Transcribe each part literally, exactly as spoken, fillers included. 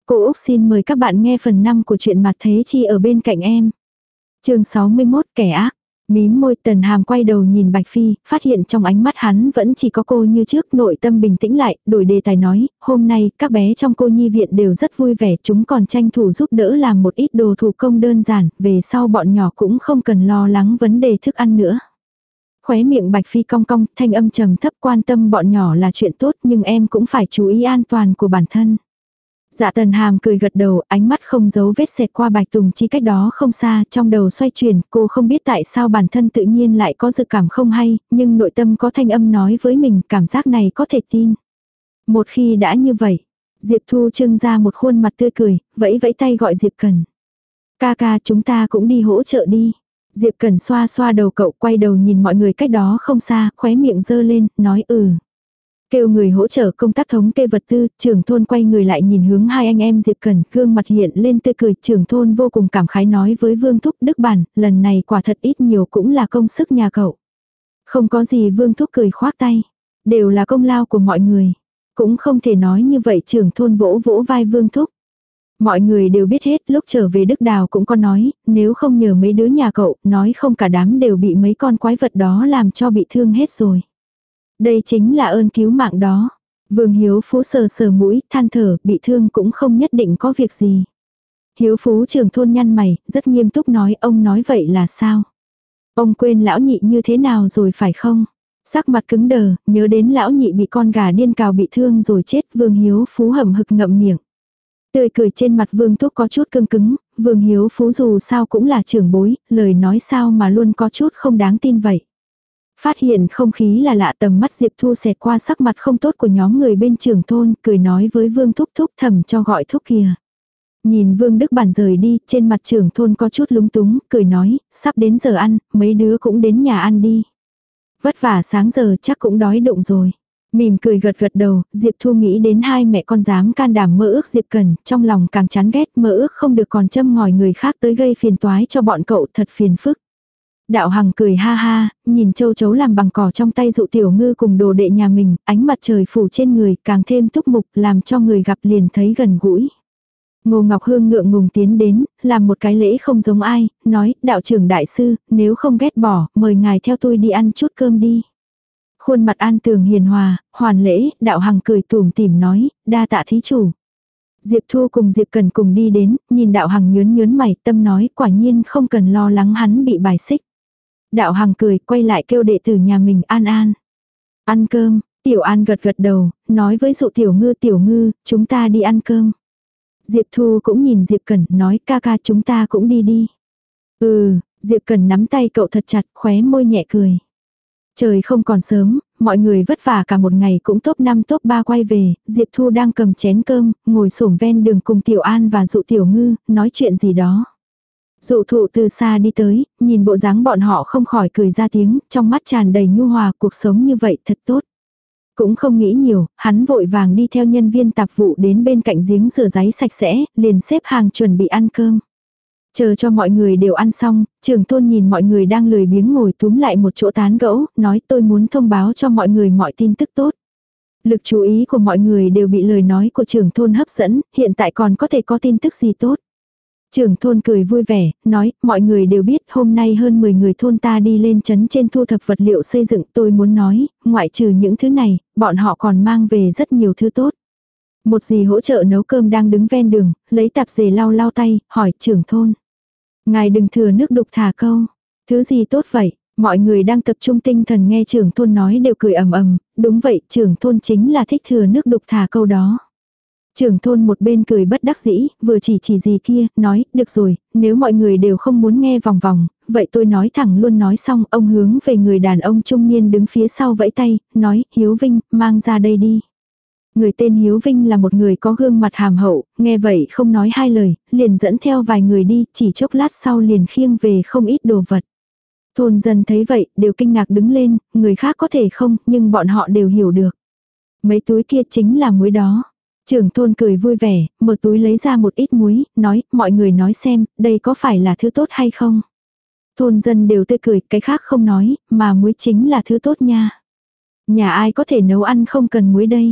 Cô Úc xin mời các bạn nghe phần năm của truyện Mặt Thế Chi ở bên cạnh em. Chương sáu mươi mốt, kẻ ác. Mím môi, Tần Hàm quay đầu nhìn Bạch Phi, phát hiện trong ánh mắt hắn vẫn chỉ có cô như trước, nội tâm bình tĩnh lại, đổi đề tài nói, hôm nay các bé trong cô nhi viện đều rất vui vẻ, chúng còn tranh thủ giúp đỡ làm một ít đồ thủ công đơn giản, về sau bọn nhỏ cũng không cần lo lắng vấn đề thức ăn nữa. Khóe miệng Bạch Phi cong cong, thanh âm trầm thấp, quan tâm bọn nhỏ là chuyện tốt nhưng em cũng phải chú ý an toàn của bản thân. Dạ Tần Hàm cười gật đầu, ánh mắt không giấu vết xẹt qua Bạch Tùng Chi cách đó không xa, trong đầu xoay chuyển, cô không biết tại sao bản thân tự nhiên lại có dự cảm không hay, nhưng nội tâm có thanh âm nói với mình, cảm giác này có thể tin. Một khi đã như vậy, Diệp Thu trưng ra một khuôn mặt tươi cười, vẫy vẫy tay gọi Diệp Cần. Ca ca, chúng ta cũng đi hỗ trợ đi. Diệp Cần xoa xoa đầu cậu, quay đầu nhìn mọi người cách đó không xa, khóe miệng giơ lên, nói ừ. Kêu người hỗ trợ công tác thống kê vật tư, trưởng thôn quay người lại nhìn hướng hai anh em Diệp Cần, gương mặt hiện lên tươi cười, trưởng thôn vô cùng cảm khái nói với Vương Thúc, Đức Bản, lần này quả thật ít nhiều cũng là công sức nhà cậu. Không có gì, Vương Thúc cười khoác tay, đều là công lao của mọi người. Cũng không thể nói như vậy, trưởng thôn vỗ vỗ vai Vương Thúc. Mọi người đều biết hết, lúc trở về Đức Đào cũng có nói, nếu không nhờ mấy đứa nhà cậu, nói không cả đám đều bị mấy con quái vật đó làm cho bị thương hết rồi. Đây chính là ơn cứu mạng đó. Vương Hiếu Phú sờ sờ mũi, than thở, bị thương cũng không nhất định có việc gì. Hiếu Phú trưởng thôn nhăn mày, rất nghiêm túc nói, ông nói vậy là sao? Ông quên lão nhị như thế nào rồi phải không? Sắc mặt cứng đờ, nhớ đến lão nhị bị con gà điên cào bị thương rồi chết, Vương Hiếu Phú hậm hực ngậm miệng. Tươi cười trên mặt Vương Thúc có chút cứng cứng, Vương Hiếu Phú dù sao cũng là trưởng bối, lời nói sao mà luôn có chút không đáng tin vậy. Phát hiện không khí là lạ, tầm mắt Diệp Thu xẹt qua sắc mặt không tốt của nhóm người bên trưởng thôn, cười nói với Vương Thúc Thúc thầm cho gọi thúc kìa. Nhìn Vương Đức Bản rời đi, trên mặt trưởng thôn có chút lúng túng, cười nói, sắp đến giờ ăn, mấy đứa cũng đến nhà ăn đi. Vất vả sáng giờ chắc cũng đói đụng rồi. Mỉm cười gật gật đầu, Diệp Thu nghĩ đến hai mẹ con dám can đảm mơ ước Diệp Cần, trong lòng càng chán ghét, mơ ước không được còn châm ngòi người khác tới gây phiền toái cho bọn cậu, thật phiền phức. Đạo Hằng cười ha ha, nhìn châu chấu làm bằng cỏ trong tay dụ tiểu ngư cùng đồ đệ nhà mình, ánh mặt trời phủ trên người, càng thêm túc mục, làm cho người gặp liền thấy gần gũi. Ngô Ngọc Hương ngượng ngùng tiến đến, làm một cái lễ không giống ai, nói, đạo trưởng đại sư, nếu không ghét bỏ, mời ngài theo tôi đi ăn chút cơm đi. Khuôn mặt An Tường hiền hòa, hoàn lễ, Đạo Hằng cười tủm tỉm nói, đa tạ thí chủ. Diệp Thu cùng Diệp Cần cùng đi đến, nhìn Đạo Hằng nhớn nhớn mày, tâm nói, quả nhiên không cần lo lắng hắn bị bài xích. Đạo Hằng cười, quay lại kêu đệ tử nhà mình, An An. Ăn cơm, Tiểu An gật gật đầu, nói với dụ tiểu ngư, tiểu ngư, chúng ta đi ăn cơm. Diệp Thu cũng nhìn Diệp Cần, nói, ca ca chúng ta cũng đi đi. Ừ, Diệp Cần nắm tay cậu thật chặt, khóe môi nhẹ cười. Trời không còn sớm, mọi người vất vả cả một ngày cũng top năm top ba quay về, Diệp Thu đang cầm chén cơm, ngồi xổm ven đường cùng Tiểu An và dụ tiểu ngư, nói chuyện gì đó. Dụ thụ từ xa đi tới, nhìn bộ dáng bọn họ không khỏi cười ra tiếng, trong mắt tràn đầy nhu hòa, cuộc sống như vậy thật tốt. Cũng không nghĩ nhiều, hắn vội vàng đi theo nhân viên tạp vụ đến bên cạnh giếng rửa ráy sạch sẽ, liền xếp hàng chuẩn bị ăn cơm. Chờ cho mọi người đều ăn xong, trưởng thôn nhìn mọi người đang lười biếng ngồi túm lại một chỗ tán gẫu, nói tôi muốn thông báo cho mọi người mọi tin tức tốt. Lực chú ý của mọi người đều bị lời nói của trưởng thôn hấp dẫn, hiện tại còn có thể có tin tức gì tốt. Trưởng thôn cười vui vẻ, nói, mọi người đều biết hôm nay hơn mười người thôn ta đi lên trấn trên thu thập vật liệu xây dựng, tôi muốn nói, ngoại trừ những thứ này, bọn họ còn mang về rất nhiều thứ tốt. Một dì hỗ trợ nấu cơm đang đứng ven đường, lấy tạp dề lau lau tay, hỏi trưởng thôn. Ngài đừng thừa nước đục thả câu. Thứ gì tốt vậy? Mọi người đang tập trung tinh thần nghe trưởng thôn nói đều cười ầm ầm, đúng vậy, trưởng thôn chính là thích thừa nước đục thả câu đó. Trưởng thôn một bên cười bất đắc dĩ, vừa chỉ chỉ gì kia, nói, được rồi, nếu mọi người đều không muốn nghe vòng vòng, vậy tôi nói thẳng luôn. Nói xong, ông hướng về người đàn ông trung niên đứng phía sau vẫy tay, nói, Hiếu Vinh, mang ra đây đi. Người tên Hiếu Vinh là một người có gương mặt hàm hậu, nghe vậy không nói hai lời, liền dẫn theo vài người đi, chỉ chốc lát sau liền khiêng về không ít đồ vật. Thôn dân thấy vậy, đều kinh ngạc đứng lên, người khác có thể không, nhưng bọn họ đều hiểu được. Mấy túi kia chính là muối đó. Trưởng thôn cười vui vẻ, mở túi lấy ra một ít muối, nói, mọi người nói xem, đây có phải là thứ tốt hay không? Thôn dân đều tươi cười, cái khác không nói, mà muối chính là thứ tốt nha. Nhà ai có thể nấu ăn không cần muối đây?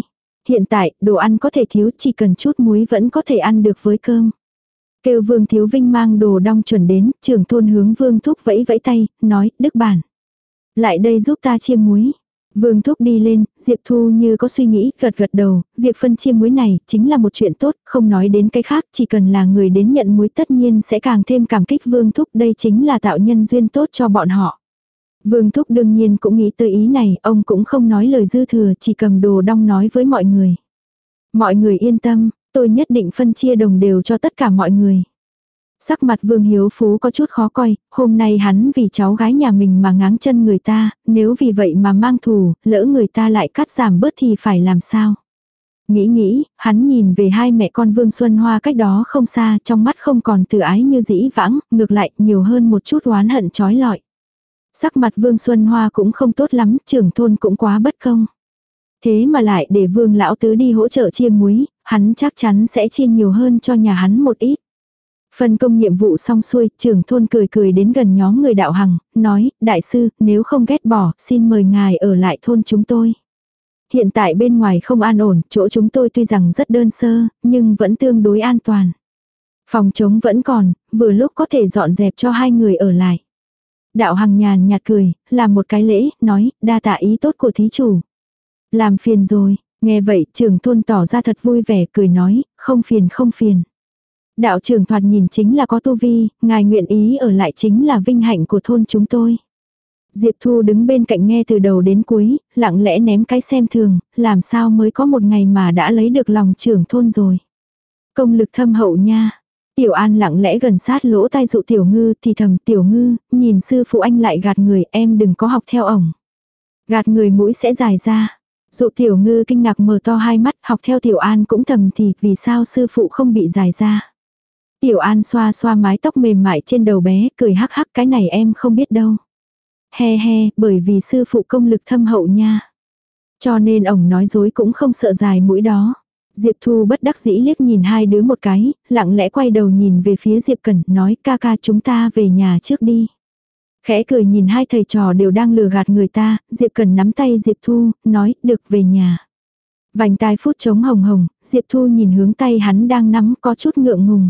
hiện tại, đồ ăn có thể thiếu, chỉ cần chút muối vẫn có thể ăn được với cơm. Kêu Vương Thiếu Vinh mang đồ đong chuẩn đến, trưởng thôn hướng Vương Thúc vẫy vẫy tay, nói, Đức Bản. Lại đây giúp ta chia muối. Vương Thúc đi lên, Diệp Thu như có suy nghĩ, gật gật đầu, việc phân chia muối này chính là một chuyện tốt, không nói đến cái khác, chỉ cần là người đến nhận muối tất nhiên sẽ càng thêm cảm kích Vương Thúc, đây chính là tạo nhân duyên tốt cho bọn họ. Vương Thúc đương nhiên cũng nghĩ tới ý này, ông cũng không nói lời dư thừa, chỉ cầm đồ đong nói với mọi người. Mọi người yên tâm, tôi nhất định phân chia đồng đều cho tất cả mọi người. Sắc mặt Vương Hiếu Phú có chút khó coi, hôm nay hắn vì cháu gái nhà mình mà ngáng chân người ta, nếu vì vậy mà mang thù, lỡ người ta lại cắt giảm bớt thì phải làm sao? Nghĩ nghĩ, hắn nhìn về hai mẹ con Vương Xuân Hoa cách đó không xa, trong mắt không còn từ ái như dĩ vãng, ngược lại nhiều hơn một chút oán hận trói lọi. Sắc mặt Vương Xuân Hoa cũng không tốt lắm, trưởng thôn cũng quá bất công. Thế mà lại để Vương Lão Tứ đi hỗ trợ chia muối, hắn chắc chắn sẽ chia nhiều hơn cho nhà hắn một ít. Phân công nhiệm vụ xong xuôi, trưởng thôn cười cười đến gần nhóm người đạo hằng, nói, đại sư, nếu không ghét bỏ, xin mời ngài ở lại thôn chúng tôi. Hiện tại bên ngoài không an ổn, chỗ chúng tôi tuy rằng rất đơn sơ, nhưng vẫn tương đối an toàn. Phòng trống vẫn còn, vừa lúc có thể dọn dẹp cho hai người ở lại. Đạo hằng nhàn nhạt cười, làm một cái lễ, nói, đa tạ ý tốt của thí chủ. Làm phiền rồi, nghe vậy trưởng thôn tỏ ra thật vui vẻ, cười nói, không phiền không phiền. Đạo trưởng thoạt nhìn chính là có tu vi, ngài nguyện ý ở lại chính là vinh hạnh của thôn chúng tôi. Diệp Thu đứng bên cạnh nghe từ đầu đến cuối, lặng lẽ ném cái xem thường, làm sao mới có một ngày mà đã lấy được lòng trưởng thôn rồi. Công lực thâm hậu nha. Tiểu An lặng lẽ gần sát lỗ tai dụ Tiểu Ngư thì thầm Tiểu Ngư, nhìn sư phụ anh lại gạt người, em đừng có học theo ổng. Gạt người mũi sẽ dài ra. Dụ Tiểu Ngư kinh ngạc mở to hai mắt, học theo Tiểu An cũng thầm thì vì sao sư phụ không bị dài ra. Tiểu An xoa xoa mái tóc mềm mại trên đầu bé, cười hắc hắc, cái này em không biết đâu. He he, bởi vì sư phụ công lực thâm hậu nha. Cho nên ổng nói dối cũng không sợ dài mũi đó. Diệp Thu bất đắc dĩ liếc nhìn hai đứa một cái, lặng lẽ quay đầu nhìn về phía Diệp Cẩn, nói ca ca chúng ta về nhà trước đi. Khẽ cười nhìn hai thầy trò đều đang lừa gạt người ta, Diệp Cẩn nắm tay Diệp Thu, nói, được về nhà. Vành tai phút trống hồng hồng, Diệp Thu nhìn hướng tay hắn đang nắm có chút ngượng ngùng.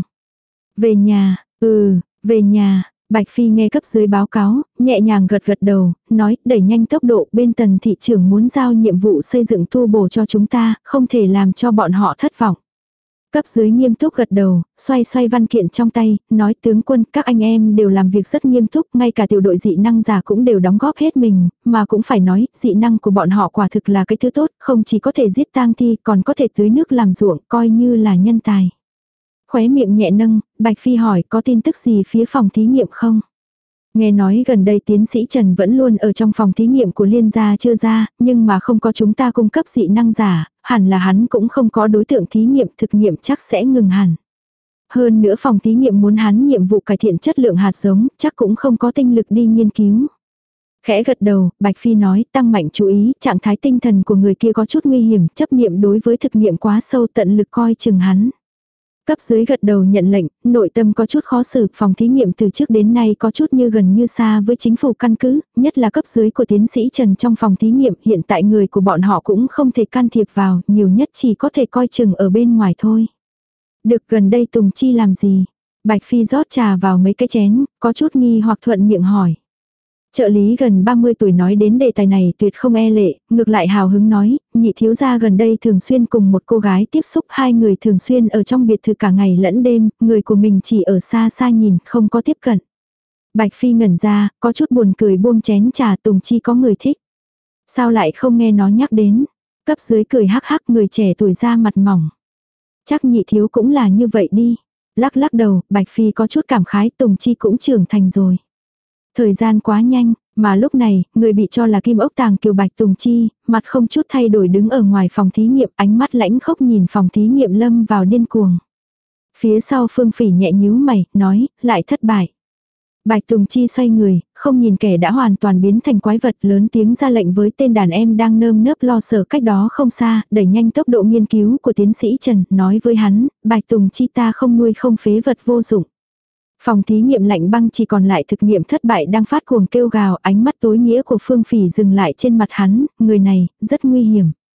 Về nhà, ừ, về nhà, Bạch Phi nghe cấp dưới báo cáo, nhẹ nhàng gật gật đầu, nói, đẩy nhanh tốc độ, bên Tần thị trưởng muốn giao nhiệm vụ xây dựng tu bổ cho chúng ta, không thể làm cho bọn họ thất vọng. Cấp dưới nghiêm túc gật đầu, xoay xoay văn kiện trong tay, nói tướng quân, các anh em đều làm việc rất nghiêm túc, ngay cả tiểu đội dị năng giả cũng đều đóng góp hết mình, mà cũng phải nói, dị năng của bọn họ quả thực là cái thứ tốt, không chỉ có thể giết tang thi, còn có thể tưới nước làm ruộng, coi như là nhân tài. Khóe miệng nhẹ nâng, Bạch Phi hỏi có tin tức gì phía phòng thí nghiệm không? Nghe nói gần đây tiến sĩ Trần vẫn luôn ở trong phòng thí nghiệm của Liên gia chưa ra, nhưng mà không có chúng ta cung cấp dị năng giả, hẳn là hắn cũng không có đối tượng thí nghiệm, thực nghiệm chắc sẽ ngừng hẳn. Hơn nữa phòng thí nghiệm muốn hắn nhiệm vụ cải thiện chất lượng hạt giống, chắc cũng không có tinh lực đi nghiên cứu. Khẽ gật đầu, Bạch Phi nói, tăng mạnh chú ý, trạng thái tinh thần của người kia có chút nguy hiểm, chấp niệm đối với thực nghiệm quá sâu, tận lực coi chừng hắn. Cấp dưới gật đầu nhận lệnh, nội tâm có chút khó xử, phòng thí nghiệm từ trước đến nay có chút như gần như xa với chính phủ căn cứ, nhất là cấp dưới của tiến sĩ Trần trong phòng thí nghiệm, hiện tại người của bọn họ cũng không thể can thiệp vào, nhiều nhất chỉ có thể coi chừng ở bên ngoài thôi. Được, gần đây Tùng Chi làm gì? Bạch Phi rót trà vào mấy cái chén, có chút nghi hoặc thuận miệng hỏi. Trợ lý gần ba mươi tuổi nói đến đề tài này tuyệt không e lệ, ngược lại hào hứng nói, nhị thiếu gia gần đây thường xuyên cùng một cô gái tiếp xúc, hai người thường xuyên ở trong biệt thự cả ngày lẫn đêm, người của mình chỉ ở xa xa nhìn, không có tiếp cận. Bạch Phi ngẩn ra, có chút buồn cười buông chén trà, Tùng Chi có người thích. Sao lại không nghe nó nhắc đến? Cấp dưới cười hắc hắc, người trẻ tuổi ra mặt mỏng. Chắc nhị thiếu cũng là như vậy đi. Lắc lắc đầu, Bạch Phi có chút cảm khái, Tùng Chi cũng trưởng thành rồi. Thời gian quá nhanh, mà lúc này, người bị cho là kim ốc tàng kiều Bạch Tùng Chi, mặt không chút thay đổi đứng ở ngoài phòng thí nghiệm, ánh mắt lãnh khốc nhìn phòng thí nghiệm lâm vào điên cuồng. Phía sau Phương Phỉ nhẹ nhíu mày, nói, lại thất bại. Bạch Tùng Chi xoay người, không nhìn kẻ đã hoàn toàn biến thành quái vật, lớn tiếng ra lệnh với tên đàn em đang nơm nớp lo sợ cách đó không xa, đẩy nhanh tốc độ nghiên cứu của tiến sĩ Trần, nói với hắn, Bạch Tùng Chi ta không nuôi không phế vật vô dụng. Phòng thí nghiệm lạnh băng chỉ còn lại thực nghiệm thất bại đang phát cuồng kêu gào, ánh mắt tối nghĩa của Phương Phỉ dừng lại trên mặt hắn, người này, rất nguy hiểm.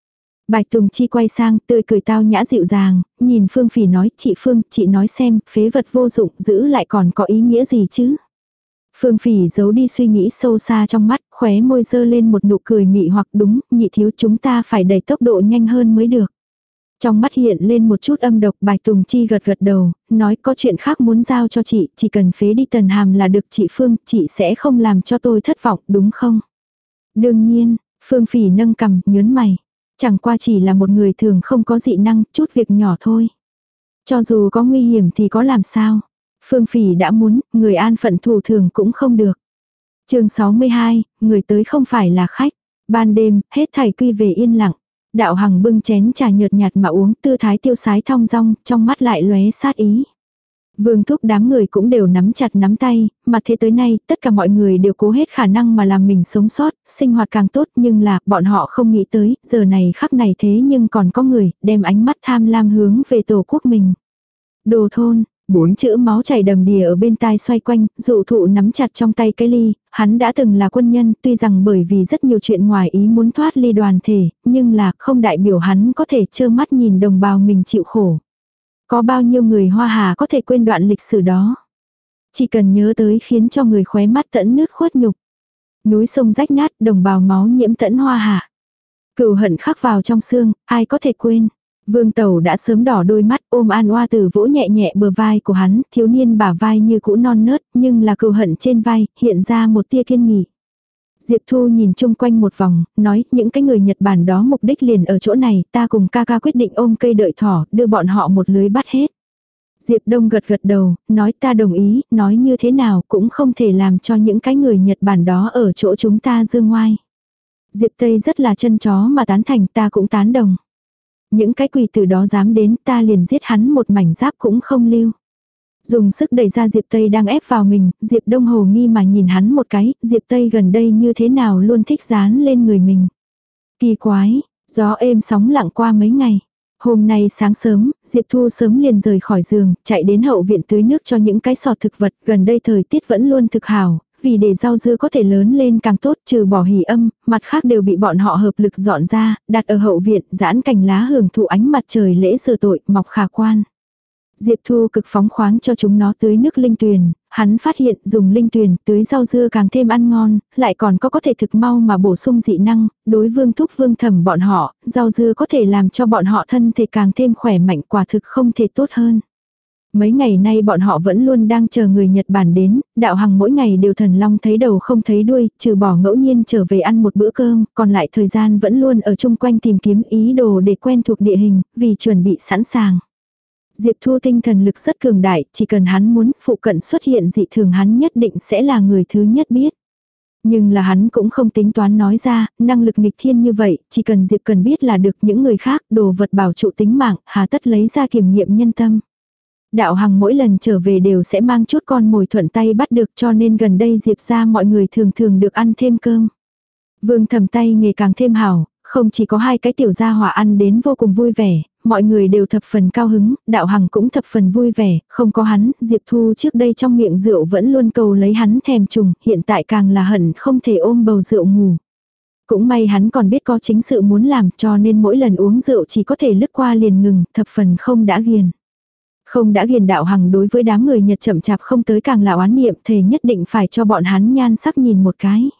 Bạch Tùng Chi quay sang, tươi cười tao nhã dịu dàng, nhìn Phương Phỉ nói, chị Phương, chị nói xem, phế vật vô dụng, giữ lại còn có ý nghĩa gì chứ? Phương Phỉ giấu đi suy nghĩ sâu xa trong mắt, khóe môi dơ lên một nụ cười mị hoặc đúng, nhị thiếu chúng ta phải đẩy tốc độ nhanh hơn mới được. Trong mắt hiện lên một chút âm độc, Bạch Tùng Chi gật gật đầu, nói có chuyện khác muốn giao cho chị, chỉ cần phế đi Tần Hàm là được chị Phương, chị sẽ không làm cho tôi thất vọng, đúng không? Đương nhiên, Phương Phỉ nâng cằm, nhớn mày. Chẳng qua chỉ là một người thường không có dị năng, chút việc nhỏ thôi. Cho dù có nguy hiểm thì có làm sao? Phương Phỉ đã muốn, người an phận thủ thường cũng không được. Chương sáu mươi hai, người tới không phải là khách. Ban đêm, hết thảy quy về yên lặng. Đạo Hằng bưng chén trà nhợt nhạt mà uống, tư thái tiêu sái thong dong, trong mắt lại lóe sát ý. Vương Thúc đám người cũng đều nắm chặt nắm tay, mà thế tới nay, tất cả mọi người đều cố hết khả năng mà làm mình sống sót, sinh hoạt càng tốt, nhưng là, bọn họ không nghĩ tới, giờ này khắc này thế nhưng còn có người, đem ánh mắt tham lam hướng về tổ quốc mình. Đồ thôn, bốn chữ máu chảy đầm đìa ở bên tai xoay quanh, dụ thụ nắm chặt trong tay cái ly, hắn đã từng là quân nhân, tuy rằng bởi vì rất nhiều chuyện ngoài ý muốn thoát ly đoàn thể, nhưng là không đại biểu hắn có thể trơ mắt nhìn đồng bào mình chịu khổ. Có bao nhiêu người Hoa Hà có thể quên đoạn lịch sử đó. Chỉ cần nhớ tới khiến cho người khóe mắt tẫn nước khuất nhục. Núi sông rách nát, đồng bào máu nhiễm tẫn Hoa Hà. Cừu hận khắc vào trong xương, ai có thể quên. Vương Tẩu đã sớm đỏ đôi mắt, ôm An Oa Tử vỗ nhẹ nhẹ bờ vai của hắn, thiếu niên bả vai như cũ non nớt, nhưng là cừu hận trên vai, hiện ra một tia kiên nghị. Diệp Thu nhìn chung quanh một vòng, nói, những cái người Nhật Bản đó mục đích liền ở chỗ này, ta cùng ca ca quyết định ôm cây đợi thỏ, đưa bọn họ một lưới bắt hết. Diệp Đông gật gật đầu, nói ta đồng ý, nói như thế nào cũng không thể làm cho những cái người Nhật Bản đó ở chỗ chúng ta dương ngoai. Diệp Tây rất là chân chó mà tán thành, ta cũng tán đồng. Những cái quỷ tử đó dám đến, ta liền giết hắn một mảnh giáp cũng không lưu. Dùng sức đẩy ra Diệp Tây đang ép vào mình, Diệp Đông hồ nghi mà nhìn hắn một cái, Diệp Tây gần đây như thế nào luôn thích dán lên người mình. Kỳ quái, gió êm sóng lặng qua mấy ngày. Hôm nay sáng sớm, Diệp Thu sớm liền rời khỏi giường, chạy đến hậu viện tưới nước cho những cái sọt thực vật, gần đây thời tiết vẫn luôn thực hảo, vì để rau dưa có thể lớn lên càng tốt trừ bỏ hỉ âm, mặt khác đều bị bọn họ hợp lực dọn ra, đặt ở hậu viện, giãn cành lá hưởng thụ ánh mặt trời lễ sửa tội, mọc khả quan. Diệp Thu cực phóng khoáng cho chúng nó tưới nước linh tuyền, hắn phát hiện dùng linh tuyền tưới rau dưa càng thêm ăn ngon, lại còn có có thể thực mau mà bổ sung dị năng, đối Vương Thúc Vương Thẩm bọn họ, rau dưa có thể làm cho bọn họ thân thể càng thêm khỏe mạnh, quả thực không thể tốt hơn. Mấy ngày nay bọn họ vẫn luôn đang chờ người Nhật Bản đến, Đạo Hằng mỗi ngày đều thần long thấy đầu không thấy đuôi, trừ bỏ ngẫu nhiên trở về ăn một bữa cơm, còn lại thời gian vẫn luôn ở chung quanh tìm kiếm ý đồ để quen thuộc địa hình, vì chuẩn bị sẵn sàng. Diệp Thu tinh thần lực rất cường đại, chỉ cần hắn muốn phụ cận xuất hiện dị thường hắn nhất định sẽ là người thứ nhất biết. Nhưng là hắn cũng không tính toán nói ra, năng lực nghịch thiên như vậy, chỉ cần Diệp cần biết là được những người khác, đồ vật bảo trụ tính mạng, hà tất lấy ra kiểm nghiệm nhân tâm. Đạo Hằng mỗi lần trở về đều sẽ mang chút con mồi thuận tay bắt được cho nên gần đây Diệp ra mọi người thường thường được ăn thêm cơm. Vương Thẩm tay nghề càng thêm hảo, không chỉ có hai cái tiểu gia hỏa ăn đến vô cùng vui vẻ, mọi người đều thập phần cao hứng, Đạo Hằng cũng thập phần vui vẻ, không có hắn, Diệp Thu trước đây trong miệng rượu vẫn luôn cầu lấy hắn thèm trùng, hiện tại càng là hận không thể ôm bầu rượu ngủ. Cũng may hắn còn biết có chính sự muốn làm cho nên mỗi lần uống rượu chỉ có thể lướt qua liền ngừng, thập phần không đã ghiền. Không đã ghiền Đạo Hằng đối với đám người Nhật chậm chạp không tới càng là oán niệm thề nhất định phải cho bọn hắn nhan sắc nhìn một cái.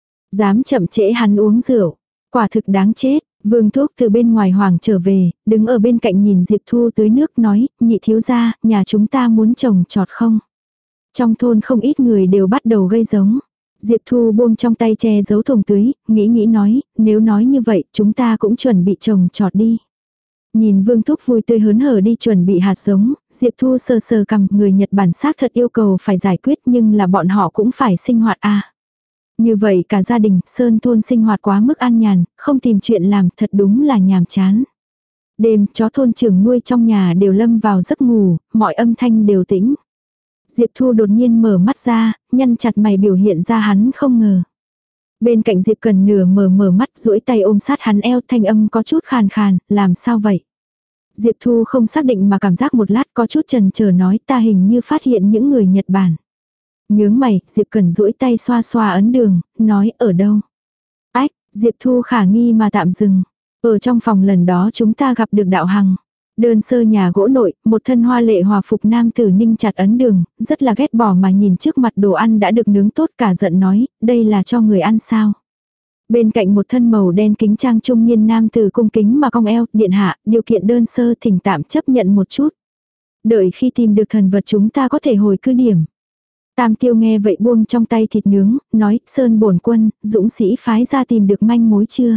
Dám chậm trễ hắn uống rượu, quả thực đáng chết. Vương Thúc từ bên ngoài hoàng trở về, đứng ở bên cạnh nhìn Diệp Thu tưới nước nói, nhị thiếu gia, nhà chúng ta muốn trồng trọt không? Trong thôn không ít người đều bắt đầu gây giống. Diệp Thu buông trong tay che giấu thùng tưới, nghĩ nghĩ nói, nếu nói như vậy chúng ta cũng chuẩn bị trồng trọt đi. Nhìn Vương Thúc vui tươi hớn hở đi chuẩn bị hạt giống, Diệp Thu sờ sờ cằm, người Nhật Bản xác thật yêu cầu phải giải quyết nhưng là bọn họ cũng phải sinh hoạt à. Như vậy cả gia đình, Sơn thôn sinh hoạt quá mức an nhàn, không tìm chuyện làm thật đúng là nhàm chán. Đêm, chó thôn trưởng nuôi trong nhà đều lâm vào giấc ngủ, mọi âm thanh đều tĩnh. Diệp Thu đột nhiên mở mắt ra, nhăn chặt mày biểu hiện ra hắn không ngờ. Bên cạnh Diệp Cần nửa mở mở mắt duỗi tay ôm sát hắn eo, thanh âm có chút khàn khàn, làm sao vậy? Diệp Thu không xác định mà cảm giác một lát có chút chần chờ nói ta hình như phát hiện những người Nhật Bản. Nhướng mày, Diệp Cần duỗi tay xoa xoa ấn đường, nói ở đâu? Ách, Diệp Thu khả nghi mà tạm dừng. Ở trong phòng lần đó chúng ta gặp được đạo hằng. Đơn sơ nhà gỗ nội, một thân hoa lệ hòa phục nam tử ninh chặt ấn đường, rất là ghét bỏ mà nhìn trước mặt đồ ăn đã được nướng tốt, cả giận nói, đây là cho người ăn sao. Bên cạnh một thân màu đen kính trang trung niên nam tử cung kính mà cong eo, điện hạ, điều kiện đơn sơ thỉnh tạm chấp nhận một chút. Đợi khi tìm được thần vật chúng ta có thể hồi cứ điểm. Tam Tiêu nghe vậy buông trong tay thịt nướng, nói, Sơn bổn quân, dũng sĩ phái ra tìm được manh mối chưa?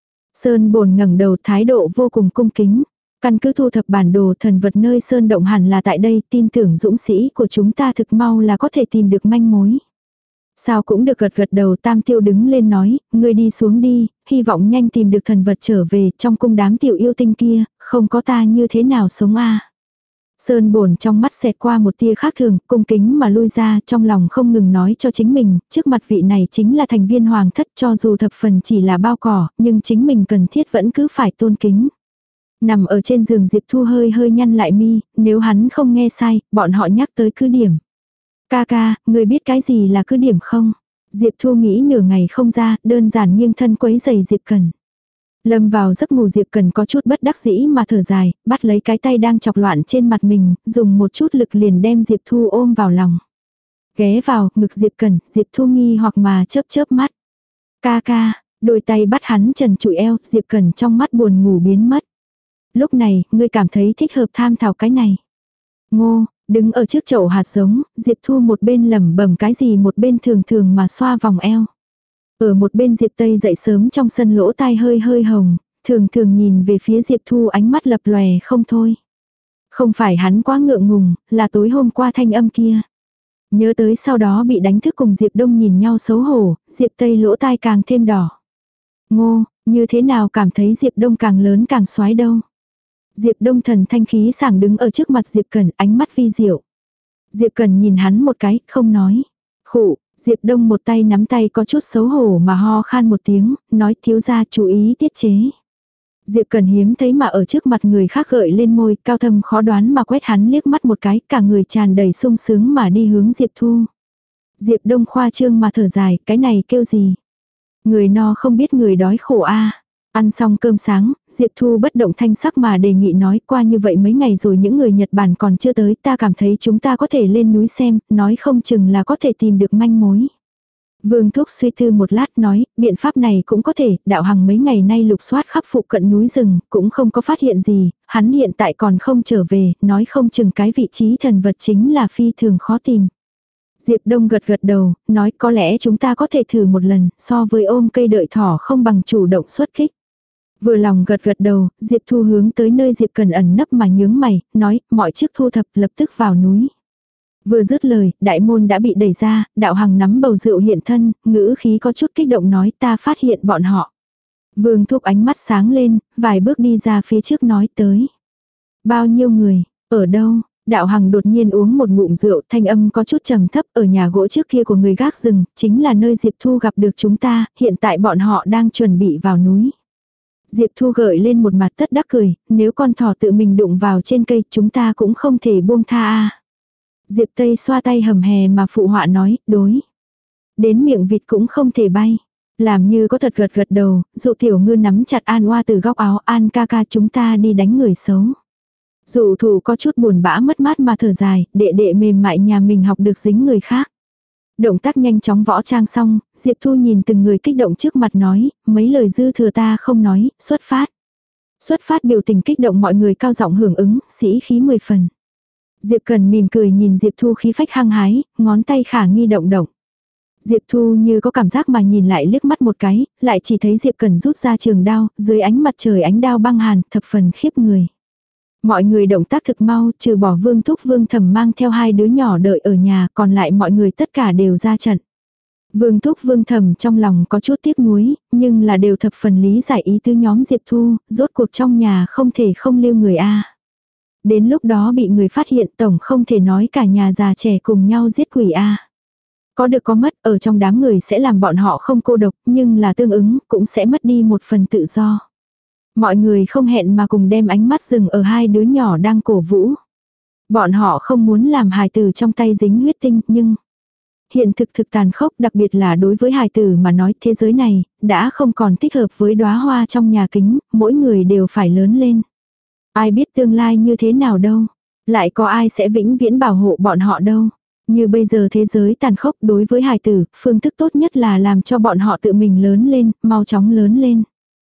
Sơn bổn ngẩng đầu, thái độ vô cùng cung kính. Căn cứ thu thập bản đồ thần vật nơi Sơn động hẳn là tại đây, tin tưởng dũng sĩ của chúng ta thực mau là có thể tìm được manh mối. Sao cũng được, gật gật đầu. Tam Tiêu đứng lên nói, ngươi đi xuống đi, hy vọng nhanh tìm được thần vật trở về, trong cung đám tiểu yêu tinh kia, không có ta như thế nào sống a. Sơn bổn trong mắt xẹt qua một tia khác thường, cung kính mà lui ra, trong lòng không ngừng nói cho chính mình, trước mặt vị này chính là thành viên hoàng thất, cho dù thập phần chỉ là bao cỏ, nhưng chính mình cần thiết vẫn cứ phải tôn kính. Nằm ở trên giường Diệp Thu hơi hơi nhăn lại mi, nếu hắn không nghe sai, bọn họ nhắc tới cứ điểm. Ca ca, người biết cái gì là cứ điểm không? Diệp Thu nghĩ nửa ngày không ra, đơn giản nghiêng thân quấy giày Diệp Cần. Lâm vào giấc ngủ Diệp Cần có chút bất đắc dĩ mà thở dài, bắt lấy cái tay đang chọc loạn trên mặt mình, dùng một chút lực liền đem Diệp Thu ôm vào lòng. Ghé vào, ngực Diệp Cần, Diệp Thu nghi hoặc mà chớp chớp mắt. Ca ca, đôi tay bắt hắn trần trụi eo, Diệp Cần trong mắt buồn ngủ biến mất. Lúc này, ngươi cảm thấy thích hợp tham thảo cái này. Ngô, đứng ở trước chậu hạt giống, Diệp Thu một bên lẩm bẩm cái gì một bên thường thường mà xoa vòng eo. Ở một bên Diệp Tây dậy sớm trong sân lỗ tai hơi hơi hồng, thường thường nhìn về phía Diệp Thu ánh mắt lập lòe không thôi. Không phải hắn quá ngượng ngùng, là tối hôm qua thanh âm kia. Nhớ tới sau đó bị đánh thức cùng Diệp Đông nhìn nhau xấu hổ, Diệp Tây lỗ tai càng thêm đỏ. Ngô, như thế nào cảm thấy Diệp Đông càng lớn càng xoái đâu. Diệp Đông thần thanh khí sảng đứng ở trước mặt Diệp Cần, ánh mắt vi diệu. Diệp Cần nhìn hắn một cái, không nói. Khụ, Diệp Đông một tay nắm tay có chút xấu hổ mà ho khan một tiếng, nói thiếu gia chú ý tiết chế. Diệp Cần hiếm thấy mà ở trước mặt người khác gợi lên môi, cao thâm khó đoán mà quét hắn liếc mắt một cái, cả người tràn đầy sung sướng mà đi hướng Diệp Thu. Diệp Đông khoa trương mà thở dài, cái này kêu gì? Người no không biết người đói khổ a. Ăn xong cơm sáng, Diệp Thu bất động thanh sắc mà đề nghị nói, qua như vậy mấy ngày rồi những người Nhật Bản còn chưa tới, ta cảm thấy chúng ta có thể lên núi xem, nói không chừng là có thể tìm được manh mối. Vương Thúc suy tư một lát nói, biện pháp này cũng có thể, đạo hằng mấy ngày nay lục soát khắp phụ cận núi rừng, cũng không có phát hiện gì, hắn hiện tại còn không trở về, nói không chừng cái vị trí thần vật chính là phi thường khó tìm. Diệp Đông gật gật đầu, nói có lẽ chúng ta có thể thử một lần, so với ôm cây đợi thỏ không bằng chủ động xuất kích. Vừa lòng gật gật đầu, Diệp Thu hướng tới nơi Diệp Cần ẩn nấp mà nhướng mày, nói, mọi chiếc thu thập lập tức vào núi. Vừa dứt lời, đại môn đã bị đẩy ra, đạo hằng nắm bầu rượu hiện thân, ngữ khí có chút kích động nói ta phát hiện bọn họ. Vương Thúc ánh mắt sáng lên, vài bước đi ra phía trước nói tới. Bao nhiêu người, ở đâu? Đạo hằng đột nhiên uống một ngụm rượu, thanh âm có chút trầm thấp, ở nhà gỗ trước kia của người gác rừng, chính là nơi Diệp Thu gặp được chúng ta, hiện tại bọn họ đang chuẩn bị vào núi. Diệp Thu gợi lên một mặt tất đắc cười, nếu con thỏ tự mình đụng vào trên cây chúng ta cũng không thể buông tha a. Diệp Tây xoa tay hầm hè mà phụ họa nói, đối. Đến miệng vịt cũng không thể bay. Làm như có thật gật gật đầu, dụ tiểu ngư nắm chặt An Oa từ góc áo, An ca ca chúng ta đi đánh người xấu. Dụ thủ có chút buồn bã mất mát mà thở dài, đệ đệ mềm mại nhà mình học được dính người khác. Động tác nhanh chóng võ trang xong, Diệp Thu nhìn từng người kích động trước mặt nói, mấy lời dư thừa ta không nói, xuất phát. Xuất phát biểu tình kích động mọi người cao giọng hưởng ứng, sĩ khí mười phần. Diệp Cần mỉm cười nhìn Diệp Thu khí phách hăng hái, ngón tay khả nghi động động. Diệp Thu như có cảm giác mà nhìn lại liếc mắt một cái, lại chỉ thấy Diệp Cần rút ra trường đao, dưới ánh mặt trời ánh đao băng hàn, thập phần khiếp người. Mọi người động tác thực mau, trừ bỏ Vương Thúc Vương Thẩm mang theo hai đứa nhỏ đợi ở nhà, còn lại mọi người tất cả đều ra trận. Vương Thúc Vương Thẩm trong lòng có chút tiếc nuối, nhưng là đều thập phần lý giải ý tứ nhóm Diệp Thu, rốt cuộc trong nhà không thể không lưu người a. Đến lúc đó bị người phát hiện tổng không thể nói cả nhà già trẻ cùng nhau giết quỷ a. Có được có mất ở trong đám người sẽ làm bọn họ không cô độc, nhưng là tương ứng cũng sẽ mất đi một phần tự do. Mọi người không hẹn mà cùng đem ánh mắt dừng ở hai đứa nhỏ đang cổ vũ. Bọn họ không muốn làm hài tử trong tay dính huyết tinh, nhưng hiện thực thực tàn khốc, đặc biệt là đối với hài tử mà nói thế giới này, đã không còn thích hợp với đóa hoa trong nhà kính, mỗi người đều phải lớn lên. Ai biết tương lai như thế nào đâu, lại có ai sẽ vĩnh viễn bảo hộ bọn họ đâu. Như bây giờ thế giới tàn khốc đối với hài tử, phương thức tốt nhất là làm cho bọn họ tự mình lớn lên, mau chóng lớn lên.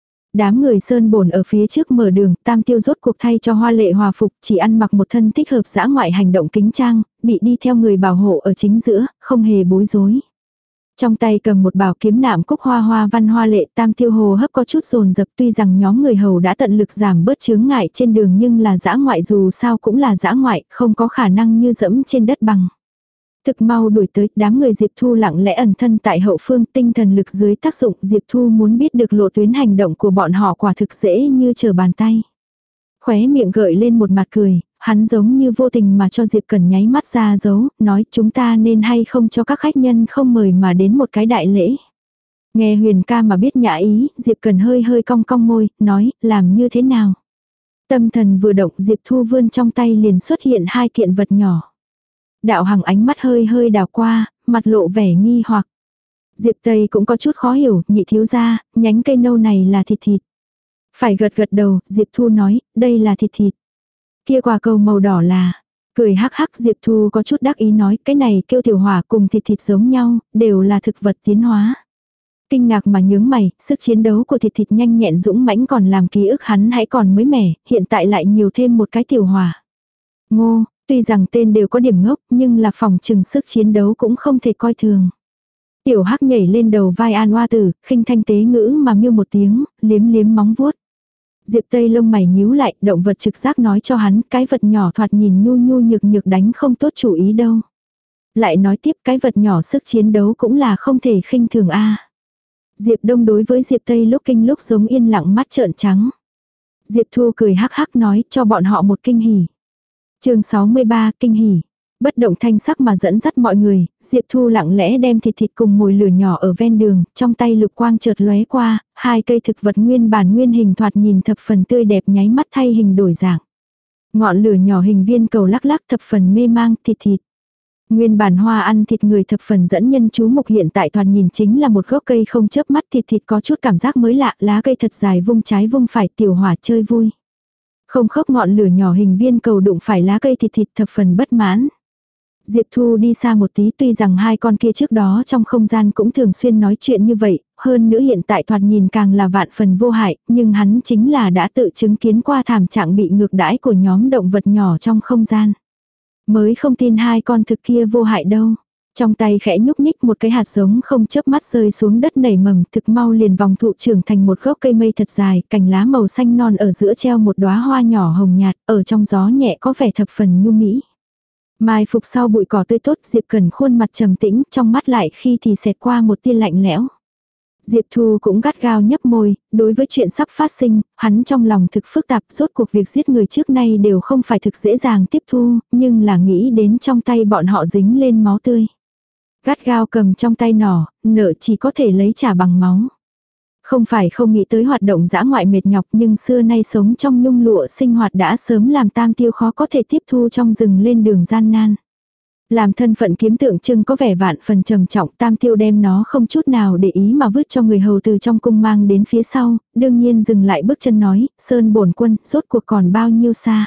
Đám người Sơn Bồn ở phía trước mở đường, Tam Tiêu rốt cuộc thay cho Hoa Lệ hòa phục, chỉ ăn mặc một thân thích hợp dã ngoại hành động kính trang, bị đi theo người bảo hộ ở chính giữa, không hề bối rối. Trong tay cầm một bảo kiếm nạm cúc hoa hoa văn Hoa Lệ, Tam Tiêu hồ hấp có chút dồn dập, tuy rằng nhóm người hầu đã tận lực giảm bớt chướng ngại trên đường nhưng là dã ngoại dù sao cũng là dã ngoại, không có khả năng như dẫm trên đất bằng. Thực mau đuổi tới, đám người Diệp Thu lặng lẽ ẩn thân tại hậu phương, tinh thần lực dưới tác dụng, Diệp Thu muốn biết được lộ tuyến hành động của bọn họ quả thực dễ như trở bàn tay. Khóe miệng gợi lên một mặt cười, hắn giống như vô tình mà cho Diệp Cẩn nháy mắt ra dấu, nói chúng ta nên hay không cho các khách nhân không mời mà đến một cái đại lễ. Nghe Huyền ca mà biết nhã ý, Diệp Cẩn hơi hơi cong cong môi, nói, làm như thế nào. Tâm thần vừa động, Diệp Thu vươn trong tay liền xuất hiện hai kiện vật nhỏ. Đạo Hằng ánh mắt hơi hơi đảo qua, mặt lộ vẻ nghi hoặc. Diệp Tây cũng có chút khó hiểu, nhị thiếu gia, nhánh cây nâu này là thịt thịt. Phải gật gật đầu, Diệp Thu nói, đây là thịt thịt. Kia quả cầu màu đỏ là, cười hắc hắc Diệp Thu có chút đắc ý nói, cái này kêu tiểu hỏa cùng thịt thịt giống nhau, đều là thực vật tiến hóa. Kinh ngạc mà nhướng mày, sức chiến đấu của thịt thịt nhanh nhẹn dũng mãnh còn làm ký ức hắn hãy còn mới mẻ, hiện tại lại nhiều thêm một cái tiểu hỏa. Ngô, tuy rằng tên đều có điểm ngốc nhưng là phòng trừng sức chiến đấu cũng không thể coi thường. Tiểu hắc nhảy lên đầu vai An Oa Tử, khinh thanh tế ngữ mà miêu một tiếng, liếm liếm móng vuốt. Diệp Tây lông mày nhíu lại, động vật trực giác nói cho hắn, cái vật nhỏ thoạt nhìn nhu nhu nhược nhược đánh không tốt chủ ý đâu. Lại nói tiếp cái vật nhỏ sức chiến đấu cũng là không thể khinh thường a. Diệp Đông đối với Diệp Tây lúc kinh lúc giống yên lặng mắt trợn trắng. Diệp Thu cười hắc hắc nói cho bọn họ một kinh hỉ. Chương sáu mươi ba kinh hỉ. Bất động thanh sắc mà dẫn dắt mọi người, Diệp Thu lặng lẽ đem thịt thịt cùng mồi lửa nhỏ ở ven đường, trong tay lục quang chợt lóe qua, hai cây thực vật nguyên bản nguyên hình thoạt nhìn thập phần tươi đẹp nháy mắt thay hình đổi dạng. Ngọn lửa nhỏ hình viên cầu lắc lắc thập phần mê mang thịt thịt. Nguyên bản hoa ăn thịt người thập phần dẫn nhân chú mục hiện tại thoạt nhìn chính là một gốc cây không chớp mắt thịt thịt có chút cảm giác mới lạ, lá cây thật dài vung trái vung phải tiểu hỏa chơi vui. Không khóc ngọn lửa nhỏ hình viên cầu đụng phải lá cây thịt thịt thập phần bất mãn. Diệp Thu đi xa một tí tuy rằng hai con kia trước đó trong không gian cũng thường xuyên nói chuyện như vậy, hơn nữa hiện tại thoạt nhìn càng là vạn phần vô hại, nhưng hắn chính là đã tự chứng kiến qua thảm trạng bị ngược đãi của nhóm động vật nhỏ trong không gian. Mới không tin hai con thực kia vô hại đâu. Trong tay khẽ nhúc nhích một cái hạt giống không chớp mắt rơi xuống đất nảy mầm, thực mau liền vòng thụ trưởng thành một gốc cây mây thật dài, cành lá màu xanh non ở giữa treo một đóa hoa nhỏ hồng nhạt, ở trong gió nhẹ có vẻ thập phần nhu mỹ. Mai phục sau bụi cỏ tươi tốt, Diệp Cẩn khuôn mặt trầm tĩnh, trong mắt lại khi thì xẹt qua một tia lạnh lẽo. Diệp Thu cũng gắt gao nhấp môi, đối với chuyện sắp phát sinh, hắn trong lòng thực phức tạp, rốt cuộc việc giết người trước nay đều không phải thực dễ dàng tiếp thu, nhưng là nghĩ đến trong tay bọn họ dính lên máu tươi. Gắt gao cầm trong tay nỏ, nợ chỉ có thể lấy trả bằng máu. Không phải không nghĩ tới hoạt động dã ngoại mệt nhọc nhưng xưa nay sống trong nhung lụa sinh hoạt đã sớm làm Tam Tiêu khó có thể tiếp thu trong rừng lên đường gian nan. Làm thân phận kiếm tượng trưng có vẻ vạn phần trầm trọng, Tam Tiêu đem nó không chút nào để ý mà vứt cho người hầu từ trong cung mang đến phía sau, đương nhiên dừng lại bước chân nói, Sơn bổn quân, rốt cuộc còn bao nhiêu xa.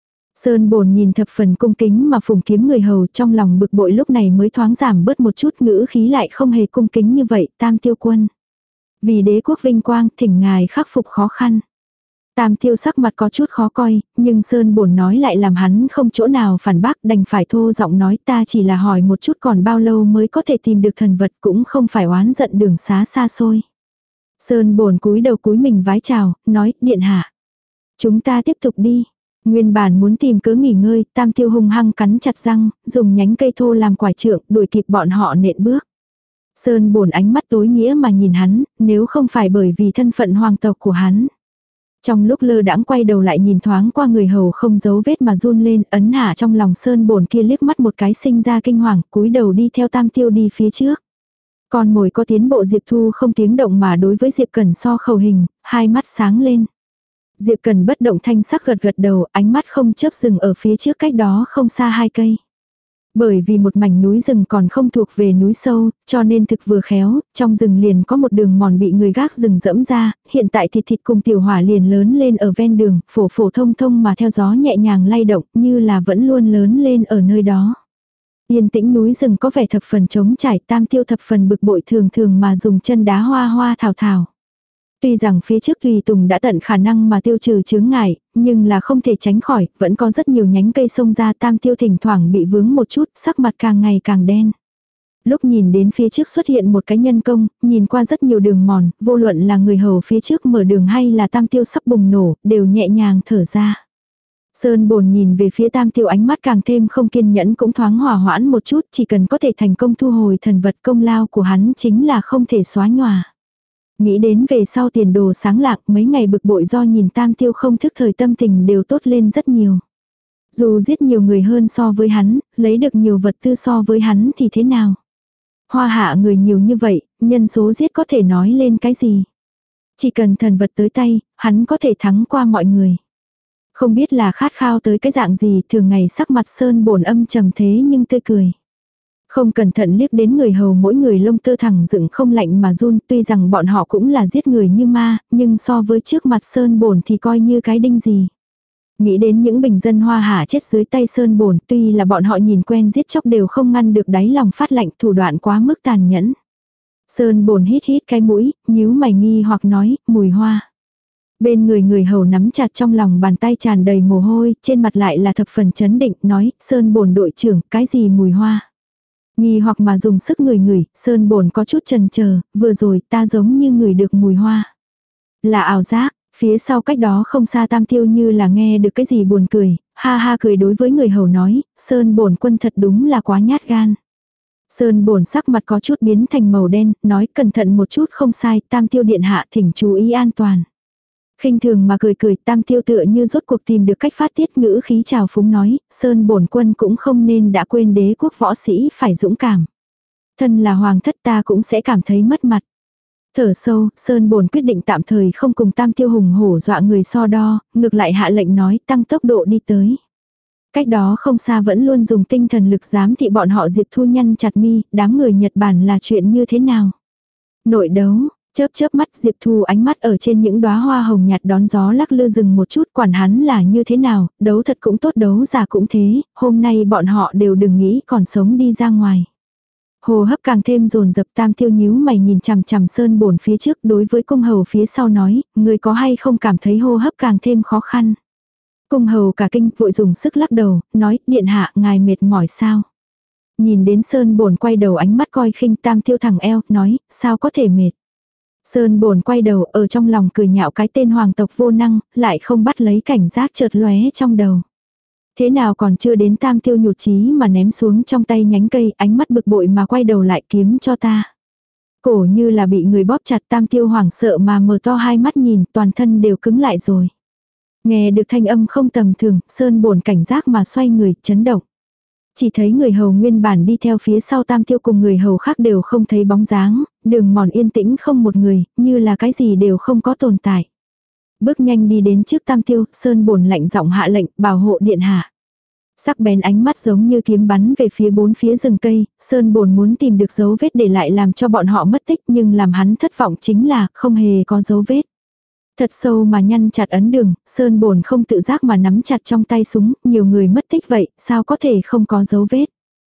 Sơn bổn nhìn thập phần cung kính mà phùng kiếm người hầu, trong lòng bực bội lúc này mới thoáng giảm bớt một chút, ngữ khí lại không hề cung kính như vậy, Tam Tiêu quân. Vì đế quốc vinh quang, thỉnh ngài khắc phục khó khăn. Tam Tiêu sắc mặt có chút khó coi, nhưng Sơn bổn nói lại làm hắn không chỗ nào phản bác, đành phải thô giọng nói, ta chỉ là hỏi một chút còn bao lâu mới có thể tìm được thần vật, cũng không phải oán giận đường xá xa xôi. Sơn bổn cúi đầu cúi mình vái chào, nói, điện hạ. Chúng ta tiếp tục đi. Nguyên bản muốn tìm cớ nghỉ ngơi, Tam Tiêu hung hăng cắn chặt răng, dùng nhánh cây thô làm quải trượng, đuổi kịp bọn họ nện bước. Sơn bổn ánh mắt tối nghĩa mà nhìn hắn, nếu không phải bởi vì thân phận hoàng tộc của hắn. Trong lúc lơ đãng quay đầu lại nhìn thoáng qua người hầu không giấu vết mà run lên, ấn hạ trong lòng Sơn bổn kia liếc mắt một cái sinh ra kinh hoàng, cúi đầu đi theo Tam Tiêu đi phía trước. Con mồi có tiến bộ Diệp Thu không tiếng động mà đối với Diệp Cẩn so khẩu hình, hai mắt sáng lên. Diệp Cẩn bất động thanh sắc gật gật đầu, ánh mắt không chớp dừng ở phía trước cách đó không xa hai cây. Bởi vì một mảnh núi rừng còn không thuộc về núi sâu, cho nên thực vừa khéo, trong rừng liền có một đường mòn bị người gác rừng dẫm ra, hiện tại thịt thịt cùng tiểu hỏa liền lớn lên ở ven đường, phổ phổ thông thông mà theo gió nhẹ nhàng lay động như là vẫn luôn lớn lên ở nơi đó. Yên tĩnh núi rừng có vẻ thập phần trống trải, Tam Tiêu thập phần bực bội thường thường mà dùng chân đá hoa hoa thảo thảo. Tuy rằng phía trước Tùy Tùng đã tận khả năng mà tiêu trừ chướng ngại, nhưng là không thể tránh khỏi, vẫn có rất nhiều nhánh cây xông ra, Tam Tiêu thỉnh thoảng bị vướng một chút, sắc mặt càng ngày càng đen. Lúc nhìn đến phía trước xuất hiện một cái nhân công, nhìn qua rất nhiều đường mòn, vô luận là người hầu phía trước mở đường hay là Tam Tiêu sắp bùng nổ, đều nhẹ nhàng thở ra. Sơn Bồn nhìn về phía Tam Tiêu ánh mắt càng thêm không kiên nhẫn cũng thoáng hòa hoãn một chút, chỉ cần có thể thành công thu hồi thần vật công lao của hắn chính là không thể xóa nhòa. Nghĩ đến về sau tiền đồ sáng lạng, mấy ngày bực bội do nhìn Tam Tiêu không thức thời tâm tình đều tốt lên rất nhiều. Dù giết nhiều người hơn so với hắn, lấy được nhiều vật tư so với hắn thì thế nào? Hoa hạ người nhiều như vậy, nhân số giết có thể nói lên cái gì? Chỉ cần thần vật tới tay, hắn có thể thắng qua mọi người. Không biết là khát khao tới cái dạng gì, thường ngày sắc mặt Sơn Bồn âm trầm thế nhưng tươi cười. Không cẩn thận liếc đến người hầu mỗi người lông tơ thẳng dựng không lạnh mà run, tuy rằng bọn họ cũng là giết người như ma, nhưng so với trước mặt Sơn Bồn thì coi như cái đinh gì. Nghĩ đến những bình dân Hoa Hạ chết dưới tay Sơn Bồn, tuy là bọn họ nhìn quen giết chóc đều không ngăn được đáy lòng phát lạnh, thủ đoạn quá mức tàn nhẫn. Sơn Bồn hít hít cái mũi, nhíu mày nghi hoặc nói, mùi hoa. Bên người người hầu nắm chặt trong lòng bàn tay tràn đầy mồ hôi, trên mặt lại là thập phần chấn định, nói, Sơn Bồn đội trưởng, cái gì mùi hoa? Nghi hoặc mà dùng sức người ngửi, Sơn Bồn có chút chần chờ, vừa rồi ta giống như ngửi được mùi hoa. Là ảo giác, phía sau cách đó không xa Tam Tiêu như là nghe được cái gì buồn cười, ha ha cười đối với người hầu nói, Sơn Bồn quân thật đúng là quá nhát gan. Sơn Bồn sắc mặt có chút biến thành màu đen, nói cẩn thận một chút không sai, Tam Tiêu điện hạ thỉnh chú ý an toàn. Khinh thường mà cười cười, Tam Tiêu tựa như rốt cuộc tìm được cách phát tiết, ngữ khí trào phúng nói, Sơn Bổn quân cũng không nên đã quên đế quốc võ sĩ phải dũng cảm. Thân là hoàng thất ta cũng sẽ cảm thấy mất mặt. Thở sâu, Sơn Bổn quyết định tạm thời không cùng Tam Tiêu hùng hổ dọa người so đo, ngược lại hạ lệnh nói tăng tốc độ đi tới. Cách đó không xa vẫn luôn dùng tinh thần lực giám thị bọn họ. Diệp Thu nhăn chặt mi, đám người Nhật Bản là chuyện như thế nào? Nội đấu. Chớp chớp mắt, Diệp Thu ánh mắt ở trên những đóa hoa hồng nhạt đón gió lắc lư dừng một chút, quản hắn là như thế nào, đấu thật cũng tốt đấu giả cũng thế, hôm nay bọn họ đều đừng nghĩ còn sống đi ra ngoài. Hồ hấp càng thêm dồn dập, Tam Tiêu nhíu mày nhìn chằm chằm Sơn Bổn phía trước, đối với cung hầu phía sau nói, người có hay không cảm thấy hô hấp càng thêm khó khăn. Cung hầu cả kinh vội dùng sức lắc đầu, nói, điện hạ ngài mệt mỏi sao. Nhìn đến Sơn Bổn quay đầu ánh mắt coi khinh, Tam Tiêu thẳng eo, nói, sao có thể mệt. Sơn Bổn quay đầu ở trong lòng cười nhạo cái tên hoàng tộc vô năng, lại không bắt lấy cảnh giác chợt lóe trong đầu. Thế nào còn chưa đến Tam Tiêu nhụt chí mà ném xuống trong tay nhánh cây, ánh mắt bực bội mà quay đầu lại kiếm cho ta. Cổ như là bị người bóp chặt, Tam Tiêu hoảng sợ mà mở to hai mắt nhìn, toàn thân đều cứng lại rồi. Nghe được thanh âm không tầm thường, Sơn Bổn cảnh giác mà xoay người, chấn động. Chỉ thấy người hầu nguyên bản đi theo phía sau Tam Tiêu cùng người hầu khác đều không thấy bóng dáng, đường mòn yên tĩnh không một người, như là cái gì đều không có tồn tại. Bước nhanh đi đến trước Tam Tiêu, Sơn Bổn lạnh giọng hạ lệnh, bảo hộ điện hạ. Sắc bén ánh mắt giống như kiếm bắn về phía bốn phía rừng cây, Sơn Bổn muốn tìm được dấu vết để lại làm cho bọn họ mất tích, nhưng làm hắn thất vọng chính là không hề có dấu vết. Thật sâu mà nhăn chặt ấn đường, Sơn Bổn không tự giác mà nắm chặt trong tay súng, nhiều người mất tích vậy, sao có thể không có dấu vết.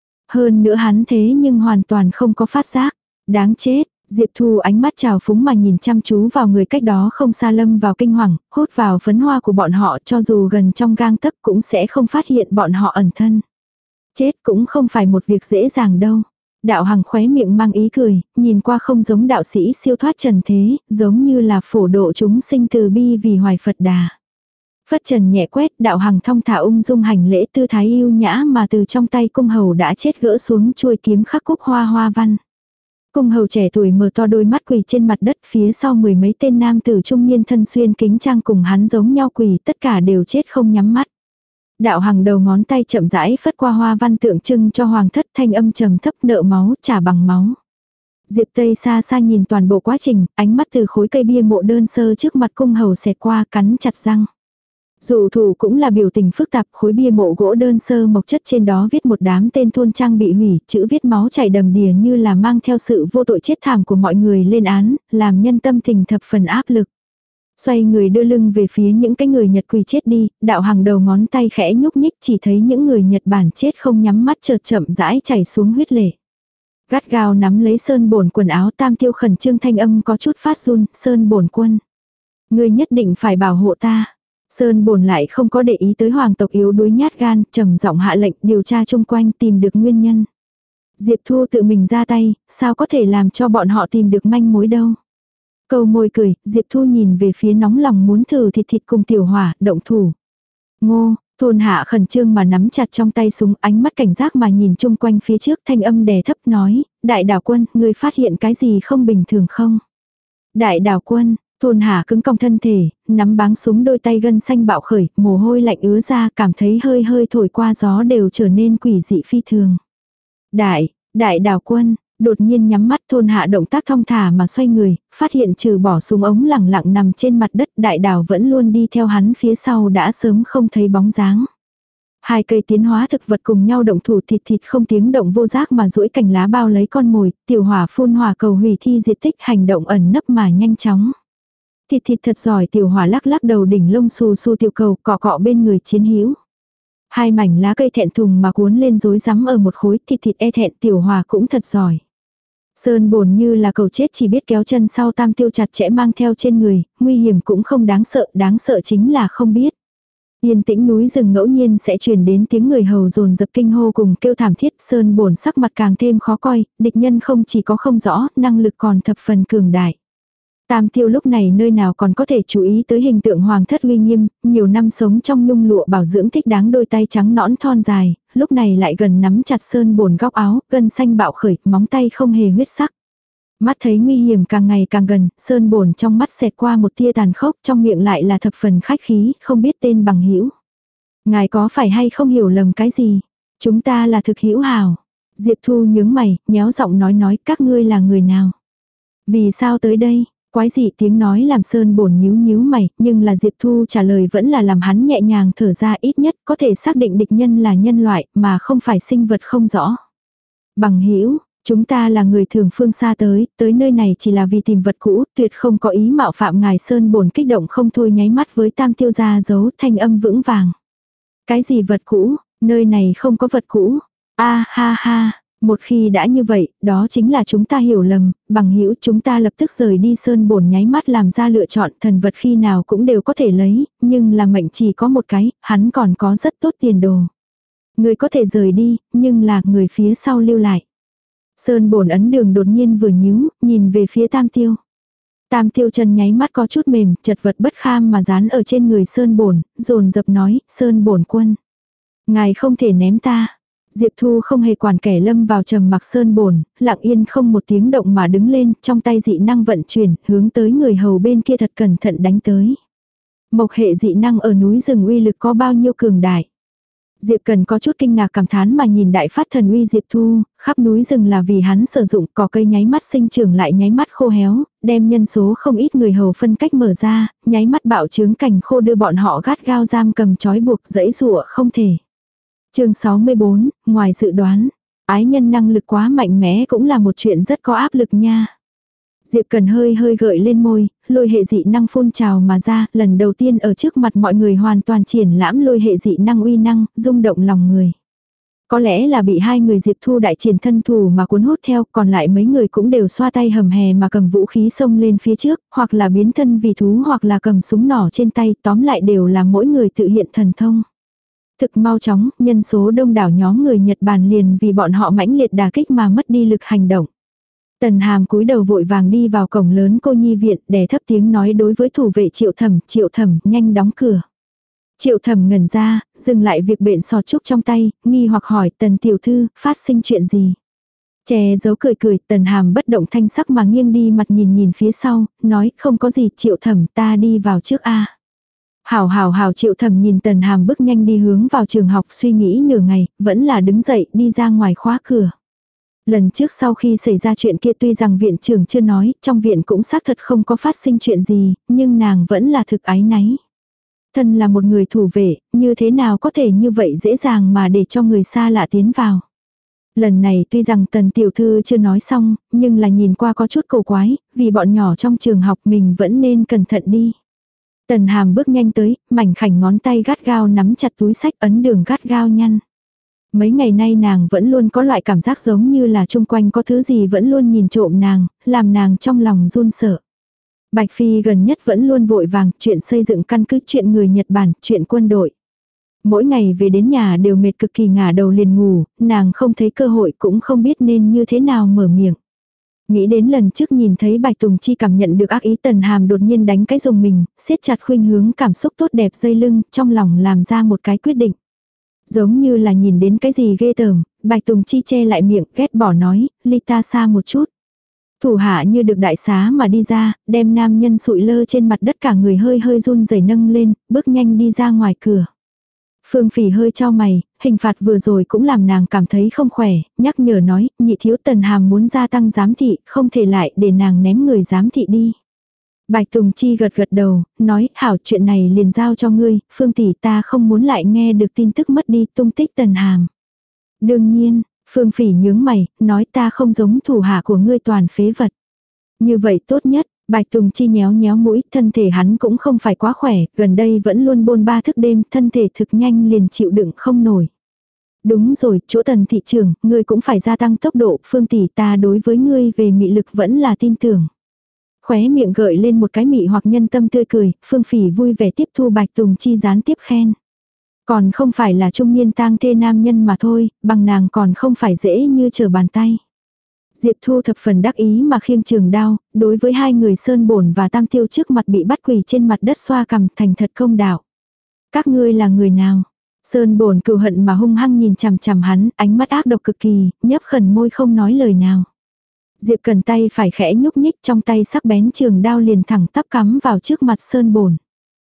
Hơn nữa hắn thế nhưng hoàn toàn không có phát giác. Đáng chết, Diệp Thu ánh mắt trào phúng mà nhìn chăm chú vào người cách đó không xa lâm vào kinh hoàng, hút vào phấn hoa của bọn họ cho dù gần trong gang tấc cũng sẽ không phát hiện bọn họ ẩn thân. Chết cũng không phải một việc dễ dàng đâu. Đạo Hằng khóe miệng mang ý cười, nhìn qua không giống đạo sĩ siêu thoát trần thế, giống như là phổ độ chúng sinh từ bi vì hoài Phật Đà. Phất trần nhẹ quét, Đạo Hằng thong thả ung dung hành lễ tư thái yêu nhã mà từ trong tay cung hầu đã chết gỡ xuống chuôi kiếm khắc cúc hoa hoa văn. Cung hầu trẻ tuổi mở to đôi mắt quỳ trên mặt đất, phía sau mười mấy tên nam tử trung niên thân xuyên kính trang cùng hắn giống nhau quỳ, tất cả đều chết không nhắm mắt. Đạo Hằng đầu ngón tay chậm rãi phất qua hoa văn tượng trưng cho hoàng thất, thanh âm trầm thấp, nợ máu trả bằng máu. Diệp Tây xa xa nhìn toàn bộ quá trình, ánh mắt từ khối cây bia mộ đơn sơ trước mặt cung hầu xẹt qua, cắn chặt răng. Dụ thủ cũng là biểu tình phức tạp, khối bia mộ gỗ đơn sơ mộc chất trên đó viết một đám tên thôn trang bị hủy, chữ viết máu chảy đầm đìa như là mang theo sự vô tội chết thảm của mọi người lên án, làm nhân tâm tình thập phần áp lực. Xoay người đưa lưng về phía những cái người Nhật quỳ chết đi, đạo hàng đầu ngón tay khẽ nhúc nhích, chỉ thấy những người Nhật Bản chết không nhắm mắt chợt chậm rãi chảy xuống huyết lệ. Gắt gao nắm lấy Sơn Bổn quần áo, Tam Tiêu khẩn trương thanh âm có chút phát run, Sơn Bổn quân. Ngươi nhất định phải bảo hộ ta. Sơn Bổn lại không có để ý tới hoàng tộc yếu đuối nhát gan, trầm giọng hạ lệnh điều tra chung quanh tìm được nguyên nhân. Diệp Thu tự mình ra tay, sao có thể làm cho bọn họ tìm được manh mối đâu. Câu môi cười, Diệp Thu nhìn về phía nóng lòng muốn thử thịt thịt cùng Tiểu Hỏa, động thủ. Ngô, Thôn Hạ khẩn trương mà nắm chặt trong tay súng, ánh mắt cảnh giác mà nhìn chung quanh phía trước, thanh âm đè thấp nói, Đại Đảo Quân, ngươi phát hiện cái gì không bình thường không? Đại Đảo Quân, Thôn Hạ cứng cong thân thể, nắm báng súng, đôi tay gân xanh bạo khởi, mồ hôi lạnh ứa ra, cảm thấy hơi hơi thổi qua gió đều trở nên quỷ dị phi thường. Đại, Đại Đảo Quân, đột nhiên nhắm mắt. Thôn Hạ động tác thong thả mà xoay người, phát hiện trừ bỏ súng ống lẳng lặng nằm trên mặt đất, Đại Đảo vẫn luôn đi theo hắn phía sau đã sớm không thấy bóng dáng. Hai cây tiến hóa thực vật cùng nhau động thủ, thịt thịt không tiếng động vô giác mà duỗi cành lá bao lấy con mồi, Tiểu Hỏa phun hỏa cầu hủy thi diệt tích, hành động ẩn nấp mà nhanh chóng. Thịt thịt thật giỏi, Tiểu Hỏa lắc lắc đầu đỉnh lông xù xù tiểu cầu, cọ cọ bên người chiến hữu. Hai mảnh lá cây thẹn thùng mà cuốn lên rối rắm ở một khối, thịt thịt e thẹn, Tiểu Hỏa cũng thật giỏi. Sơn Bổn như là cầu chết chỉ biết kéo chân sau Tam Tiêu chặt chẽ mang theo trên người, nguy hiểm cũng không đáng sợ, đáng sợ chính là không biết. Yên tĩnh núi rừng ngẫu nhiên sẽ truyền đến tiếng người hầu dồn dập kinh hô cùng kêu thảm thiết. Sơn Bổn sắc mặt càng thêm khó coi, địch nhân không chỉ có không rõ, năng lực còn thập phần cường đại. Tam Tiêu lúc này nơi nào còn có thể chú ý tới hình tượng hoàng thất uy nghiêm, nhiều năm sống trong nhung lụa bảo dưỡng thích đáng đôi tay trắng nõn thon dài, lúc này lại gần nắm chặt Sơn Bổn góc áo, gân xanh bạo khởi, móng tay không hề huyết sắc. Mắt thấy nguy hiểm càng ngày càng gần, Sơn Bổn trong mắt xẹt qua một tia tàn khốc, trong miệng lại là thập phần khách khí, không biết tên bằng hữu. Ngài có phải hay không hiểu lầm cái gì? Chúng ta là thực hữu hảo. Diệp Thu nhướng mày, nhéo giọng nói nói các ngươi là người nào? Vì sao tới đây? Quái dị tiếng nói làm Sơn Bổn nhíu nhíu mày, nhưng là Diệp Thu trả lời vẫn là làm hắn nhẹ nhàng thở ra, ít nhất có thể xác định địch nhân là nhân loại mà không phải sinh vật không rõ. Bằng hữu, chúng ta là người thường phương xa tới, tới nơi này chỉ là vì tìm vật cũ, tuyệt không có ý mạo phạm ngài. Sơn Bổn kích động không thôi nháy mắt với Tam Tiêu ra giấu, thanh âm vững vàng. Cái gì vật cũ, nơi này không có vật cũ. A ha ha. Một khi đã như vậy, đó chính là chúng ta hiểu lầm, bằng hữu chúng ta lập tức rời đi. Sơn Bổn nháy mắt làm ra lựa chọn, thần vật khi nào cũng đều có thể lấy, nhưng là mệnh chỉ có một cái, hắn còn có rất tốt tiền đồ. Người có thể rời đi, nhưng là người phía sau lưu lại. Sơn Bổn ấn đường đột nhiên vừa nhíu, nhìn về phía Tam Tiêu. Tam Tiêu chân nháy mắt có chút mềm, chật vật bất kham mà dán ở trên người Sơn Bổn, dồn dập nói, Sơn Bổn quân. Ngài không thể ném ta. Diệp Thu không hề quản kẻ lâm vào trầm mặc. Sơn Bổn, lặng yên không một tiếng động mà đứng lên, trong tay dị năng vận chuyển, hướng tới người hầu bên kia thật cẩn thận đánh tới. Mộc hệ dị năng ở núi rừng uy lực có bao nhiêu cường đại. Diệp Cần có chút kinh ngạc cảm thán mà nhìn đại phát thần uy Diệp Thu, khắp núi rừng là vì hắn sử dụng, cỏ cây nháy mắt sinh trưởng lại nháy mắt khô héo, đem nhân số không ít người hầu phân cách mở ra, nháy mắt bạo trướng cành khô đưa bọn họ gắt gao giam cầm trói buộc dẫy dụa không thể. Chương sáu mươi bốn, ngoài dự đoán, ái nhân năng lực quá mạnh mẽ cũng là một chuyện rất có áp lực nha. Diệp Cần hơi hơi gợi lên môi, lôi hệ dị năng phun trào mà ra, lần đầu tiên ở trước mặt mọi người hoàn toàn triển lãm lôi hệ dị năng uy năng, rung động lòng người. Có lẽ là bị hai người Diệp Thu đại triển thân thủ mà cuốn hút theo, còn lại mấy người cũng đều xoa tay hầm hè mà cầm vũ khí xông lên phía trước, hoặc là biến thân vì thú hoặc là cầm súng nỏ trên tay, tóm lại đều là mỗi người tự hiện thần thông. Thực mau chóng, nhân số đông đảo nhóm người Nhật Bản liền vì bọn họ mãnh liệt đả kích mà mất đi lực hành động. Tần Hàm cúi đầu vội vàng đi vào cổng lớn cô nhi viện, đè thấp tiếng nói đối với thủ vệ Triệu Thẩm, Triệu Thẩm, nhanh đóng cửa. Triệu Thẩm ngẩn ra, dừng lại việc bện sọt trúc trong tay, nghi hoặc hỏi Tần tiểu thư, phát sinh chuyện gì? Che giấu cười cười, Tần Hàm bất động thanh sắc mà nghiêng đi mặt nhìn nhìn phía sau, nói không có gì. Triệu Thẩm, ta đi vào trước a. Hảo hảo hảo. Triệu Thẩm nhìn Tần Hàm bước nhanh đi hướng vào trường học, suy nghĩ nửa ngày, vẫn là đứng dậy đi ra ngoài khóa cửa. Lần trước sau khi xảy ra chuyện kia tuy rằng viện trưởng chưa nói, trong viện cũng xác thật không có phát sinh chuyện gì, nhưng nàng vẫn là thực áy náy. Thân là một người thủ vệ, như thế nào có thể như vậy dễ dàng mà để cho người xa lạ tiến vào. Lần này tuy rằng tần tiểu thư chưa nói xong, nhưng là nhìn qua có chút cổ quái, vì bọn nhỏ trong trường học mình vẫn nên cẩn thận đi. Tần Hàm bước nhanh tới, mảnh khảnh ngón tay gắt gao nắm chặt túi sách, ấn đường gắt gao nhăn. Mấy ngày nay nàng vẫn luôn có loại cảm giác giống như là chung quanh có thứ gì vẫn luôn nhìn trộm nàng, làm nàng trong lòng run sợ. Bạch Phi gần nhất vẫn luôn vội vàng, chuyện xây dựng căn cứ, chuyện người Nhật Bản, chuyện quân đội. Mỗi ngày về đến nhà đều mệt cực kỳ, ngả đầu liền ngủ, nàng không thấy cơ hội cũng không biết nên như thế nào mở miệng. Nghĩ đến lần trước nhìn thấy Bạch Tùng Chi cảm nhận được ác ý, Tần Hàm đột nhiên đánh cái dùng mình, siết chặt khuynh hướng cảm xúc tốt đẹp dây lưng, trong lòng làm ra một cái quyết định. Giống như là nhìn đến cái gì ghê tởm, Bạch Tùng Chi che lại miệng, ghét bỏ nói, ly ta xa một chút. Thủ hạ như được đại xá mà đi ra, đem nam nhân sụi lơ trên mặt đất cả người hơi hơi run rẩy nâng lên, bước nhanh đi ra ngoài cửa. Phương Phỉ hơi chau mày, hình phạt vừa rồi cũng làm nàng cảm thấy không khỏe, nhắc nhở nói, nhị thiếu Tần Hàm muốn gia tăng giám thị, không thể lại để nàng ném người giám thị đi. Bạch Tùng Chi gật gật đầu, nói, hảo, chuyện này liền giao cho ngươi, Phương tỷ, ta không muốn lại nghe được tin tức mất đi tung tích Tần Hàm. Đương nhiên, Phương Phỉ nhướng mày, nói, ta không giống thủ hạ của ngươi toàn phế vật. Như vậy tốt nhất. Bạch Tùng Chi nhéo nhéo mũi, thân thể hắn cũng không phải quá khỏe, gần đây vẫn luôn bôn ba thức đêm, thân thể thực nhanh liền chịu đựng không nổi. Đúng rồi, chỗ Tần thị trưởng, ngươi cũng phải gia tăng tốc độ, Phương tỷ, ta đối với ngươi về mị lực vẫn là tin tưởng. Khóe miệng gợi lên một cái mị hoặc nhân tâm tươi cười, Phương Phỉ vui vẻ tiếp thu Bạch Tùng Chi gián tiếp khen. Còn không phải là trung niên tang thê nam nhân mà thôi, bằng nàng còn không phải dễ như trở bàn tay. Diệp Thu thập phần đắc ý mà khiêng trường đao, đối với hai người Sơn Bổn và Tam Tiêu trước mặt bị bắt quỳ trên mặt đất xoa cằm, thành thật công đạo. Các ngươi là người nào? Sơn Bổn cừu hận mà hung hăng nhìn chằm chằm hắn, ánh mắt ác độc cực kỳ, nhấp khẩn môi không nói lời nào. Diệp Cần tay phải khẽ nhúc nhích, trong tay sắc bén trường đao liền thẳng tắp cắm vào trước mặt Sơn Bổn.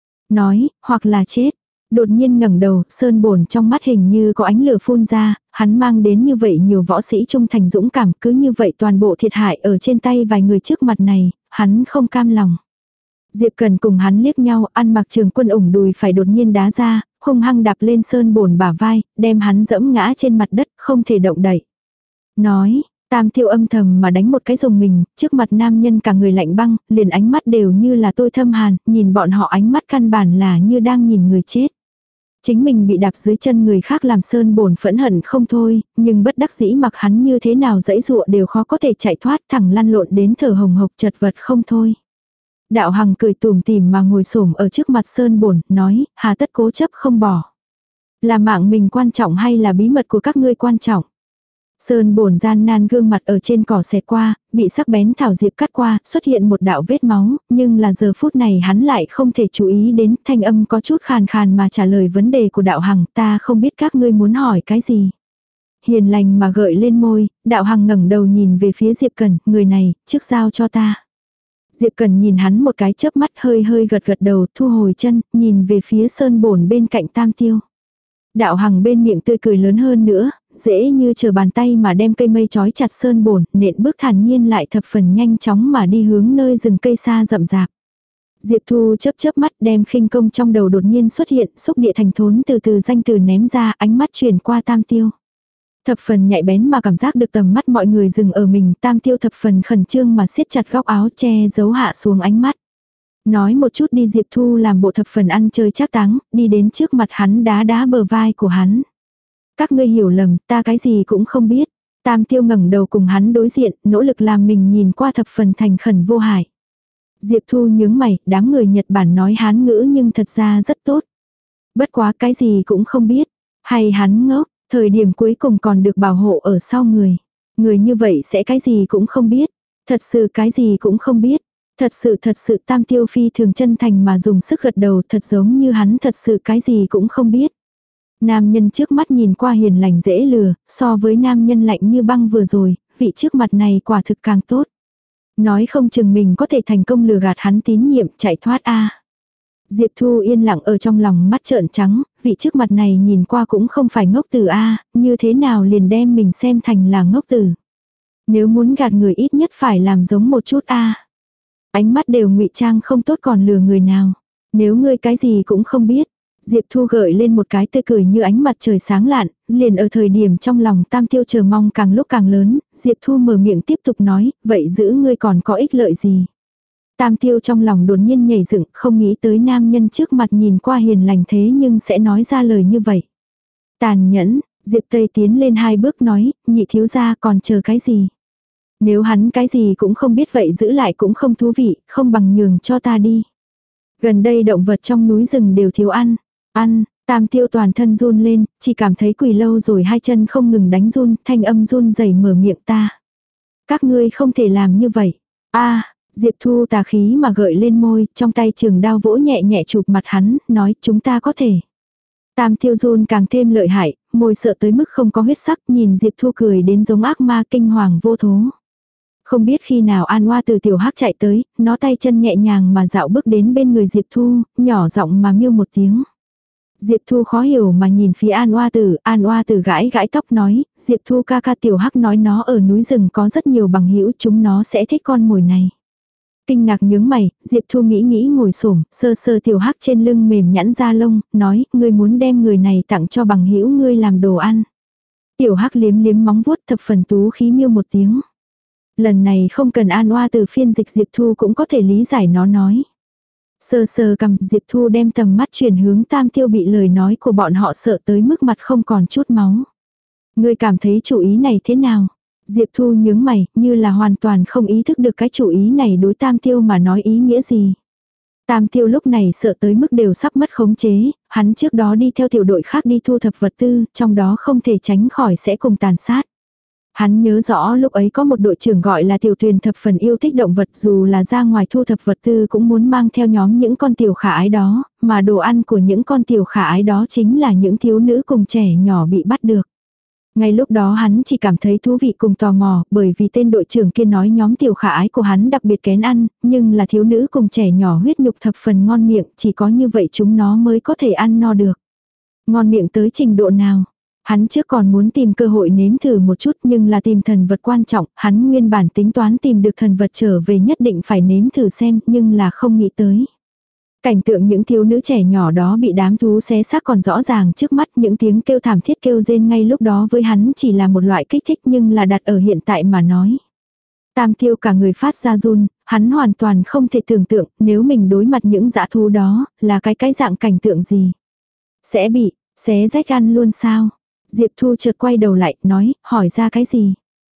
Nói, hoặc là chết. Đột nhiên ngẩng đầu, Sơn Bổn trong mắt hình như có ánh lửa phun ra, hắn mang đến như vậy nhiều võ sĩ trung thành dũng cảm, cứ như vậy toàn bộ thiệt hại ở trên tay vài người trước mặt này, hắn không cam lòng. Diệp Cần cùng hắn liếc nhau, ăn mặc trường quân ủng đùi phải đột nhiên đá ra, hung hăng đạp lên Sơn Bổn bả vai, đem hắn dẫm ngã trên mặt đất, không thể động đậy. Nói, Tam Tiêu âm thầm mà đánh một cái dùng mình, trước mặt nam nhân cả người lạnh băng, liền ánh mắt đều như là tôi thâm hàn, nhìn bọn họ ánh mắt căn bản là như đang nhìn người chết. Chính mình bị đạp dưới chân người khác làm Sơn Bổn phẫn hận không thôi, nhưng bất đắc dĩ mặc hắn như thế nào dãy dụa đều khó có thể chạy thoát, thẳng lăn lộn đến thở hồng hộc chật vật không thôi. Đạo Hằng cười tủm tỉm mà ngồi xổm ở trước mặt Sơn Bổn, nói, hà tất cố chấp không bỏ. Là mạng mình quan trọng hay là bí mật của các ngươi quan trọng? Sơn Bổn gian nan gương mặt ở trên cỏ xẹt qua, bị sắc bén thảo diệp cắt qua, xuất hiện một đạo vết máu, nhưng là giờ phút này hắn lại không thể chú ý đến, thanh âm có chút khàn khàn mà trả lời vấn đề của Đạo Hằng, ta không biết các ngươi muốn hỏi cái gì. Hiền lành mà gợi lên môi, Đạo Hằng ngẩng đầu nhìn về phía Diệp Cần, người này, trước giao cho ta. Diệp Cần nhìn hắn một cái chớp mắt, hơi hơi gật gật đầu, thu hồi chân, nhìn về phía Sơn Bổn bên cạnh Tam Tiêu. Đạo Hằng bên miệng tươi cười lớn hơn nữa, dễ như chờ bàn tay mà đem cây mây trói chặt Sơn Bổn, nện bước thản nhiên lại thập phần nhanh chóng mà đi hướng nơi rừng cây xa rậm rạp. Diệp Thu chớp chớp mắt, đem khinh công trong đầu đột nhiên xuất hiện, xúc địa thành thốn từ từ danh từ ném ra, ánh mắt chuyển qua Tam Tiêu. Thập phần nhạy bén mà cảm giác được tầm mắt mọi người dừng ở mình, Tam Tiêu thập phần khẩn trương mà siết chặt góc áo che giấu hạ xuống ánh mắt. Nói một chút đi, Diệp Thu làm bộ thập phần ăn chơi trác táng, đi đến trước mặt hắn đá đá bờ vai của hắn. Các ngươi hiểu lầm, ta cái gì cũng không biết. Tam Tiêu ngẩng đầu cùng hắn đối diện, nỗ lực làm mình nhìn qua thập phần thành khẩn vô hại. Diệp Thu nhướng mày, đám người Nhật Bản nói Hán ngữ nhưng thật ra rất tốt. Bất quá cái gì cũng không biết. Hay hắn ngốc, thời điểm cuối cùng còn được bảo hộ ở sau người. Người như vậy sẽ cái gì cũng không biết. Thật sự cái gì cũng không biết. Thật sự thật sự Tam Tiêu phi thường chân thành mà dùng sức gật đầu, thật giống như hắn thật sự cái gì cũng không biết. Nam nhân trước mắt nhìn qua hiền lành dễ lừa, so với nam nhân lạnh như băng vừa rồi, vị trước mặt này quả thực càng tốt. Nói không chừng mình có thể thành công lừa gạt hắn tín nhiệm chạy thoát a. Diệp Thu yên lặng ở trong lòng mắt trợn trắng, vị trước mặt này nhìn qua cũng không phải ngốc tử a, như thế nào liền đem mình xem thành là ngốc tử. Nếu muốn gạt người ít nhất phải làm giống một chút a. Ánh mắt đều ngụy trang không tốt còn lừa người nào. Nếu ngươi cái gì cũng không biết. Diệp Thu gợi lên một cái tươi cười như ánh mặt trời sáng lạn, liền ở thời điểm trong lòng Tam Tiêu chờ mong càng lúc càng lớn, Diệp Thu mở miệng tiếp tục nói, vậy giữ ngươi còn có ích lợi gì? Tam Tiêu trong lòng đột nhiên nhảy dựng, không nghĩ tới nam nhân trước mặt nhìn qua hiền lành thế nhưng sẽ nói ra lời như vậy. Tàn nhẫn, Diệp Tây tiến lên hai bước nói, nhị thiếu gia còn chờ cái gì? Nếu hắn cái gì cũng không biết vậy giữ lại cũng không thú vị, không bằng nhường cho ta đi. Gần đây động vật trong núi rừng đều thiếu ăn. Ăn, Tam Tiêu toàn thân run lên, chỉ cảm thấy quỳ lâu rồi hai chân không ngừng đánh run, thanh âm run rẩy mở miệng ta. Các ngươi không thể làm như vậy. A, Diệp Thu tà khí mà gợi lên môi, trong tay trường đao vỗ nhẹ nhẹ chụp mặt hắn, nói chúng ta có thể. Tam Tiêu run càng thêm lợi hại, môi sợ tới mức không có huyết sắc, nhìn Diệp Thu cười đến giống ác ma kinh hoàng vô thố. Không biết khi nào An Oa từ tiểu hắc chạy tới, nó tay chân nhẹ nhàng mà dạo bước đến bên người Diệp Thu, nhỏ giọng mà miêu một tiếng. Diệp Thu khó hiểu mà nhìn phía An Oa Tử, An Oa Tử gãi gãi tóc nói, Diệp Thu ca ca tiểu hắc nói nó ở núi rừng có rất nhiều bằng hữu, chúng nó sẽ thích con mồi này. Kinh ngạc nhướng mày, Diệp Thu nghĩ nghĩ ngồi xổm, sơ sơ tiểu hắc trên lưng mềm nhẵn da lông, nói, ngươi muốn đem người này tặng cho bằng hữu ngươi làm đồ ăn. Tiểu hắc liếm liếm móng vuốt thập phần tú khí miêu một tiếng. Lần này không cần An Oa Từ phiên dịch Diệp Thu cũng có thể lý giải nó nói. Sơ sơ cầm Diệp Thu đem tầm mắt chuyển hướng Tam Tiêu bị lời nói của bọn họ sợ tới mức mặt không còn chút máu. Ngươi cảm thấy chủ ý này thế nào? Diệp Thu nhướng mày, như là hoàn toàn không ý thức được cái chủ ý này đối Tam Tiêu mà nói ý nghĩa gì. Tam Tiêu lúc này sợ tới mức đều sắp mất khống chế, hắn trước đó đi theo tiểu đội khác đi thu thập vật tư, trong đó không thể tránh khỏi sẽ cùng tàn sát. Hắn nhớ rõ lúc ấy có một đội trưởng gọi là Tiểu Tuyền thập phần yêu thích động vật, dù là ra ngoài thu thập vật tư cũng muốn mang theo nhóm những con tiểu khả ái đó, mà đồ ăn của những con tiểu khả ái đó chính là những thiếu nữ cùng trẻ nhỏ bị bắt được. Ngay lúc đó hắn chỉ cảm thấy thú vị cùng tò mò, bởi vì tên đội trưởng kia nói nhóm tiểu khả ái của hắn đặc biệt kén ăn, nhưng là thiếu nữ cùng trẻ nhỏ huyết nhục thập phần ngon miệng, chỉ có như vậy chúng nó mới có thể ăn no được. Ngon miệng tới trình độ nào? Hắn trước còn muốn tìm cơ hội nếm thử một chút nhưng là tìm thần vật quan trọng, hắn nguyên bản tính toán tìm được thần vật trở về nhất định phải nếm thử xem nhưng là không nghĩ tới. Cảnh tượng những thiếu nữ trẻ nhỏ đó bị đám thú xé xác còn rõ ràng trước mắt, những tiếng kêu thảm thiết kêu rên ngay lúc đó với hắn chỉ là một loại kích thích nhưng là đặt ở hiện tại mà nói. Tam Tiêu cả người phát ra run, hắn hoàn toàn không thể tưởng tượng nếu mình đối mặt những dã thú đó là cái cái dạng cảnh tượng gì. Sẽ bị, xé rách ăn luôn sao? Diệp Thu chợt quay đầu lại, nói, hỏi ra cái gì?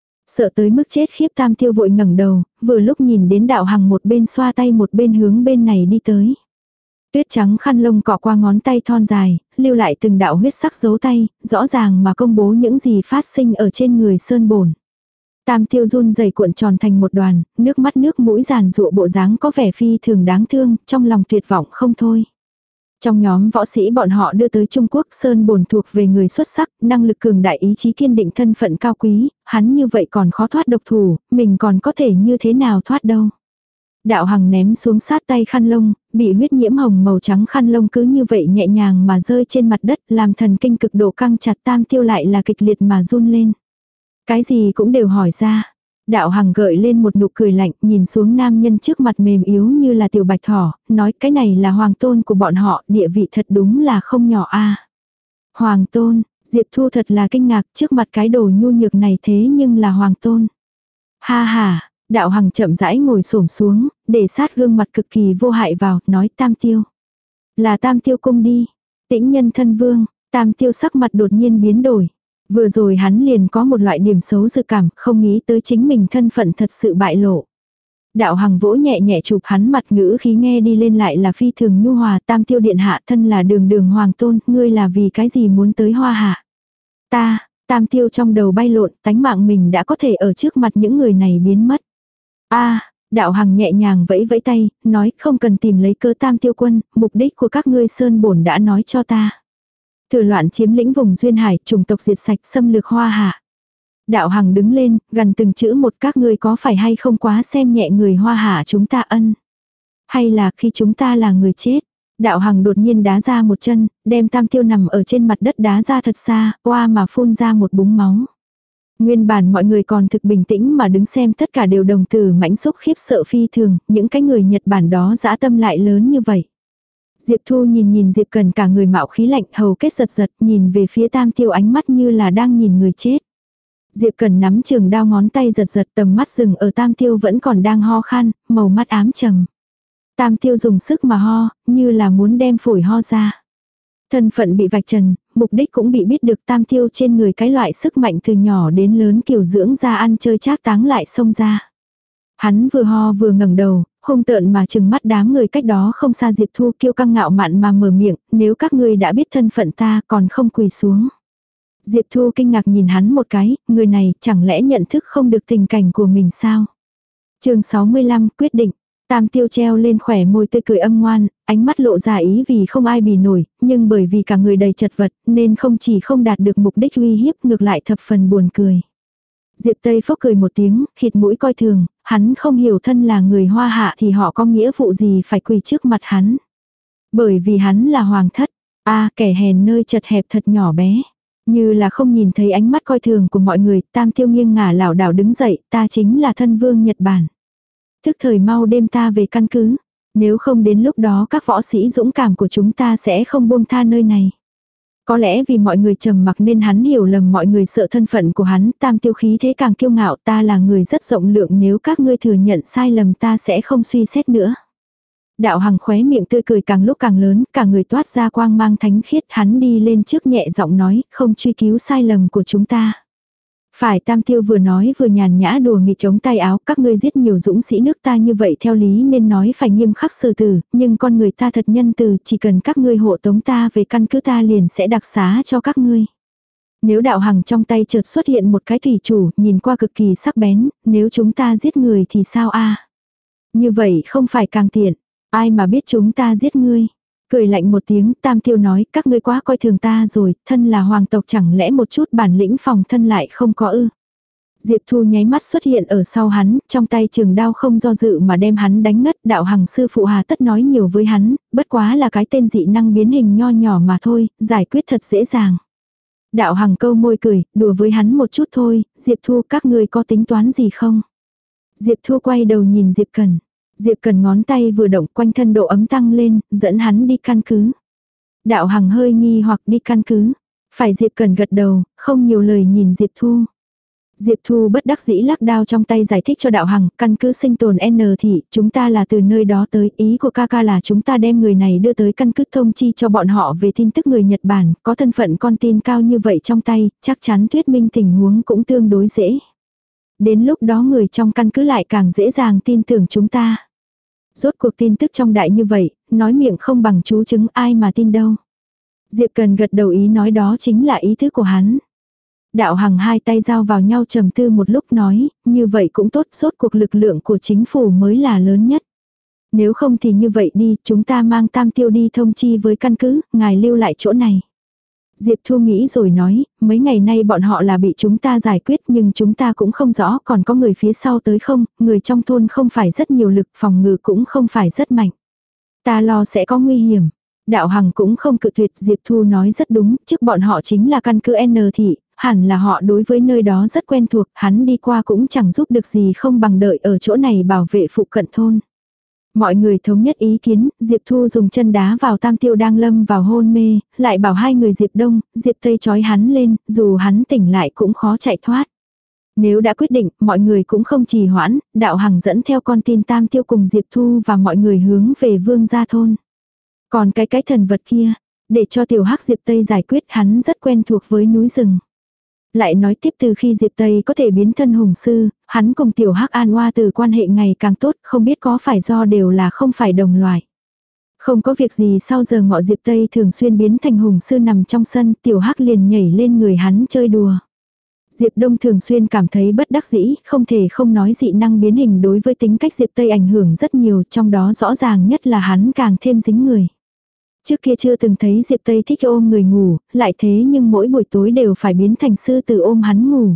Sợ tới mức chết khiếp Tam Tiêu vội ngẩng đầu, vừa lúc nhìn đến Đạo Hằng một bên xoa tay một bên hướng bên này đi tới. Tuyết trắng khăn lông cọ qua ngón tay thon dài, lưu lại từng đạo huyết sắc dấu tay, rõ ràng mà công bố những gì phát sinh ở trên người Sơn Bổn. Tam Tiêu run rẩy cuộn tròn thành một đoàn, nước mắt nước mũi giàn giụa bộ dáng có vẻ phi thường đáng thương, trong lòng tuyệt vọng không thôi. Trong nhóm võ sĩ bọn họ đưa tới Trung Quốc, Sơn Bổn thuộc về người xuất sắc, năng lực cường đại, ý chí kiên định, thân phận cao quý, hắn như vậy còn khó thoát độc thủ, mình còn có thể như thế nào thoát đâu. Đạo Hằng ném xuống sát tay khăn lông, bị huyết nhiễm hồng màu trắng khăn lông cứ như vậy nhẹ nhàng mà rơi trên mặt đất, làm thần kinh cực độ căng chặt. Tam Tiêu lại là kịch liệt mà run lên. Cái gì cũng đều hỏi ra. Đạo Hằng gợi lên một nụ cười lạnh, nhìn xuống nam nhân trước mặt mềm yếu như là tiểu bạch thỏ, nói cái này là hoàng tôn của bọn họ, địa vị thật đúng là không nhỏ a. Hoàng tôn, Diệp Thu thật là kinh ngạc, trước mặt cái đồ nhu nhược này thế nhưng là hoàng tôn. Ha ha. Đạo Hằng chậm rãi ngồi xổm xuống, để sát gương mặt cực kỳ vô hại vào, nói Tam Tiêu. Là Tam Tiêu cung đi. Tĩnh nhân thân vương, Tam Tiêu sắc mặt đột nhiên biến đổi. Vừa rồi hắn liền có một loại điểm xấu dự cảm, không nghĩ tới chính mình thân phận thật sự bại lộ. Đạo Hằng vỗ nhẹ nhẹ chụp hắn mặt, ngữ khí nghe đi lên lại là phi thường nhu hòa. Tam Tiêu điện hạ, thân là đường đường hoàng tôn, ngươi là vì cái gì muốn tới Hoa Hạ? Ta, Tam Tiêu trong đầu bay lộn, tánh mạng mình đã có thể ở trước mặt những người này biến mất. A, Đạo Hằng nhẹ nhàng vẫy vẫy tay, nói không cần tìm lấy cớ Tam Tiêu quân, mục đích của các ngươi Sơn Bổn đã nói cho ta. Thừa loạn chiếm lĩnh vùng duyên hải, chủng tộc diệt sạch, xâm lược Hoa Hạ. Đạo Hằng đứng lên, gần từng chữ một, các ngươi có phải hay không quá xem nhẹ người Hoa Hạ chúng ta ân? Hay là khi chúng ta là người chết? Đạo Hằng đột nhiên đá ra một chân, đem Tam Tiêu nằm ở trên mặt đất đá ra thật xa, oa mà phun ra một búng máu. Nguyên bản mọi người còn thực bình tĩnh mà đứng xem, tất cả đều đồng tử mãnh xúc khiếp sợ phi thường, những cái người Nhật Bản đó dã tâm lại lớn như vậy. Diệp Thu nhìn nhìn Diệp Cần cả người mạo khí lạnh, hầu kết giật giật, nhìn về phía Tam Tiêu ánh mắt như là đang nhìn người chết. Diệp Cần nắm trường đao, ngón tay giật giật, tầm mắt dừng ở Tam Tiêu vẫn còn đang ho khan, màu mắt ám trầm. Tam Tiêu dùng sức mà ho, như là muốn đem phổi ho ra. Thân phận bị vạch trần, mục đích cũng bị biết được. Tam Tiêu trên người cái loại sức mạnh từ nhỏ đến lớn kiểu dưỡng ra ăn chơi trác táng lại xông ra. Hắn vừa ho vừa ngẩng đầu, hung tợn mà trừng mắt đám người cách đó không xa. Diệp Thu kiêu căng ngạo mạn mà mở miệng, nếu các ngươi đã biết thân phận ta còn không quỳ xuống. Diệp Thu kinh ngạc nhìn hắn một cái, người này chẳng lẽ nhận thức không được tình cảnh của mình sao? Chương sáu mươi lăm quyết định. Tam Tiêu treo lên khỏe môi tươi cười âm ngoan, ánh mắt lộ ra ý vì không ai bì nổi, nhưng bởi vì cả người đầy chật vật nên không chỉ không đạt được mục đích uy hiếp, ngược lại thập phần buồn cười. Diệp Tây phốc cười một tiếng, khịt mũi coi thường, hắn không hiểu thân là người Hoa Hạ thì họ có nghĩa vụ gì phải quỳ trước mặt hắn. Bởi vì hắn là hoàng thất, a kẻ hèn nơi chật hẹp thật nhỏ bé. Như là không nhìn thấy ánh mắt coi thường của mọi người, Tam Tiêu nghiêng ngả lảo đảo đứng dậy, ta chính là thân vương Nhật Bản. Thức thời mau đem ta về căn cứ, nếu không đến lúc đó các võ sĩ dũng cảm của chúng ta sẽ không buông tha nơi này. Có lẽ vì mọi người trầm mặc nên hắn hiểu lầm mọi người sợ thân phận của hắn. Tam Tiêu khí thế càng kiêu ngạo, ta là người rất rộng lượng, nếu các ngươi thừa nhận sai lầm ta sẽ không suy xét nữa. Đạo Hằng khóe miệng tươi cười càng lúc càng lớn, cả người toát ra quang mang thánh khiết. Hắn đi lên trước nhẹ giọng nói, không truy cứu sai lầm của chúng ta. Phải. Tam Tiêu vừa nói vừa nhàn nhã đùa nghịch chống tay áo, các ngươi giết nhiều dũng sĩ nước ta như vậy theo lý nên nói phải nghiêm khắc xử tử, nhưng con người ta thật nhân từ, chỉ cần các ngươi hộ tống ta về căn cứ ta liền sẽ đặc xá cho các ngươi. Nếu Đạo Hằng trong tay chợt xuất hiện một cái thủy chủ, nhìn qua cực kỳ sắc bén, nếu chúng ta giết người thì sao a? Như vậy không phải càng tiện, ai mà biết chúng ta giết ngươi. Cười lạnh một tiếng, Tam Tiêu nói, các ngươi quá coi thường ta rồi, thân là hoàng tộc chẳng lẽ một chút bản lĩnh phòng thân lại không có ư. Diệp Thu nháy mắt xuất hiện ở sau hắn, trong tay trường đao không do dự mà đem hắn đánh ngất. Đạo Hằng sư phụ hà tất nói nhiều với hắn, bất quá là cái tên dị năng biến hình nho nhỏ mà thôi, giải quyết thật dễ dàng. Đạo Hằng câu môi cười, đùa với hắn một chút thôi, Diệp Thu các ngươi có tính toán gì không? Diệp Thu quay đầu nhìn Diệp Cần. Diệp Cần ngón tay vừa động, quanh thân độ ấm tăng lên, dẫn hắn đi căn cứ. Đạo Hằng hơi nghi hoặc đi căn cứ. Phải. Diệp Cần gật đầu, không nhiều lời nhìn Diệp Thu. Diệp Thu bất đắc dĩ lắc đao trong tay giải thích cho Đạo Hằng, căn cứ sinh tồn N thị, chúng ta là từ nơi đó tới, ý của ca ca là chúng ta đem người này đưa tới căn cứ thông chi cho bọn họ về tin tức người Nhật Bản, có thân phận con tin cao như vậy trong tay, chắc chắn thuyết minh tình huống cũng tương đối dễ. Đến lúc đó người trong căn cứ lại càng dễ dàng tin tưởng chúng ta. Rốt cuộc tin tức trong đại như vậy, nói miệng không bằng chú chứng, ai mà tin đâu. Diệp Cần gật đầu, ý nói đó chính là ý thức của hắn. Đạo Hằng hai tay giao vào nhau trầm tư một lúc nói, như vậy cũng tốt, rốt cuộc lực lượng của chính phủ mới là lớn nhất. Nếu không thì như vậy đi, chúng ta mang Tam Tiêu đi thông chi với căn cứ, ngài lưu lại chỗ này. Diệp Thu nghĩ rồi nói, mấy ngày nay bọn họ là bị chúng ta giải quyết nhưng chúng ta cũng không rõ còn có người phía sau tới không, người trong thôn không phải rất nhiều lực, phòng ngự cũng không phải rất mạnh. Ta lo sẽ có nguy hiểm. Đạo Hằng cũng không cự tuyệt. Diệp Thu nói rất đúng, trước bọn họ chính là căn cứ N thị, hẳn là họ đối với nơi đó rất quen thuộc, hắn đi qua cũng chẳng giúp được gì không bằng đợi ở chỗ này bảo vệ phụ cận thôn. Mọi người thống nhất ý kiến, Diệp Thu dùng chân đá vào Tam Tiêu đang lâm vào hôn mê, lại bảo hai người Diệp Đông, Diệp Tây trói hắn lên, dù hắn tỉnh lại cũng khó chạy thoát. Nếu đã quyết định, mọi người cũng không trì hoãn, Đạo Hằng dẫn theo con tin Tam Tiêu cùng Diệp Thu và mọi người hướng về Vương gia thôn. Còn cái cái thần vật kia, để cho tiểu hắc Diệp Tây giải quyết, hắn rất quen thuộc với núi rừng. Lại nói tiếp, từ khi Diệp Tây có thể biến thân hùng sư, hắn cùng tiểu hắc An Oa từ quan hệ ngày càng tốt, không biết có phải do đều là không phải đồng loại. Không có việc gì sau giờ ngọ Diệp Tây thường xuyên biến thành hùng sư nằm trong sân, tiểu hắc liền nhảy lên người hắn chơi đùa. Diệp Đông thường xuyên cảm thấy bất đắc dĩ, không thể không nói dị năng biến hình đối với tính cách Diệp Tây ảnh hưởng rất nhiều, trong đó rõ ràng nhất là hắn càng thêm dính người. Trước kia chưa từng thấy Diệp Tây thích ôm người ngủ, lại thế nhưng mỗi buổi tối đều phải biến thành sư tử ôm hắn ngủ.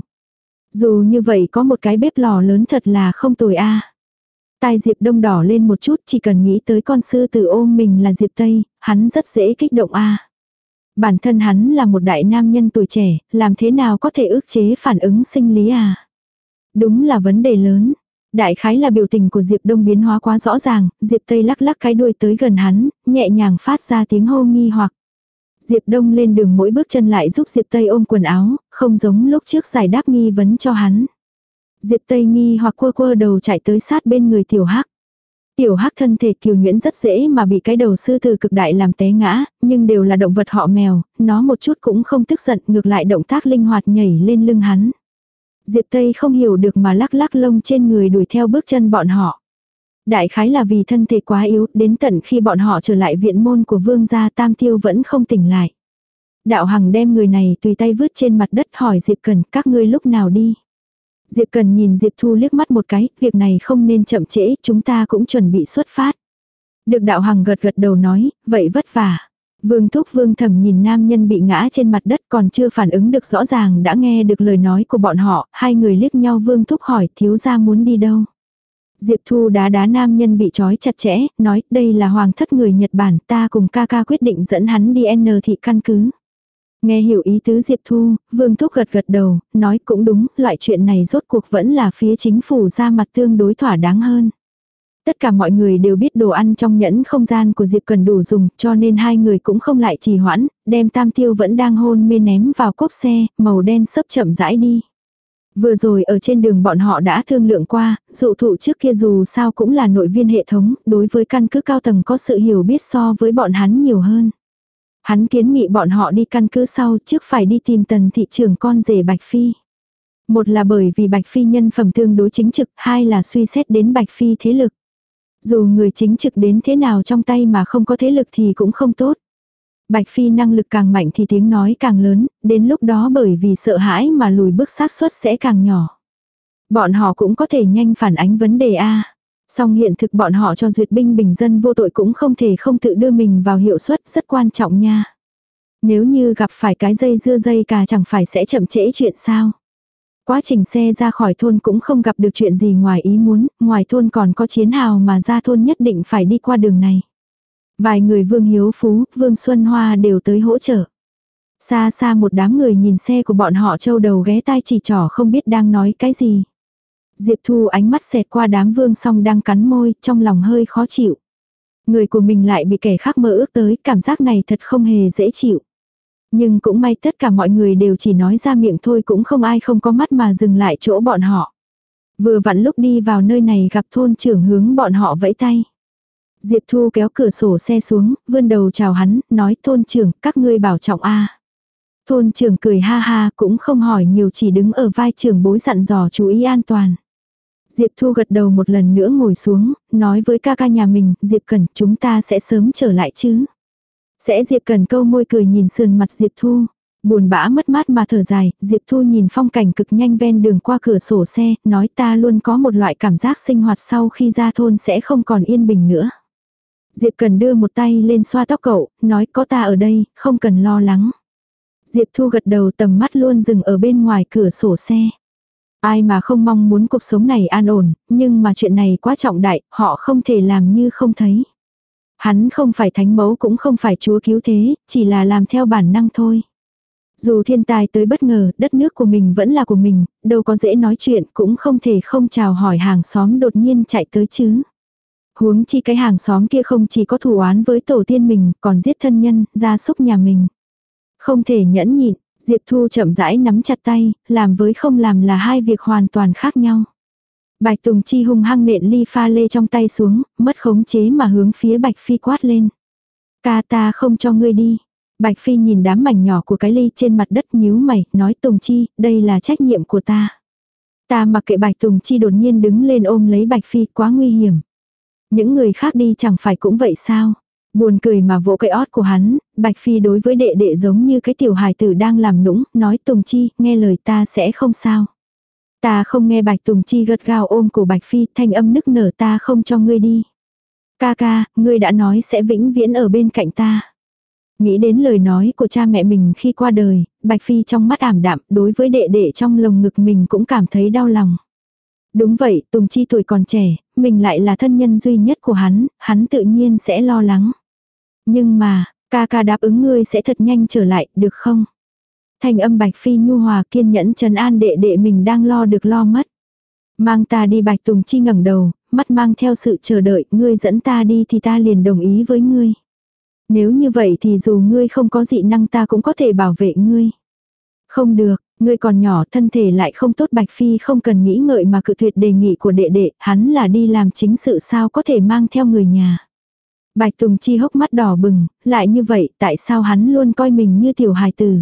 Dù như vậy có một cái bếp lò lớn thật là không tồi a. Tai Diệp Đông đỏ lên một chút, chỉ cần nghĩ tới con sư tử ôm mình là Diệp Tây, hắn rất dễ kích động a. Bản thân hắn là một đại nam nhân tuổi trẻ, làm thế nào có thể ức chế phản ứng sinh lý à? Đúng là vấn đề lớn. Đại khái là biểu tình của Diệp Đông biến hóa quá rõ ràng, Diệp Tây lắc lắc cái đuôi tới gần hắn, nhẹ nhàng phát ra tiếng hô nghi hoặc. Diệp Đông lên đường mỗi bước chân lại giúp Diệp Tây ôm quần áo, không giống lúc trước giải đáp nghi vấn cho hắn. Diệp Tây nghi hoặc quơ quơ đầu chạy tới sát bên người Tiểu Hắc. Tiểu Hắc thân thể kiều nhuyễn rất dễ mà bị cái đầu sư tử cực đại làm té ngã, nhưng đều là động vật họ mèo, nó một chút cũng không tức giận, ngược lại động tác linh hoạt nhảy lên lưng hắn. Diệp Tây không hiểu được mà lắc lắc lông trên người đuổi theo bước chân bọn họ. Đại khái là vì thân thể quá yếu, đến tận khi bọn họ trở lại viện môn của vương gia Tam Tiêu vẫn không tỉnh lại. Đạo Hằng đem người này tùy tay vứt trên mặt đất hỏi Diệp Cần các ngươi lúc nào đi. Diệp Cần nhìn Diệp Thu liếc mắt một cái, việc này không nên chậm trễ, chúng ta cũng chuẩn bị xuất phát. Được Đạo Hằng gật gật đầu nói, vậy vất vả. Vương Thúc Vương Thẩm nhìn nam nhân bị ngã trên mặt đất còn chưa phản ứng được rõ ràng đã nghe được lời nói của bọn họ, hai người liếc nhau. Vương Thúc hỏi thiếu gia muốn đi đâu. Diệp Thu đá đá nam nhân bị trói chặt chẽ, nói đây là hoàng thất người Nhật Bản, ta cùng ca ca quyết định dẫn hắn đi N thị căn cứ. Nghe hiểu ý tứ Diệp Thu, Vương Thúc gật gật đầu, nói cũng đúng, loại chuyện này rốt cuộc vẫn là phía chính phủ ra mặt tương đối thỏa đáng hơn. Tất cả mọi người đều biết đồ ăn trong nhẫn không gian của Diệp Cần đủ dùng, cho nên hai người cũng không lại trì hoãn, đem Tam Tiêu vẫn đang hôn mê ném vào cốp xe, màu đen xấp chậm rãi đi. Vừa rồi ở trên đường bọn họ đã thương lượng qua, dụ thụ trước kia dù sao cũng là nội viên hệ thống, đối với căn cứ cao tầng có sự hiểu biết so với bọn hắn nhiều hơn. Hắn kiến nghị bọn họ đi căn cứ sau trước phải đi tìm Tần thị trưởng con rể Bạch Phi. Một là bởi vì Bạch Phi nhân phẩm tương đối chính trực, hai là suy xét đến Bạch Phi thế lực. Dù người chính trực đến thế nào trong tay mà không có thế lực thì cũng không tốt. Bạch Phi năng lực càng mạnh thì tiếng nói càng lớn, đến lúc đó bởi vì sợ hãi mà lùi bước xác suất sẽ càng nhỏ. Bọn họ cũng có thể nhanh phản ánh vấn đề A. Song hiện thực bọn họ cho duyệt binh bình dân vô tội cũng không thể không tự đưa mình vào hiệu suất, rất quan trọng nha. Nếu như gặp phải cái dây dưa dây cà chẳng phải sẽ chậm trễ chuyện sao. Quá trình xe ra khỏi thôn cũng không gặp được chuyện gì ngoài ý muốn, ngoài thôn còn có chiến hào mà ra thôn nhất định phải đi qua đường này. Vài người Vương Hiếu Phú, Vương Xuân Hoa đều tới hỗ trợ. Xa xa một đám người nhìn xe của bọn họ châu đầu ghé tai chỉ trỏ không biết đang nói cái gì. Diệp Thu ánh mắt xẹt qua đám vương song đang cắn môi, trong lòng hơi khó chịu. Người của mình lại bị kẻ khác mơ ước tới, cảm giác này thật không hề dễ chịu. Nhưng cũng may tất cả mọi người đều chỉ nói ra miệng thôi, cũng không ai không có mắt mà dừng lại chỗ bọn họ. Vừa vặn lúc đi vào nơi này gặp thôn trưởng hướng bọn họ vẫy tay. Diệp Thu kéo cửa sổ xe xuống, vươn đầu chào hắn, nói thôn trưởng, các ngươi bảo trọng a. Thôn trưởng cười ha ha, cũng không hỏi nhiều, chỉ đứng ở vai trưởng bối dặn dò chú ý an toàn. Diệp Thu gật đầu một lần nữa ngồi xuống, nói với ca ca nhà mình, Diệp Cần, chúng ta sẽ sớm trở lại chứ. Sẽ. Diệp Cần câu môi cười nhìn sườn mặt Diệp Thu. Buồn bã mất mát mà thở dài, Diệp Thu nhìn phong cảnh cực nhanh ven đường qua cửa sổ xe, nói ta luôn có một loại cảm giác sinh hoạt sau khi ra thôn sẽ không còn yên bình nữa. Diệp Cần đưa một tay lên xoa tóc cậu, nói có ta ở đây, không cần lo lắng. Diệp Thu gật đầu, tầm mắt luôn dừng ở bên ngoài cửa sổ xe. Ai mà không mong muốn cuộc sống này an ổn, nhưng mà chuyện này quá trọng đại, họ không thể làm như không thấy. Hắn không phải thánh mẫu cũng không phải chúa cứu thế, chỉ là làm theo bản năng thôi. Dù thiên tai tới bất ngờ, đất nước của mình vẫn là của mình, đâu có dễ nói chuyện, cũng không thể không chào hỏi hàng xóm đột nhiên chạy tới chứ. Huống chi cái hàng xóm kia không chỉ có thù oán với tổ tiên mình, còn giết thân nhân, gia súc nhà mình. Không thể nhẫn nhịn, Diệp Thu chậm rãi nắm chặt tay, làm với không làm là hai việc hoàn toàn khác nhau. Bạch Tùng Chi hung hăng nện ly pha lê trong tay xuống, mất khống chế mà hướng phía Bạch Phi quát lên. Ca ta không cho ngươi đi. Bạch Phi nhìn đám mảnh nhỏ của cái ly trên mặt đất nhíu mày, nói Tùng Chi, đây là trách nhiệm của ta. Ta mặc kệ. Bạch Tùng Chi đột nhiên đứng lên ôm lấy Bạch Phi, quá nguy hiểm. Những người khác đi chẳng phải cũng vậy sao? Buồn cười mà vỗ cái ót của hắn, Bạch Phi đối với đệ đệ giống như cái tiểu hài tử đang làm nũng, nói Tùng Chi, nghe lời ta sẽ không sao. Ta không nghe. Bạch Tùng Chi gật gao ôm cổ Bạch Phi, thanh âm nức nở, ta không cho ngươi đi. Ca ca, ngươi đã nói sẽ vĩnh viễn ở bên cạnh ta. Nghĩ đến lời nói của cha mẹ mình khi qua đời, Bạch Phi trong mắt ảm đạm, đối với đệ đệ trong lồng ngực mình cũng cảm thấy đau lòng. Đúng vậy, Tùng Chi tuổi còn trẻ, mình lại là thân nhân duy nhất của hắn, hắn tự nhiên sẽ lo lắng. Nhưng mà, ca ca đáp ứng ngươi sẽ thật nhanh trở lại, được không? Thanh âm Bạch Phi nhu hòa kiên nhẫn trấn an đệ đệ mình đang lo được lo mất. Mang ta đi. Bạch Tùng Chi ngẩng đầu, mắt mang theo sự chờ đợi, ngươi dẫn ta đi thì ta liền đồng ý với ngươi. Nếu như vậy thì dù ngươi không có dị năng ta cũng có thể bảo vệ ngươi. Không được, ngươi còn nhỏ, thân thể lại không tốt. Bạch Phi không cần nghĩ ngợi mà cự tuyệt đề nghị của đệ đệ, hắn là đi làm chính sự sao có thể mang theo người nhà. Bạch Tùng Chi hốc mắt đỏ bừng, lại như vậy tại sao hắn luôn coi mình như tiểu hài tử.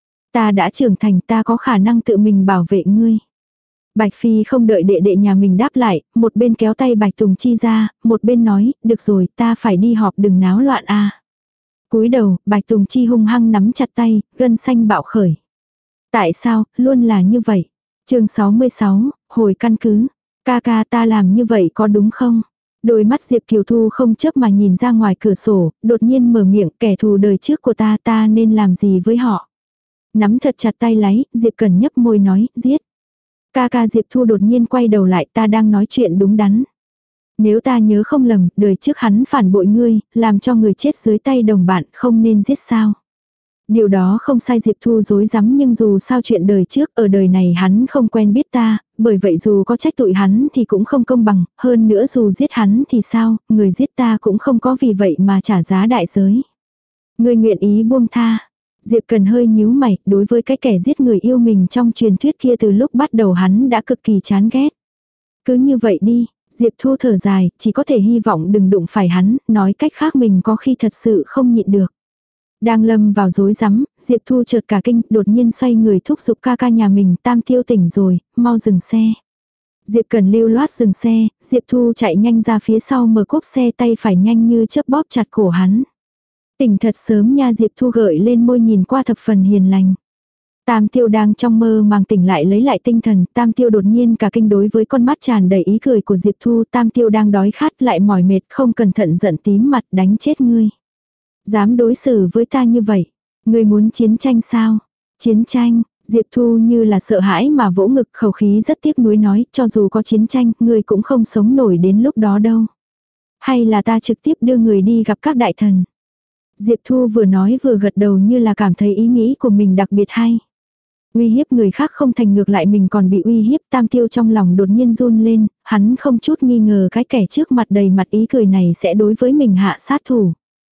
Ta đã trưởng thành, ta có khả năng tự mình bảo vệ ngươi. Bạch Phi không đợi đệ đệ nhà mình đáp lại, một bên kéo tay Bạch Tùng Chi ra, một bên nói, được rồi, ta phải đi họp, đừng náo loạn a. Cúi đầu, Bạch Tùng Chi hung hăng nắm chặt tay, gân xanh bạo khởi. Tại sao, luôn là như vậy? Chương sáu mươi sáu, hồi căn cứ. Ca ca, ta làm như vậy có đúng không? Đôi mắt Diệp Kiều Thu không chớp mà nhìn ra ngoài cửa sổ, đột nhiên mở miệng, kẻ thù đời trước của ta, ta nên làm gì với họ? Nắm thật chặt tay lái, Diệp Cần nhấp môi nói, giết. Ca ca. Diệp Thu đột nhiên quay đầu lại, ta đang nói chuyện đúng đắn. Nếu ta nhớ không lầm, đời trước hắn phản bội ngươi, làm cho người chết dưới tay đồng bạn, không nên giết sao? Điều đó không sai. Diệp Thu dối rắm nhưng dù sao chuyện đời trước, ở đời này hắn không quen biết ta, bởi vậy dù có trách tội hắn thì cũng không công bằng, hơn nữa dù giết hắn thì sao, người giết ta cũng không có vì vậy mà trả giá đại giới. Ngươi nguyện ý buông tha. Diệp Cần hơi nhíu mày, đối với cái kẻ giết người yêu mình trong truyền thuyết kia từ lúc bắt đầu hắn đã cực kỳ chán ghét. Cứ như vậy đi. Diệp Thu thở dài, chỉ có thể hy vọng đừng đụng phải hắn, nói cách khác mình có khi thật sự không nhịn được. Đang lâm vào rối rắm, Diệp Thu chợt cả kinh, đột nhiên xoay người thúc giục ca ca nhà mình, Tam Tiêu tỉnh rồi, mau dừng xe. Diệp Cần lưu loát dừng xe, Diệp Thu chạy nhanh ra phía sau mở cốp xe, tay phải nhanh như chớp bóp chặt cổ hắn. Tỉnh thật sớm nha. Diệp Thu gợi lên môi nhìn qua thập phần hiền lành. Tam Tiêu đang trong mơ màng tỉnh lại lấy lại tinh thần, Tam Tiêu đột nhiên cả kinh đối với con mắt tràn đầy ý cười của Diệp Thu. Tam Tiêu đang đói khát lại mỏi mệt, không cẩn thận giận tím mặt, đánh chết ngươi. Dám đối xử với ta như vậy. Ngươi muốn chiến tranh sao? Chiến tranh. Diệp Thu như là sợ hãi mà vỗ ngực, khẩu khí rất tiếc nuối nói, cho dù có chiến tranh, ngươi cũng không sống nổi đến lúc đó đâu. Hay là ta trực tiếp đưa người đi gặp các đại thần. Diệp Thu vừa nói vừa gật đầu như là cảm thấy ý nghĩ của mình đặc biệt hay. Uy hiếp người khác không thành ngược lại mình còn bị uy hiếp. Tam Tiêu trong lòng đột nhiên run lên, hắn không chút nghi ngờ cái kẻ trước mặt đầy mặt ý cười này sẽ đối với mình hạ sát thủ.